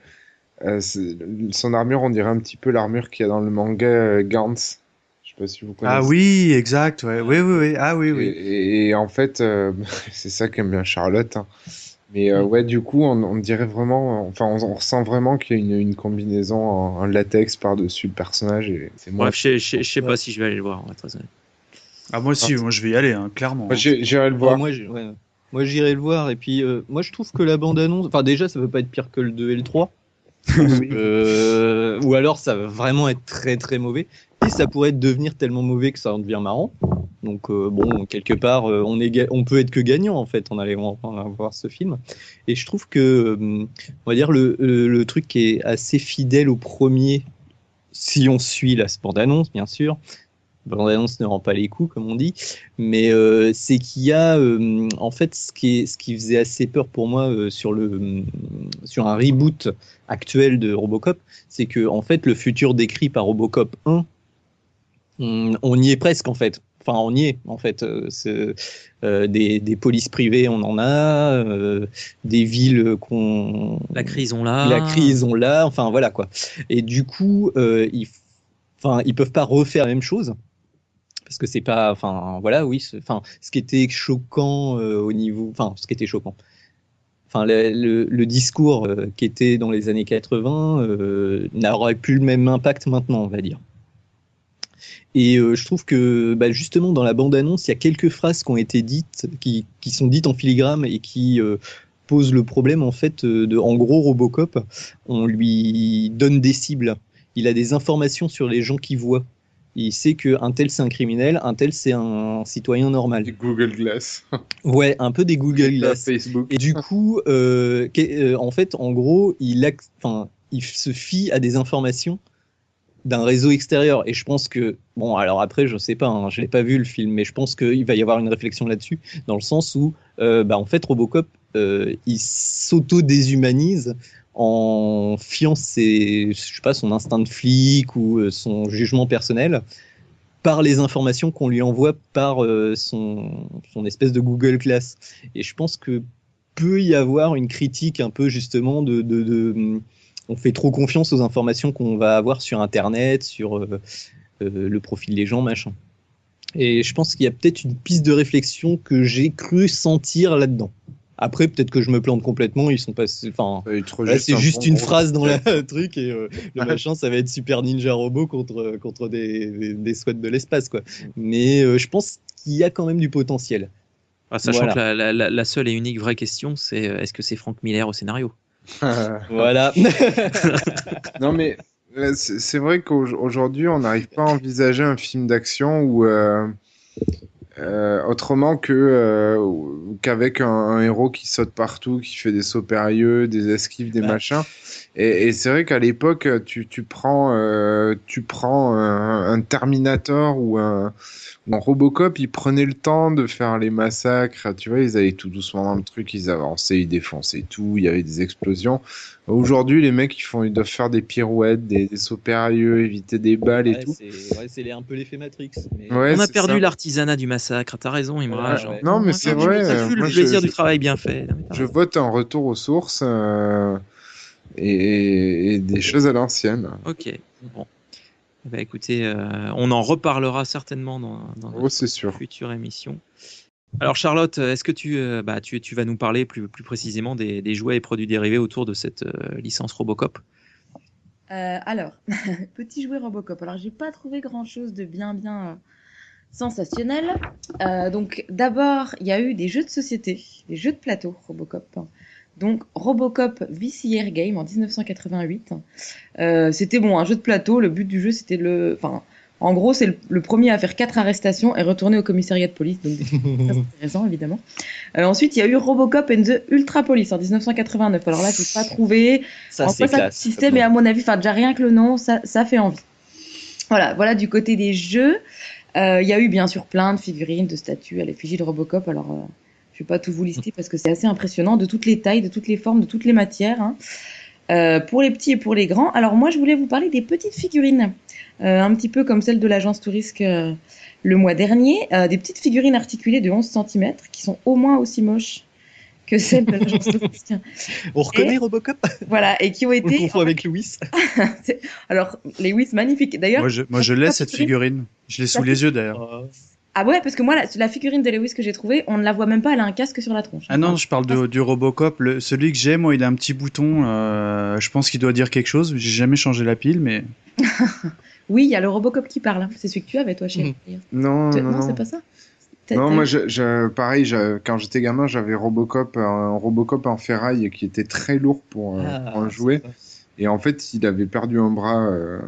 son armure, on dirait un petit peu l'armure qu'il y a dans le manga Gantz. Je sais pas si vous connaissez. Ah oui, exact, ouais. Oui. Ah oui. Et en fait, c'est ça qu'aime bien Charlotte. Hein. Mais ouais, du coup, on dirait vraiment, on ressent vraiment qu'il y a une combinaison en latex par-dessus le personnage. Et c'est bref, je sais pas si je vais aller le voir, très honnête. Ah, moi aussi, moi je vais y aller, hein, clairement. Moi, j'irai le voir. Moi, j'irai le voir. Et puis, moi, je trouve que la bande-annonce, déjà, ça peut pas être pire que le 2 et le 3. Ou alors, ça va vraiment être très très mauvais. Et ça pourrait devenir tellement mauvais que ça en devient marrant. Donc quelque part, on peut être que gagnant en fait en allant voir ce film. Et je trouve que, on va dire le truc qui est assez fidèle au premier, si on suit la bande-annonce, bien sûr. La bande-annonce ne rend pas les coups, comme on dit, mais c'est qu'il y a en fait ce qui faisait assez peur pour moi sur un reboot actuel de Robocop, c'est que en fait le futur décrit par Robocop 1, on y est presque en fait. Enfin, on y est, en fait. Des polices privées, on en a. Des villes La crise, on l'a. La crise, on l'a. Enfin, voilà, quoi. Et du coup, ils peuvent pas refaire la même chose. Parce que c'est pas... Enfin, voilà, oui. Ce qui était choquant au niveau... Enfin, ce qui était choquant. enfin, le discours qui était dans les années 80 n'aurait plus le même impact maintenant, on va dire. Et je trouve que justement dans la bande-annonce, il y a quelques phrases qui ont été dites, qui sont dites en filigrane et qui posent le problème en fait en gros Robocop, on lui donne des cibles. Il a des informations sur les gens qu'il voit. Il sait qu'un tel c'est un criminel, un tel c'est un citoyen normal. Des Google Glass. Ouais, un peu des Google Glass. Facebook. Et du coup, en fait, en gros, il se fie à des informations d'un réseau extérieur. Et je pense que, bon, alors après, je sais pas, hein, je l'ai pas vu le film, mais je pense qu'il va y avoir une réflexion là-dessus, dans le sens où, en fait, Robocop, il s'auto-déshumanise en fiant son instinct de flic ou son jugement personnel par les informations qu'on lui envoie par son espèce de Google Glass. Et je pense que peut y avoir une critique un peu justement on fait trop confiance aux informations qu'on va avoir sur Internet, sur le profil des gens, machin. Et je pense qu'il y a peut-être une piste de réflexion que j'ai cru sentir là-dedans. Après, peut-être que je me plante complètement, ils sont passés. Enfin, c'est juste une phrase dans le truc et le machin, ça va être Super Ninja Robot contre des SWAT de l'espace, quoi. Mais je pense qu'il y a quand même du potentiel. Sachant que la seule et unique vraie question, c'est est-ce que c'est Frank Miller au scénario? Voilà. Non, mais c'est vrai qu'aujourd'hui, on n'arrive pas à envisager un film d'action où. Autrement qu'avec un héros qui saute partout, qui fait des sauts périlleux, des esquives, des machins. Et c'est vrai qu'à l'époque, tu prends un Terminator ou un Robocop, ils prenaient le temps de faire les massacres. Tu vois, ils allaient tout doucement dans le truc, ils avançaient, ils défonçaient tout, il y avait des explosions. Aujourd'hui, les mecs, ils doivent faire des pirouettes, des sauts périlleux, éviter des balles et tout. C'est un peu l'effet Matrix. Mais... Ouais, on a perdu l'artisanat du massacre. T'as raison, Imraj. Non, mais c'est vrai. Ça fut le plaisir du travail bien fait. Je vote un retour aux sources et des choses à l'ancienne. Ok. Bon. Écoutez, on en reparlera certainement dans notre future émission. Alors Charlotte, est-ce que tu vas nous parler plus précisément des jouets et produits dérivés autour de cette licence Robocop? Alors, petit jouet Robocop. Alors, j'ai pas trouvé grand-chose de bien sensationnel. Donc, d'abord, il y a eu des jeux de société, des jeux de plateau Robocop. Donc, Robocop VCR Game en 1988. C'était un jeu de plateau. Le but du jeu, c'était en gros, c'est le premier à faire 4 arrestations et retourner au commissariat de police. Donc, très intéressant, évidemment. Ensuite, il y a eu Robocop and the Ultra Police en 1989. Alors là, je n'ai pas trouvé ça consistait, mais à mon avis, déjà rien que le nom, ça fait envie. Voilà du côté des jeux. Il y a eu bien sûr plein de figurines, de statues à l'effigie de Robocop. Alors, je ne vais pas tout vous lister parce que c'est assez impressionnant, de toutes les tailles, de toutes les formes, de toutes les matières. Pour les petits et pour les grands. Alors moi, je voulais vous parler des petites figurines. Un petit peu comme celle de l'agence Tourisque le mois dernier, des petites figurines articulées de 11 cm qui sont au moins aussi moches que celles de l'agence Tourisque. On reconnaît Robocop. Voilà, et qui ont été... On le confond avec Lewis. Alors, Lewis, magnifique. D'ailleurs, moi je laisse cette figurine. Je l'ai sous les yeux d'ailleurs. Ah ouais, parce que moi, la figurine de Lewis que j'ai trouvée, on ne la voit même pas, elle a un casque sur la tronche. Ah non, je parle du Robocop. Celui que j'ai, moi, il a un petit bouton. Je pense qu'il doit dire quelque chose. J'ai jamais changé la pile, mais... Oui, il y a le Robocop qui parle. C'est celui que tu avais, toi, chérie. Non, c'est pas ça. Non, moi, pareil, quand j'étais gamin, j'avais un Robocop en ferraille qui était très lourd pour en jouer. Et en fait, il avait perdu un bras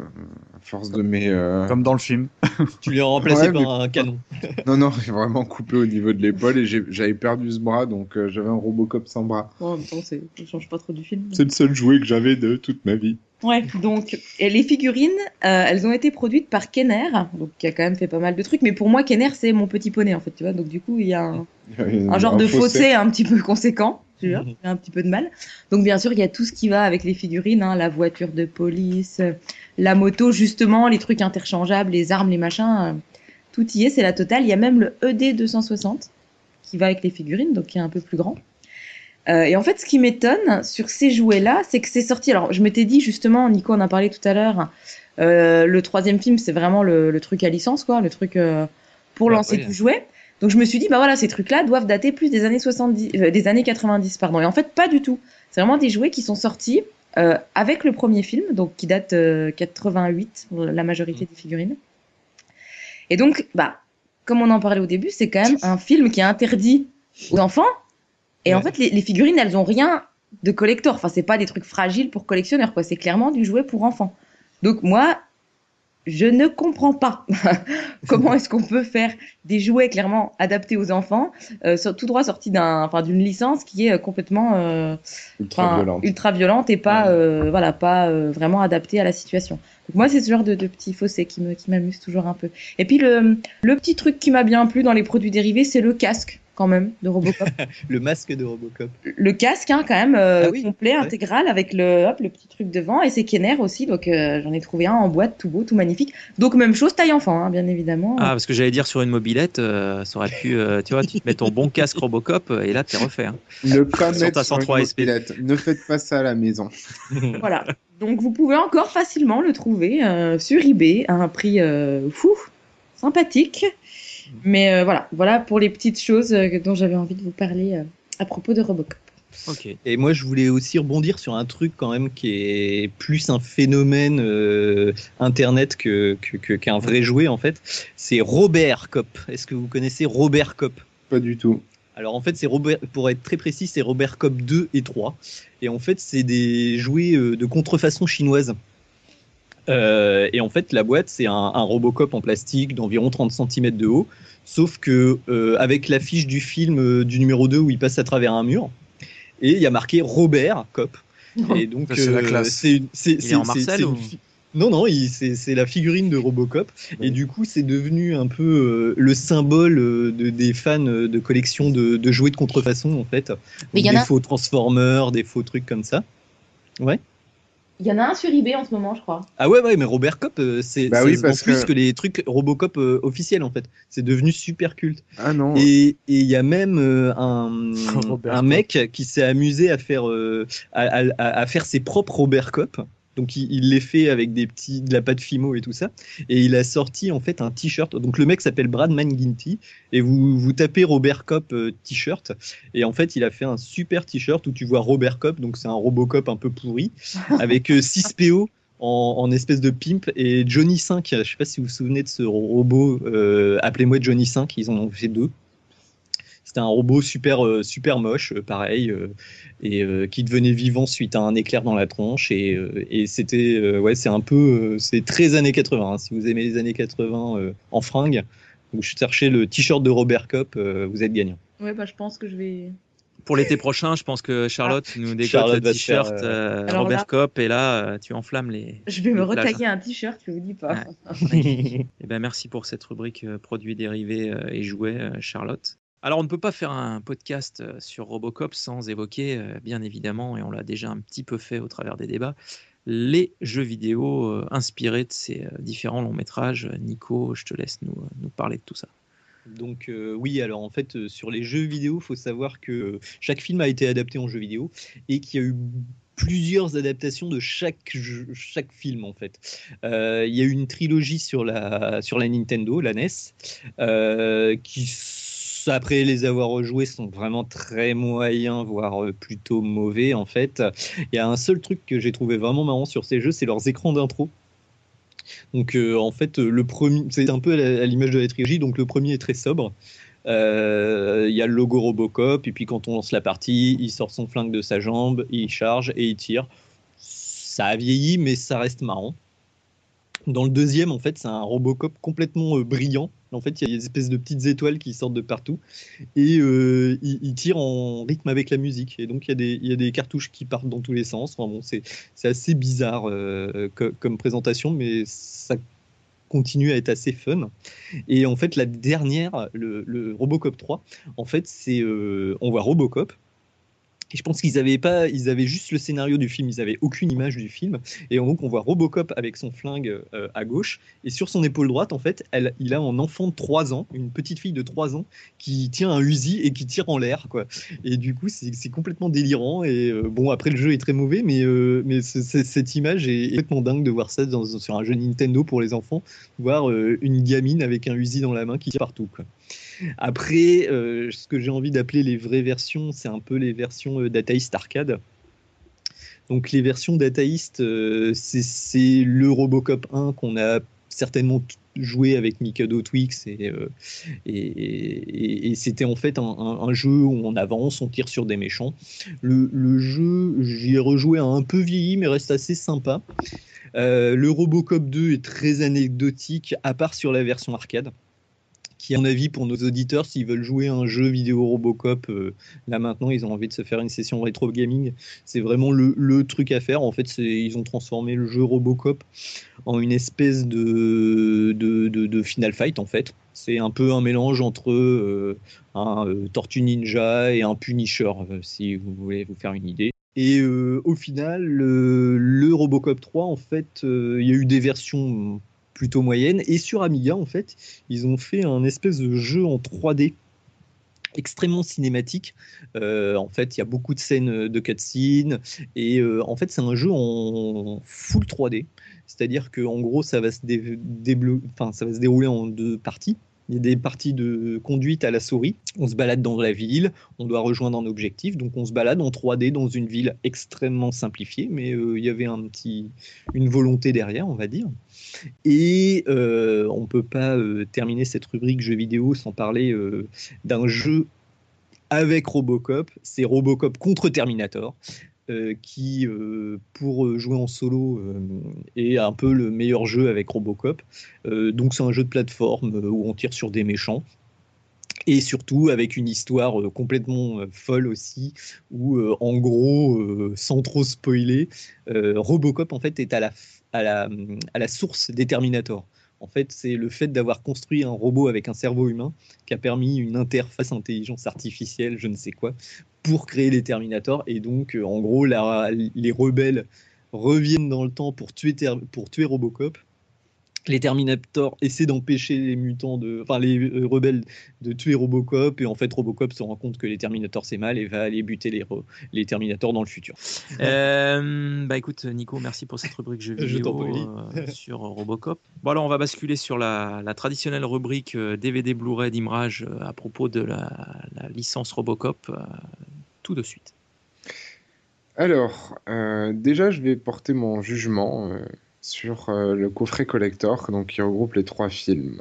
à force de mes... Comme dans le film. Tu l'as remplacé par un canon. Non, vraiment coupé au niveau de l'épaule et j'avais perdu ce bras, donc j'avais un Robocop sans bras. Bon, en même temps, ça ne change pas trop du film. C'est le seul jouet que j'avais de toute ma vie. Ouais, donc et les figurines, elles ont été produites par Kenner, donc qui a quand même fait pas mal de trucs. Mais pour moi, Kenner, c'est mon petit poney, en fait, tu vois. Donc du coup, il y a un genre de fossé un petit peu conséquent. J'ai un petit peu de mal. Donc bien sûr, il y a tout ce qui va avec les figurines, la voiture de police, la moto, justement, les trucs interchangeables, les armes, les machins, tout y est, c'est la totale. Il y a même le ED 260 qui va avec les figurines, donc qui est un peu plus grand. Et en fait, ce qui m'étonne sur ces jouets-là, c'est que c'est sorti. Alors, je m'étais dit justement, Nico en a parlé tout à l'heure, le troisième film, c'est vraiment le truc à licence, quoi, le truc pour lancer du jouet. Donc je me suis dit, bah voilà, ces trucs-là doivent dater plus des années 70, des années 90, pardon. Et en fait, pas du tout. C'est vraiment des jouets qui sont sortis avec le premier film, donc qui date 88, la majorité des figurines. Et donc, bah, comme on en parlait au début, c'est quand même un film qui est interdit aux enfants. Et en fait, les figurines, elles ont rien de collector. Enfin, c'est pas des trucs fragiles pour collectionneurs, quoi. C'est clairement du jouet pour enfants. Donc moi, je ne comprends pas comment est-ce qu'on peut faire des jouets clairement adaptés aux enfants, tout droit sortis d'une licence qui est complètement ultra violente et pas vraiment adaptée à la situation. Donc moi, c'est ce genre de petit fossé qui m'amuse toujours un peu. Et puis le petit truc qui m'a bien plu dans les produits dérivés, c'est le casque quand même de Robocop. Le masque de Robocop. Le casque, hein, quand même complet, intégral, avec le petit truc devant, et c'est Kenner aussi, donc j'en ai trouvé un en boîte, tout beau, tout magnifique. Donc même chose, taille enfant, hein, bien évidemment. Ah, parce que j'allais dire sur une mobilette, ça aurait pu, tu vois, tu te mets ton bon casque Robocop et là t'es refait. Hein. Ne pas sur mettre ta sur une 103 SP. mobilette. Ne faites pas ça à la maison. Voilà. Donc vous pouvez encore facilement le trouver sur eBay à un prix sympathique. Mais voilà pour les petites choses dont j'avais envie de vous parler à propos de Robocop. Okay. Et moi, je voulais aussi rebondir sur un truc quand même qui est plus un phénomène internet qu'un vrai jouet en fait. C'est Robert Cop. Est-ce que vous connaissez Robert Cop ? Pas du tout. Alors en fait, c'est pour être très précis, c'est Robert Cop 2 et 3. Et en fait, c'est des jouets de contrefaçon chinoise. Et en fait, la boîte, c'est un Robocop en plastique d'environ 30 cm de haut, sauf que avec l'affiche du film du numéro 2 où il passe à travers un mur, et il y a marqué Robert Cop. Et donc, c'est la classe. Il est en Marcel ou... Non, c'est la figurine de Robocop. Et du coup, c'est devenu un peu le symbole des fans de collection de jouets de contrefaçon, en fait. Mais des faux Transformers, des faux trucs comme ça. Ouais. Il y en a un sur eBay en ce moment, je crois. Ah ouais, mais Robert Cop, c'est plus que les trucs Robocop officiels, en fait. C'est devenu super culte. Ah non. Et il y a même un mec qui s'est amusé à faire, à faire ses propres Robert Cop. Donc il les fait avec de la pâte Fimo et tout ça, et il a sorti en fait un t-shirt. Donc le mec s'appelle Brad Manginty, et vous tapez Robert Cop t-shirt, et en fait il a fait un super t-shirt où tu vois Robert Cop, donc c'est un Robocop un peu pourri, avec 6 PO en espèce de pimp, et Johnny 5. Je sais pas si vous vous souvenez de ce robot, appelez-moi Johnny 5, ils en ont fait 2. C'était un robot super moche, pareil, et qui devenait vivant suite à un éclair dans la tronche. Et c'était, c'est un peu, c'est très années 80. Hein. Si vous aimez les années 80 en fringues, vous cherchez le t-shirt de Robert Cop, vous êtes gagnant. Ouais, bah je pense que je vais. Pour l'été prochain, je pense que Charlotte nous décote le t-shirt Robert Cop, et là, tu enflammes les. Je vais me retailler un t-shirt, je vous dis pas. Ouais. Et ben merci pour cette rubrique produits dérivés et jouets, Charlotte. Alors, on ne peut pas faire un podcast sur Robocop sans évoquer, bien évidemment, et on l'a déjà un petit peu fait au travers des débats, les jeux vidéo inspirés de ces différents longs métrages. Nico, je te laisse nous parler de tout ça. Donc oui, alors en fait, sur les jeux vidéo, il faut savoir que chaque film a été adapté en jeu vidéo et qu'il y a eu plusieurs adaptations de chaque film en fait. Il y a eu une trilogie sur la Nintendo, la NES, qui après les avoir rejoués sont vraiment très moyens, voire plutôt mauvais en fait. Il y a un seul truc que j'ai trouvé vraiment marrant sur ces jeux, c'est leurs écrans d'intro. Donc en fait le premier, c'est un peu à l'image de la trilogie, donc le premier est très sobre. Il y a le logo Robocop, et puis quand on lance la partie, il sort son flingue de sa jambe, il charge et il tire. Ça a vieilli, mais ça reste marrant. Dans le deuxième, en fait, c'est un Robocop complètement brillant. En fait, il y a des espèces de petites étoiles qui sortent de partout, et il tire en rythme avec la musique. Et donc, il y a des cartouches qui partent dans tous les sens. Enfin, bon, c'est assez bizarre comme présentation, mais ça continue à être assez fun. Et en fait, la dernière, le Robocop 3, en fait, c'est on voit Robocop. Et je pense qu'ils avaient juste le scénario du film, ils n'avaient aucune image du film. Et donc on voit Robocop avec son flingue à gauche, et sur son épaule droite, en fait, il a un enfant de 3 ans, une petite fille de 3 ans, qui tient un Uzi et qui tire en l'air, quoi. Et du coup, c'est complètement délirant. Et bon, après le jeu est très mauvais, mais cette image est complètement dingue de voir ça sur un jeu Nintendo pour les enfants, voir une gamine avec un Uzi dans la main qui tire partout, quoi. Après, ce que j'ai envie d'appeler les vraies versions, c'est un peu les versions Data East Arcade. Donc les versions Data East, c'est le Robocop 1 qu'on a certainement joué avec Mikado Twix et c'était en fait un jeu où on avance, on tire sur des méchants. Le jeu, j'y ai rejoué un peu vieilli, mais reste assez sympa. Le Robocop 2 est très anecdotique, à part sur la version arcade, qui, à mon avis, pour nos auditeurs, s'ils veulent jouer à un jeu vidéo Robocop, là maintenant, ils ont envie de se faire une session rétro gaming. C'est vraiment le truc à faire. En fait, ils ont transformé le jeu Robocop en une espèce de Final Fight, en fait. C'est un peu un mélange entre un Tortue Ninja et un Punisher, si vous voulez vous faire une idée. Et au final, le Robocop 3, en fait, il y a eu des versions plutôt moyennes. Et sur Amiga, en fait, ils ont fait un espèce de jeu en 3D extrêmement cinématique. En fait, il y a beaucoup de scènes de cutscenes. Et en fait, c'est un jeu en full 3D. C'est-à-dire qu'en gros, ça va se dérouler en 2 parties. Il y a des parties de conduite à la souris. On se balade dans la ville, on doit rejoindre un objectif. Donc on se balade en 3D dans une ville extrêmement simplifiée, mais il y avait une volonté derrière, on va dire. Et on ne peut pas terminer cette rubrique jeux vidéo sans parler d'un jeu avec Robocop. C'est Robocop contre Terminator. Qui, pour jouer en solo, est un peu le meilleur jeu avec Robocop. Donc c'est un jeu de plateforme où on tire sur des méchants. Et surtout avec une histoire complètement folle aussi, où en gros, sans trop spoiler, Robocop en fait est à la source des Terminator. En fait, c'est le fait d'avoir construit un robot avec un cerveau humain qui a permis une interface intelligence artificielle, je ne sais quoi, pour créer les Terminators. Et donc, en gros, les rebelles reviennent dans le temps pour tuer Robocop. Les Terminators essaient d'empêcher les rebelles de tuer Robocop, et en fait Robocop se rend compte que les Terminators c'est mal et va aller buter les Terminators dans le futur. Écoute Nico, merci pour cette rubrique jeux vidéo sur Robocop. Bon alors on va basculer sur la traditionnelle rubrique DVD Blu-ray d'Imrage à propos de la licence Robocop tout de suite. Alors déjà je vais porter mon jugement sur le coffret collector, donc qui regroupe les 3 films.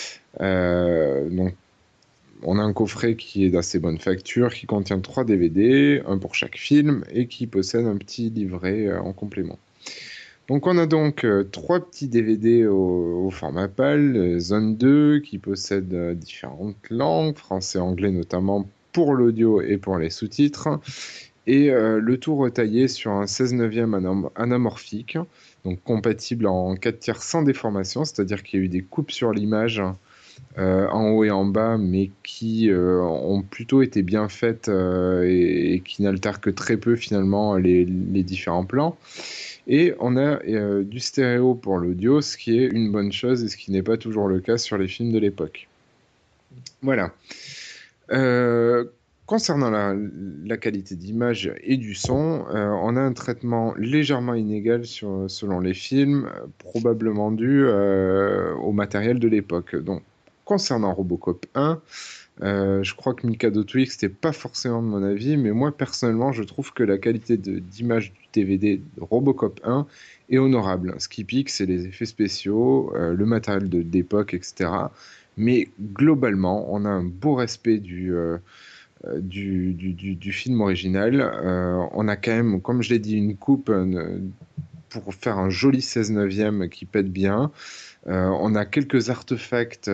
Donc, on a un coffret qui est d'assez bonne facture, qui contient 3 DVD, un pour chaque film, et qui possède un petit livret en complément. Donc, on a donc 3 petits DVD au format PAL, Zone 2, qui possède différentes langues, français, anglais notamment, pour l'audio et pour les sous-titres, et le tout retaillé sur un 16/9 anamorphique, donc compatible en 4/3 sans déformation, c'est-à-dire qu'il y a eu des coupes sur l'image en haut et en bas, mais qui ont plutôt été bien faites et qui n'altèrent que très peu finalement les différents plans. Et on a du stéréo pour l'audio, ce qui est une bonne chose et ce qui n'est pas toujours le cas sur les films de l'époque. Voilà. Concernant la qualité d'image et du son, on a un traitement légèrement inégal selon les films, probablement dû au matériel de l'époque. Donc, concernant Robocop 1, je crois que Mikado Twix n'était pas forcément de mon avis, mais moi personnellement, je trouve que la qualité d'image du DVD de Robocop 1 est honorable. Ce qui pique, c'est les effets spéciaux, le matériel d'époque, etc. Mais globalement, on a un beau respect du film original. On a quand même, comme je l'ai dit, une coupe pour faire un joli 16/9 qui pète bien. On a quelques artefacts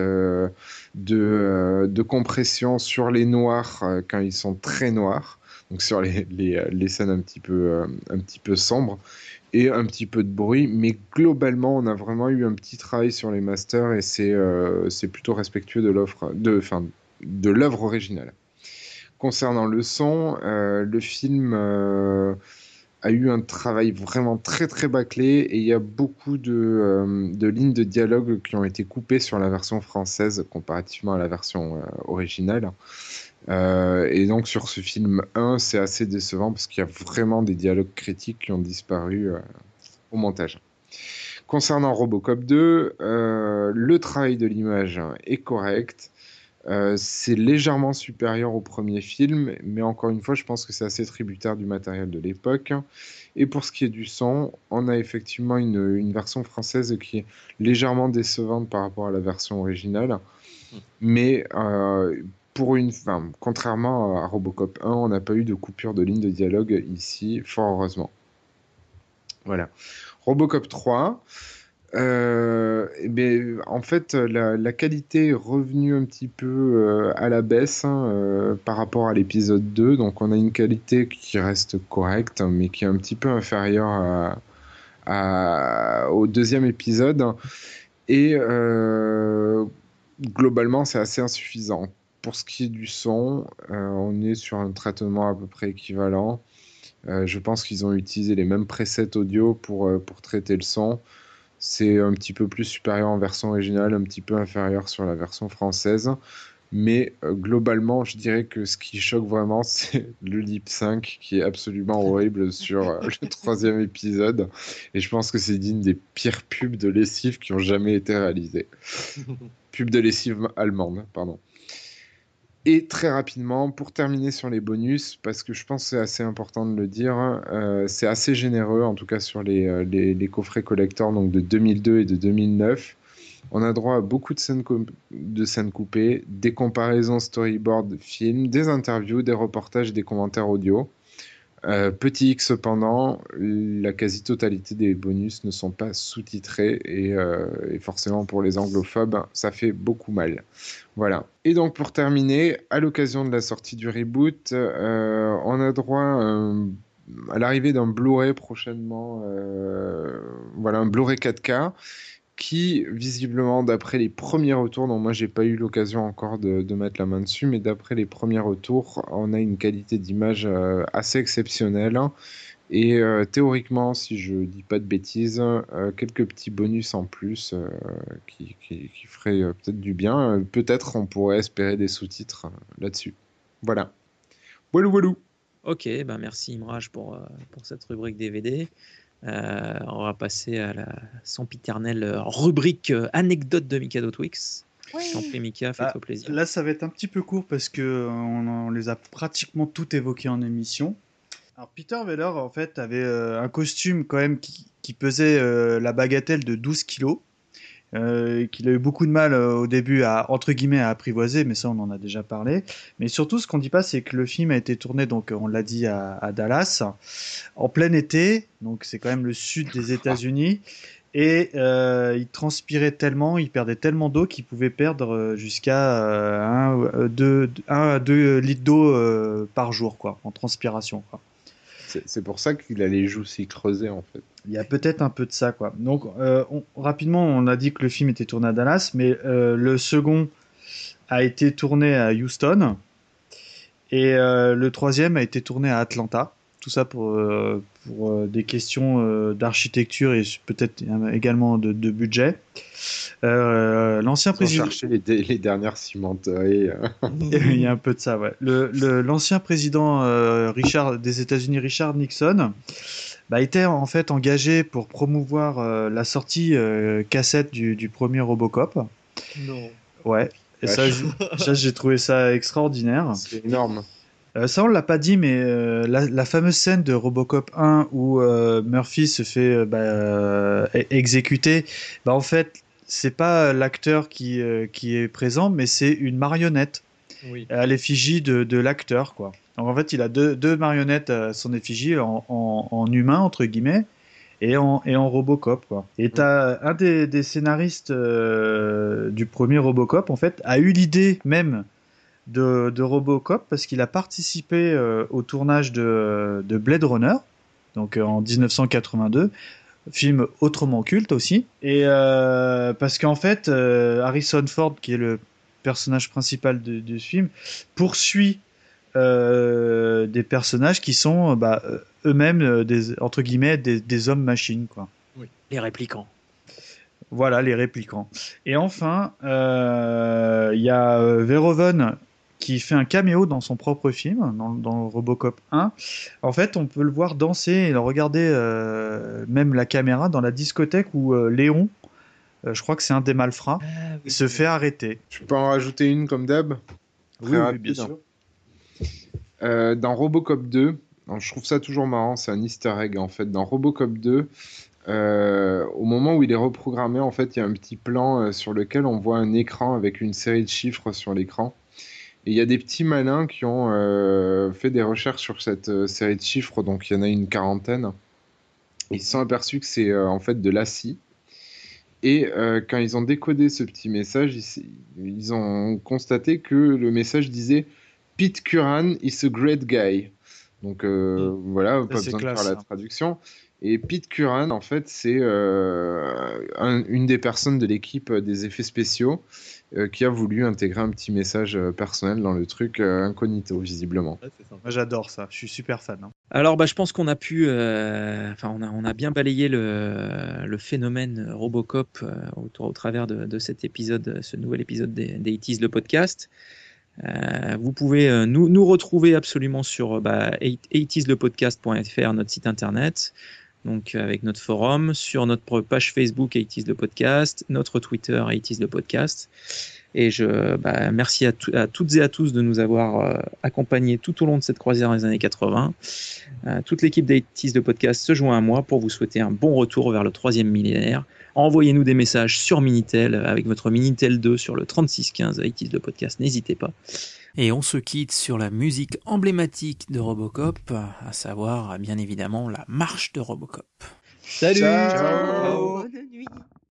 de compression sur les noirs quand ils sont très noirs, donc sur les scènes un petit peu sombres, et un petit peu de bruit, mais globalement on a vraiment eu un petit travail sur les masters et c'est plutôt respectueux de l'œuvre originale. Concernant le son, le film a eu un travail vraiment très très bâclé et il y a beaucoup de lignes de dialogue qui ont été coupées sur la version française comparativement à la version originale. Et donc sur ce film 1, c'est assez décevant parce qu'il y a vraiment des dialogues critiques qui ont disparu au montage. Concernant Robocop 2, le travail de l'image est correct. C'est légèrement supérieur au premier film, mais encore une fois, je pense que c'est assez tributaire du matériel de l'époque. Et pour ce qui est du son, on a effectivement une version française qui est légèrement décevante par rapport à la version originale. Mais contrairement à Robocop 1, on n'a pas eu de coupure de ligne de dialogue ici, fort heureusement. Voilà. Robocop 3... en fait, la qualité est revenue un petit peu à la baisse par rapport à l'épisode 2. Donc, on a une qualité qui reste correcte, mais qui est un petit peu inférieure au deuxième épisode. Et globalement, c'est assez insuffisant. Pour ce qui est du son, on est sur un traitement à peu près équivalent. Je pense qu'ils ont utilisé les mêmes presets audio pour traiter le son. C'est un petit peu plus supérieur en version originale, un petit peu inférieur sur la version française. Mais globalement, je dirais que ce qui choque vraiment, c'est le lip sync qui est absolument horrible sur le troisième épisode. Et je pense que c'est digne des pires pubs de lessive qui ont jamais été réalisées. Pub de lessive allemande, pardon. Et très rapidement, pour terminer sur les bonus, parce que je pense que c'est assez important de le dire, c'est assez généreux, en tout cas sur les coffrets collector donc de 2002 et de 2009. On a droit à beaucoup de scènes coupées, des comparaisons storyboard film, des interviews, des reportages et des commentaires audio. Petit X cependant, la quasi-totalité des bonus ne sont pas sous-titrés et forcément pour les anglophobes, ça fait beaucoup mal. Voilà. Et donc pour terminer, à l'occasion de la sortie du reboot, on a droit à l'arrivée d'un Blu-ray prochainement, un Blu-ray 4K qui, visiblement, d'après les premiers retours, donc moi j'ai pas eu l'occasion encore de mettre la main dessus, mais d'après les premiers retours, on a une qualité d'image assez exceptionnelle. Et théoriquement, si je dis pas de bêtises, quelques petits bonus en plus qui feraient peut-être du bien. Peut-être on pourrait espérer des sous-titres là-dessus. Voilà. Walou. Ok, merci Imraj pour cette rubrique DVD. On va passer à la sempiternelle rubrique anecdote de Mikado Twix. T'en prie Mika, fais-toi plaisir. Là, ça va être un petit peu court parce que on les a pratiquement toutes évoquées en émission. Alors Peter Weller, en fait, avait un costume quand même qui pesait la bagatelle de 12 kilos. Qu'il a eu beaucoup de mal au début à, entre guillemets, à apprivoiser, mais ça on en a déjà parlé. Mais surtout, ce qu'on dit pas, c'est que le film a été tourné, donc on l'a dit, à Dallas, en plein été, donc c'est quand même le sud des États-Unis, et il transpirait tellement, il perdait tellement d'eau qu'il pouvait perdre jusqu'à 1 à 2 litres d'eau par jour, quoi, en transpiration, quoi. C'est pour ça qu'il a les joues si creusées, en fait. Il y a peut-être un peu de ça, quoi. Donc, rapidement, on a dit que le film était tourné à Dallas, mais le second a été tourné à Houston, et le troisième a été tourné à Atlanta. Tout ça pour des questions d'architecture et peut-être également de budget. L'ancien président... chercher les dernières cimenteries. Il y a un peu de ça, ouais. L'ancien président des États-Unis, Richard Nixon, était en fait engagé pour promouvoir la sortie cassette du premier Robocop. Non. Ouais. Et ça, j'ai trouvé ça extraordinaire. C'est énorme. Ça, on l'a pas dit, mais la fameuse scène de Robocop 1 où Murphy se fait exécuter, en fait, c'est pas l'acteur qui est présent, mais c'est une marionnette à l'effigie de l'acteur, quoi. Donc en fait, il a deux marionnettes à son effigie en humain entre guillemets et en Robocop, quoi. Et t'as un des scénaristes du premier Robocop, en fait, a eu l'idée même de Robocop parce qu'il a participé au tournage de Blade Runner, donc en 1982, film autrement culte aussi, et parce qu'en fait Harrison Ford, qui est le personnage principal du film, poursuit des personnages qui sont eux-mêmes entre guillemets des hommes machines, quoi. Oui, les répliquants. Voilà, les répliquants. Et enfin, il y a Verhoeven qui fait un caméo dans son propre film, dans Robocop 1. En fait, on peut le voir danser et le regarder, même la caméra, dans la discothèque où Léon je crois que c'est un des malfrats, il se fait arrêter. Je peux en rajouter une comme d'hab? Oui, bien sûr. Dans Robocop 2, alors, je trouve ça toujours marrant, c'est un easter egg en fait. Dans Robocop 2, au moment où il est reprogrammé, en fait, il y a un petit plan sur lequel on voit un écran avec une série de chiffres sur l'écran. Et il y a des petits malins qui ont fait des recherches sur cette série de chiffres, donc il y en a une quarantaine. Ils se sont aperçus que c'est en fait de l'ACI. Et quand ils ont décodé ce petit message, ils ont constaté que le message disait « Pete Curran is a great guy ». Donc voilà, pas besoin de faire la traduction. Et Pete Curran, en fait, c'est une des personnes de l'équipe des effets spéciaux qui a voulu intégrer un petit message personnel dans le truc incognito, visiblement. Ouais, c'est ça. Moi, j'adore ça, je suis super fan. Hein. Alors, je pense qu'on a pu... on a bien balayé le phénomène Robocop au travers de cet épisode, ce nouvel épisode des 80s, le podcast. Vous pouvez nous retrouver absolument sur 80slepodcast.fr, notre site internet, donc avec notre forum, sur notre page Facebook 80s le podcast, notre Twitter 80s le podcast. Et merci à toutes et à tous de nous avoir accompagnés tout au long de cette croisière des années 80. Toute l'équipe d'80s le podcast se joint à moi pour vous souhaiter un bon retour vers le 3e millénaire. Envoyez-nous des messages sur Minitel avec votre Minitel 2 sur le 3615 80s le podcast, n'hésitez pas. Et on se quitte sur la musique emblématique de Robocop, à savoir bien évidemment la marche de Robocop. Salut. Ciao. Bonne nuit.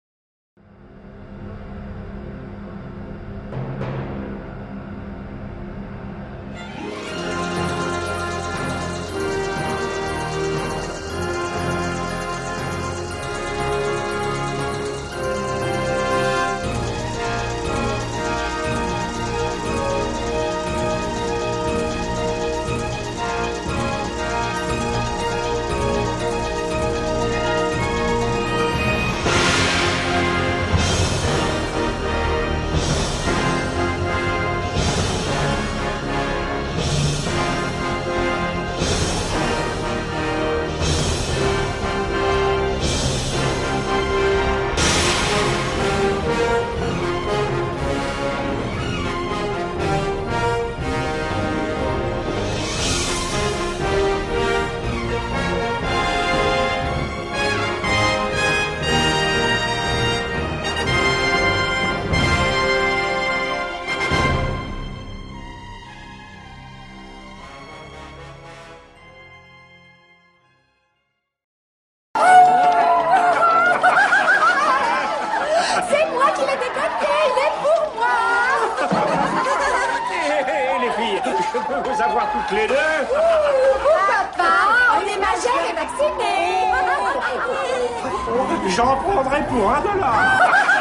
Vous avoir toutes les deux. Papa, on est majeur et vacciné. J'en prendrai pour $1.